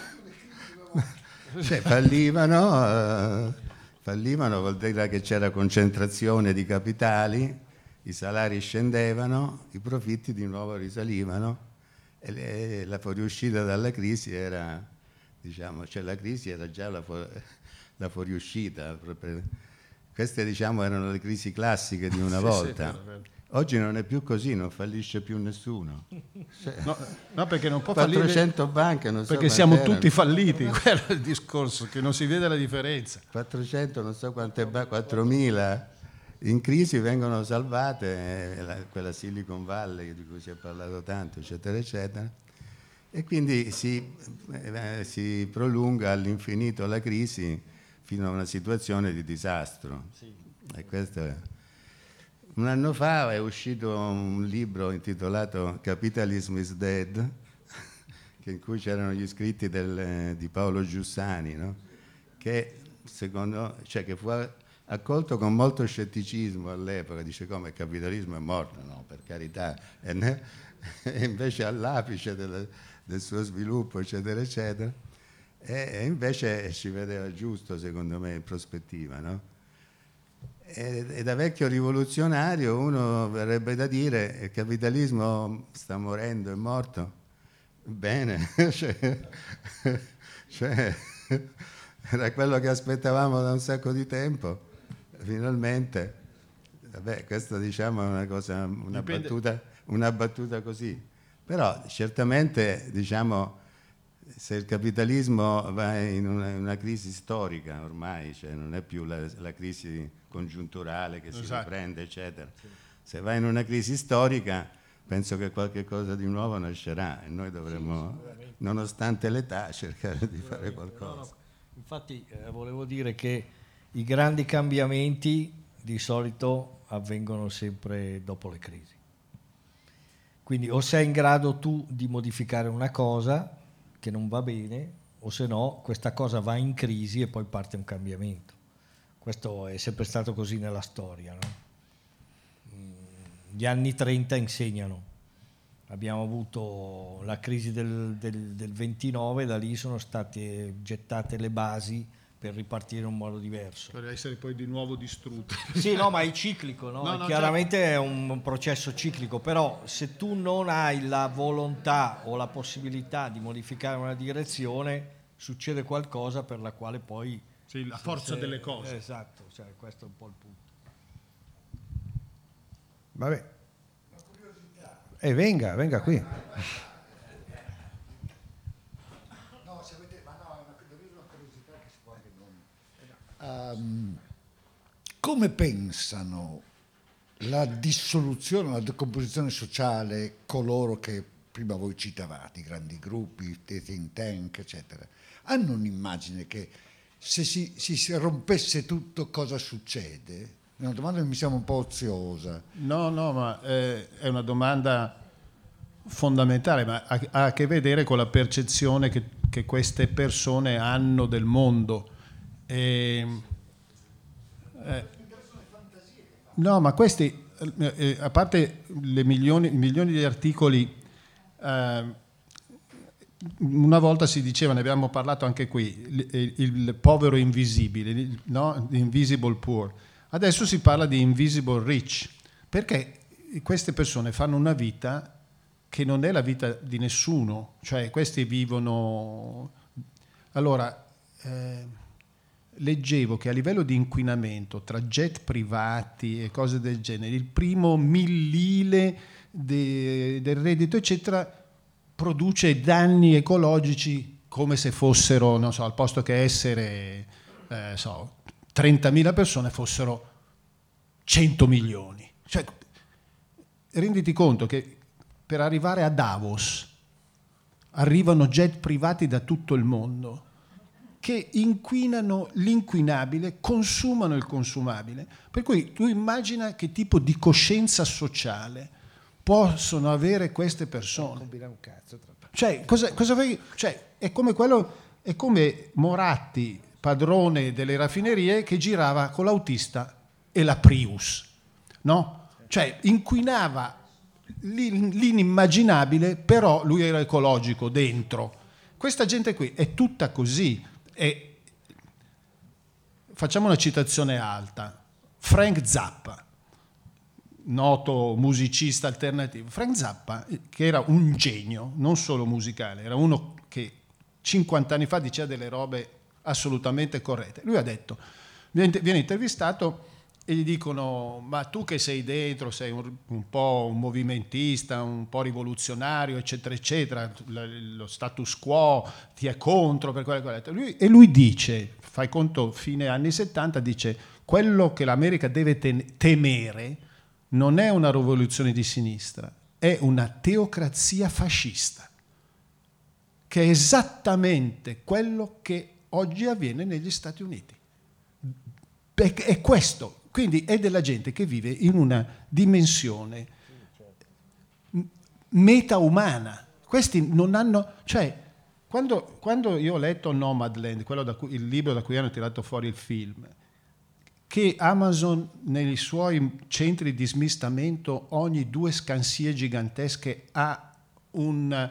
Cioè, fallivano vuol dire che c'era concentrazione di capitali, i salari scendevano, i profitti di nuovo risalivano e la fuoriuscita dalla crisi era, diciamo, cioè la crisi era già la fuoriuscita. Queste, diciamo, erano le crisi classiche di una volta. Sì, vero. Oggi non è più così, non fallisce più nessuno. No, perché non può 400 fallire, banche, non so perché quante siamo erano. tutti falliti, quello è il discorso, che non si vede la differenza. 400, non so quante 4.000 in crisi vengono salvate, quella Silicon Valley di cui si è parlato tanto, eccetera, eccetera. E quindi si prolunga all'infinito la crisi fino a una situazione di disastro. Sì. E questo è. Un anno fa è uscito un libro intitolato Capitalism is Dead, in cui c'erano gli scritti di Paolo Giussani, no? Che che fu accolto con molto scetticismo all'epoca. Dice: come il capitalismo è morto? No, per carità. E invece all'apice del suo sviluppo, eccetera, eccetera. E invece ci vedeva giusto, secondo me, in prospettiva, no? E da vecchio rivoluzionario uno verrebbe da dire: il capitalismo sta morendo, è morto. Bene, cioè, era quello che aspettavamo da un sacco di tempo, finalmente. Vabbè, questa, diciamo, è una cosa, una battuta così. Però certamente, diciamo, se il capitalismo va in una crisi storica ormai, cioè non è più la crisi congiunturale che si riprende, eccetera. Sì. Se va in una crisi storica, penso che qualche cosa di nuovo nascerà e noi dovremmo, nonostante l'età, cercare di fare qualcosa. No. Infatti volevo dire che i grandi cambiamenti di solito avvengono sempre dopo le crisi. Quindi o sei in grado tu di modificare una cosa che non va bene, o se no questa cosa va in crisi e poi parte un cambiamento. Questo è sempre stato così nella storia, no? Gli anni 30 insegnano. Abbiamo avuto la crisi del 29, da lì sono state gettate le basi per ripartire in un modo diverso. Per essere poi di nuovo distrutte. Sì, no, ma è ciclico, no? No, chiaramente certo. È un processo ciclico, però se tu non hai la volontà o la possibilità di modificare una direzione, succede qualcosa per la quale poi... Sì, la forza delle cose. Esatto, cioè, questo è un po' il punto. Vabbè. Venga qui. Come pensano la dissoluzione, la decomposizione sociale coloro che prima voi citavate, i grandi gruppi, i think tank, eccetera? Hanno un'immagine che se si rompesse tutto cosa succede? È una domanda che mi sembra un po' oziosa. No, ma è una domanda fondamentale, ma ha a che vedere con la percezione che queste persone hanno del mondo. No, ma questi, a parte i milioni di articoli, una volta si diceva, ne abbiamo parlato anche qui, il povero invisibile, no? Invisible poor. Adesso si parla di invisible rich, perché queste persone fanno una vita che non è la vita di nessuno, cioè questi vivono... Allora, leggevo che a livello di inquinamento tra jet privati e cose del genere, il primo millile del reddito, eccetera, produce danni ecologici come se fossero, non so, al posto che essere 30.000 persone fossero 100 milioni. Cioè, renditi conto che per arrivare a Davos arrivano jet privati da tutto il mondo che inquinano l'inquinabile, consumano il consumabile. Per cui tu immagina che tipo di coscienza sociale possono avere queste persone. Cioè, cosa fai? Cioè, è come Moratti, padrone delle raffinerie, che girava con l'autista e la Prius, no? Cioè, inquinava l'inimmaginabile, però lui era ecologico dentro. Questa gente qui è tutta così. E facciamo una citazione alta. Frank Zappa, noto musicista alternativo. Frank Zappa, che era un genio, non solo musicale, era uno che 50 anni fa diceva delle robe assolutamente corrette. Lui ha detto, viene intervistato e gli dicono: ma tu che sei dentro, sei un po' un movimentista, un po' rivoluzionario, eccetera, eccetera, lo status quo ti è contro per quello. Lui dice, fai conto, fine anni 70, dice: quello che l'America deve temere non è una rivoluzione di sinistra, è una teocrazia fascista, che è esattamente quello che oggi avviene negli Stati Uniti. È questo. Quindi è della gente che vive in una dimensione meta-umana. Questi non hanno... Cioè, quando io ho letto Nomadland, il libro da cui hanno tirato fuori il film, che Amazon nei suoi centri di smistamento ogni 2 scansie gigantesche ha un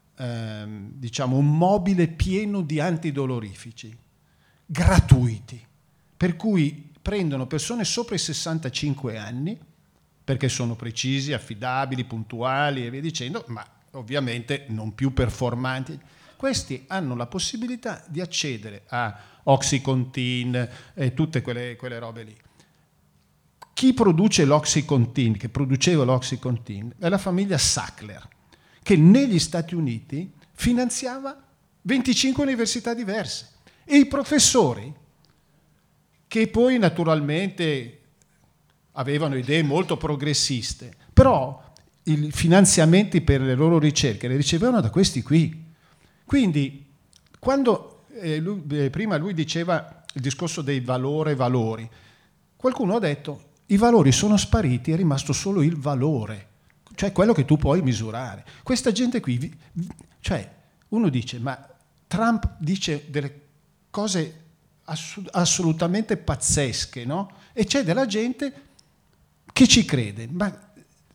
mobile pieno di antidolorifici gratuiti, per cui prendono persone sopra i 65 anni perché sono precisi, affidabili, puntuali e via dicendo, ma ovviamente non più performanti. Questi hanno la possibilità di accedere a Oxycontin e tutte quelle robe lì. Chi produce l'Oxycontin, che produceva l'Oxycontin, è la famiglia Sackler, che negli Stati Uniti finanziava 25 università diverse, e i professori, che poi naturalmente avevano idee molto progressiste, però i finanziamenti per le loro ricerche le ricevevano da questi qui. Quindi quando prima lui diceva il discorso dei valori, qualcuno ha detto: i valori sono spariti, è rimasto solo il valore, cioè quello che tu puoi misurare. Questa gente qui, cioè uno dice: ma Trump dice delle cose assolutamente pazzesche, no? E c'è della gente che ci crede. Ma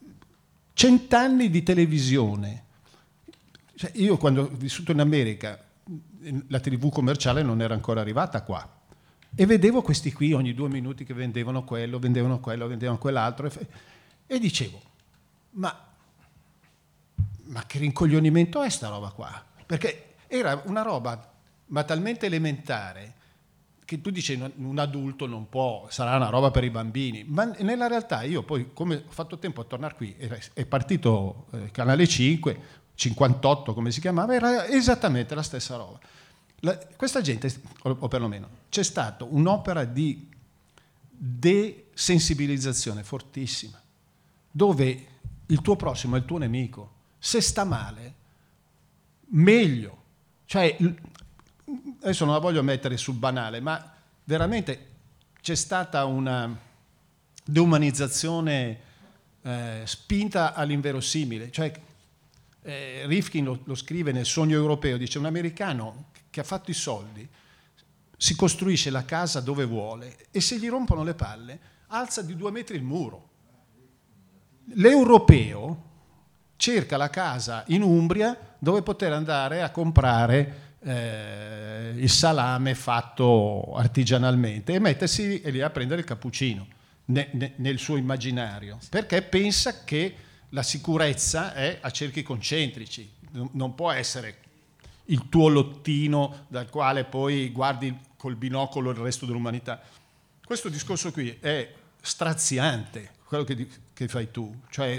100 anni di televisione, cioè, io quando ho vissuto in America, la TV commerciale non era ancora arrivata qua, e vedevo questi qui ogni 2 minuti che vendevano quello, vendevano quell'altro, e dicevo: ma che rincoglionimento è sta roba qua? Perché era una roba ma talmente elementare che tu dici un adulto non può, sarà una roba per i bambini, ma nella realtà io poi, come ho fatto tempo a tornare qui, è partito Canale 5, 58 come si chiamava, era esattamente la stessa roba. Questa gente, o perlomeno, c'è stata un'opera di desensibilizzazione fortissima, dove il tuo prossimo è il tuo nemico, se sta male, meglio. Cioè, adesso non la voglio mettere sul banale, ma veramente c'è stata una deumanizzazione spinta all'inverosimile. Cioè, Rifkin lo scrive nel Sogno europeo, dice: un americano che ha fatto i soldi si costruisce la casa dove vuole e se gli rompono le palle alza di 2 metri il muro. L'europeo cerca la casa in Umbria dove poter andare a comprare il salame fatto artigianalmente e mettersi lì a prendere il cappuccino nel suo immaginario, perché pensa che la sicurezza è a cerchi concentrici, non può essere il tuo lottino dal quale poi guardi col binocolo il resto dell'umanità. Questo discorso qui è straziante, quello che fai tu, cioè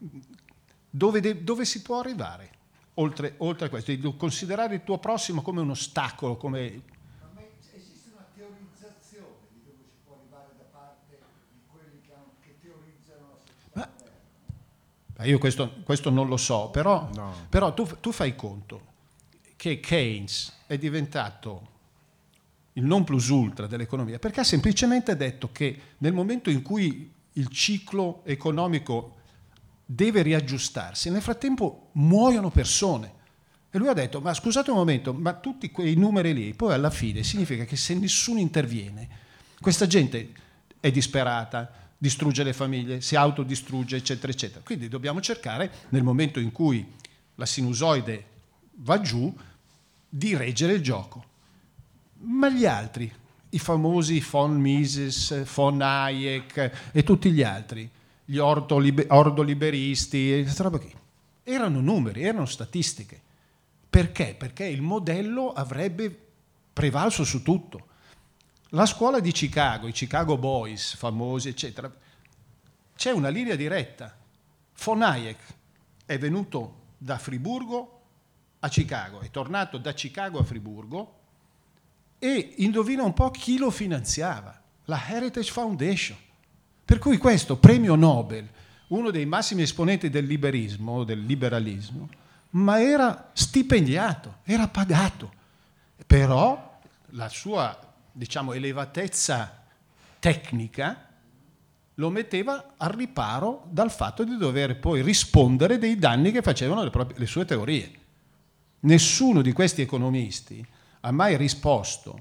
dove si può arrivare oltre a questo, di considerare il tuo prossimo come un ostacolo, come... Ma esiste una teorizzazione di dove si può arrivare da parte di quelli che teorizzano la società? Io questo non lo so, però, no. Però tu fai conto che Keynes è diventato il non plus ultra dell'economia, perché ha semplicemente detto che nel momento in cui il ciclo economico deve riaggiustarsi, nel frattempo muoiono persone. E lui ha detto, ma scusate un momento, ma tutti quei numeri lì, poi alla fine significa che se nessuno interviene, questa gente è disperata, distrugge le famiglie, si autodistrugge, eccetera, eccetera. Quindi dobbiamo cercare, nel momento in cui la sinusoide va giù, di reggere il gioco. Ma gli altri, i famosi von Mises, von Hayek e tutti gli altri, gli ordoliberisti, questa roba qui, erano numeri, erano statistiche. Perché? Perché il modello avrebbe prevalso su tutto. La scuola di Chicago, i Chicago Boys famosi, eccetera, c'è una linea diretta. Von Hayek è venuto da Friburgo a Chicago, è tornato da Chicago a Friburgo e indovina un po' chi lo finanziava, la Heritage Foundation. Per cui questo premio Nobel, uno dei massimi esponenti del liberalismo, ma era stipendiato, era pagato. Però la sua, diciamo, elevatezza tecnica lo metteva al riparo dal fatto di dover poi rispondere dei danni che facevano le sue teorie. Nessuno di questi economisti ha mai risposto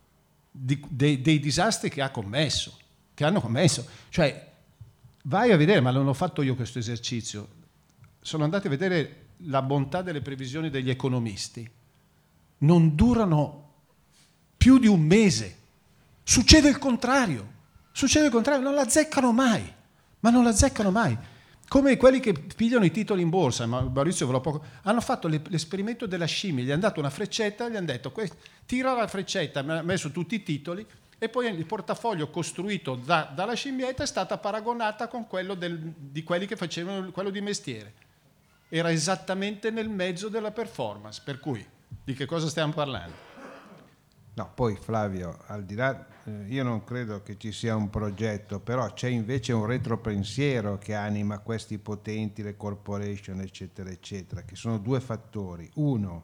dei disastri che hanno commesso. Cioè, vai a vedere, ma non ho fatto io questo esercizio, sono andati a vedere la bontà delle previsioni degli economisti. Non durano più di un mese. Succede il contrario, non la azzeccano mai, ma non la azzeccano mai. Come quelli che pigliano i titoli in borsa, ma Maurizio ve l'ho poco... hanno fatto l'esperimento della scimmia, gli hanno dato una freccetta, gli hanno detto tira la freccetta, ha messo tutti i titoli e poi il portafoglio costruito dalla scimmietta è stata paragonata con quello di quelli che facevano quello di mestiere. Era esattamente nel mezzo della performance, per cui di che cosa stiamo parlando? No, poi Flavio, al di là, io non credo che ci sia un progetto, però c'è invece un retropensiero che anima questi potenti, le corporation, eccetera, eccetera, che sono due fattori. Uno,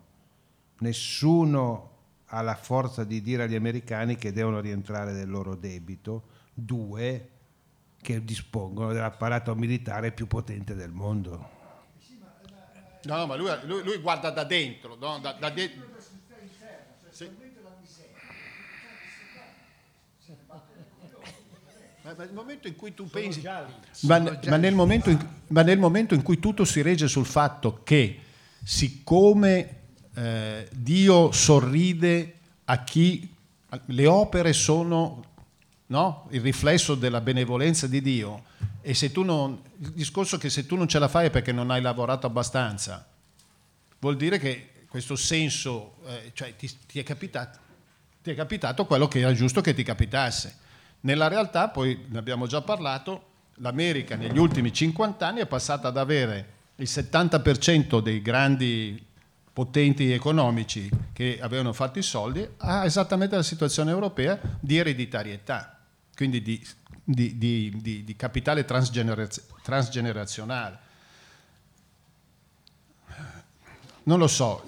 nessuno ha la forza di dire agli americani che devono rientrare del loro debito. Due, che dispongono dell'apparato militare più potente del mondo. No, ma lui guarda da dentro, no? Da dentro. Sì. Ma nel momento in cui tu pensi, ma nel momento in cui tutto si regge sul fatto che siccome Dio sorride a chi le opere sono, no, il riflesso della benevolenza di Dio, e se tu non, il discorso che se tu non ce la fai è perché non hai lavorato abbastanza, vuol dire che questo senso, cioè ti è capitato quello che era giusto che ti capitasse. Nella realtà, poi ne abbiamo già parlato, l'America negli ultimi 50 anni è passata ad avere il 70% dei grandi potenti economici che avevano fatto i soldi a esattamente la situazione europea di ereditarietà, quindi di capitale transgenerazionale. Non lo so,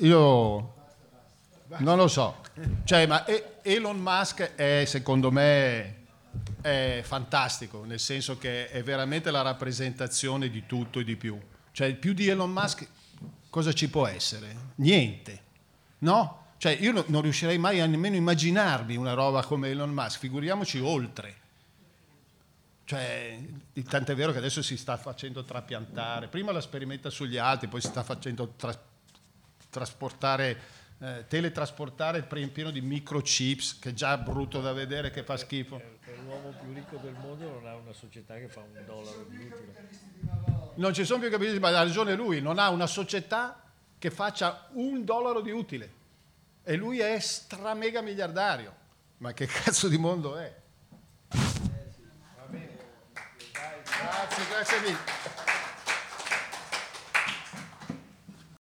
cioè, ma Elon Musk è, secondo me, è fantastico, nel senso che è veramente la rappresentazione di tutto e di più. Cioè, più di Elon Musk cosa ci può essere? Niente, no? Cioè, io non riuscirei mai a nemmeno immaginarmi una roba come Elon Musk, figuriamoci oltre. Cioè, tant'è vero che adesso si sta facendo trapiantare, prima la sperimenta sugli altri, poi si sta facendo teletrasportare pieno di microchips, che è già brutto da vedere, che fa schifo. Per l'uomo più ricco del mondo non ha una società che fa $1 di utile. Non ci sono più capitalisti, ma ha ragione lui, non ha una società che faccia $1 di utile. E lui è stramega miliardario. Ma che cazzo di mondo è? Va bene. Grazie mille.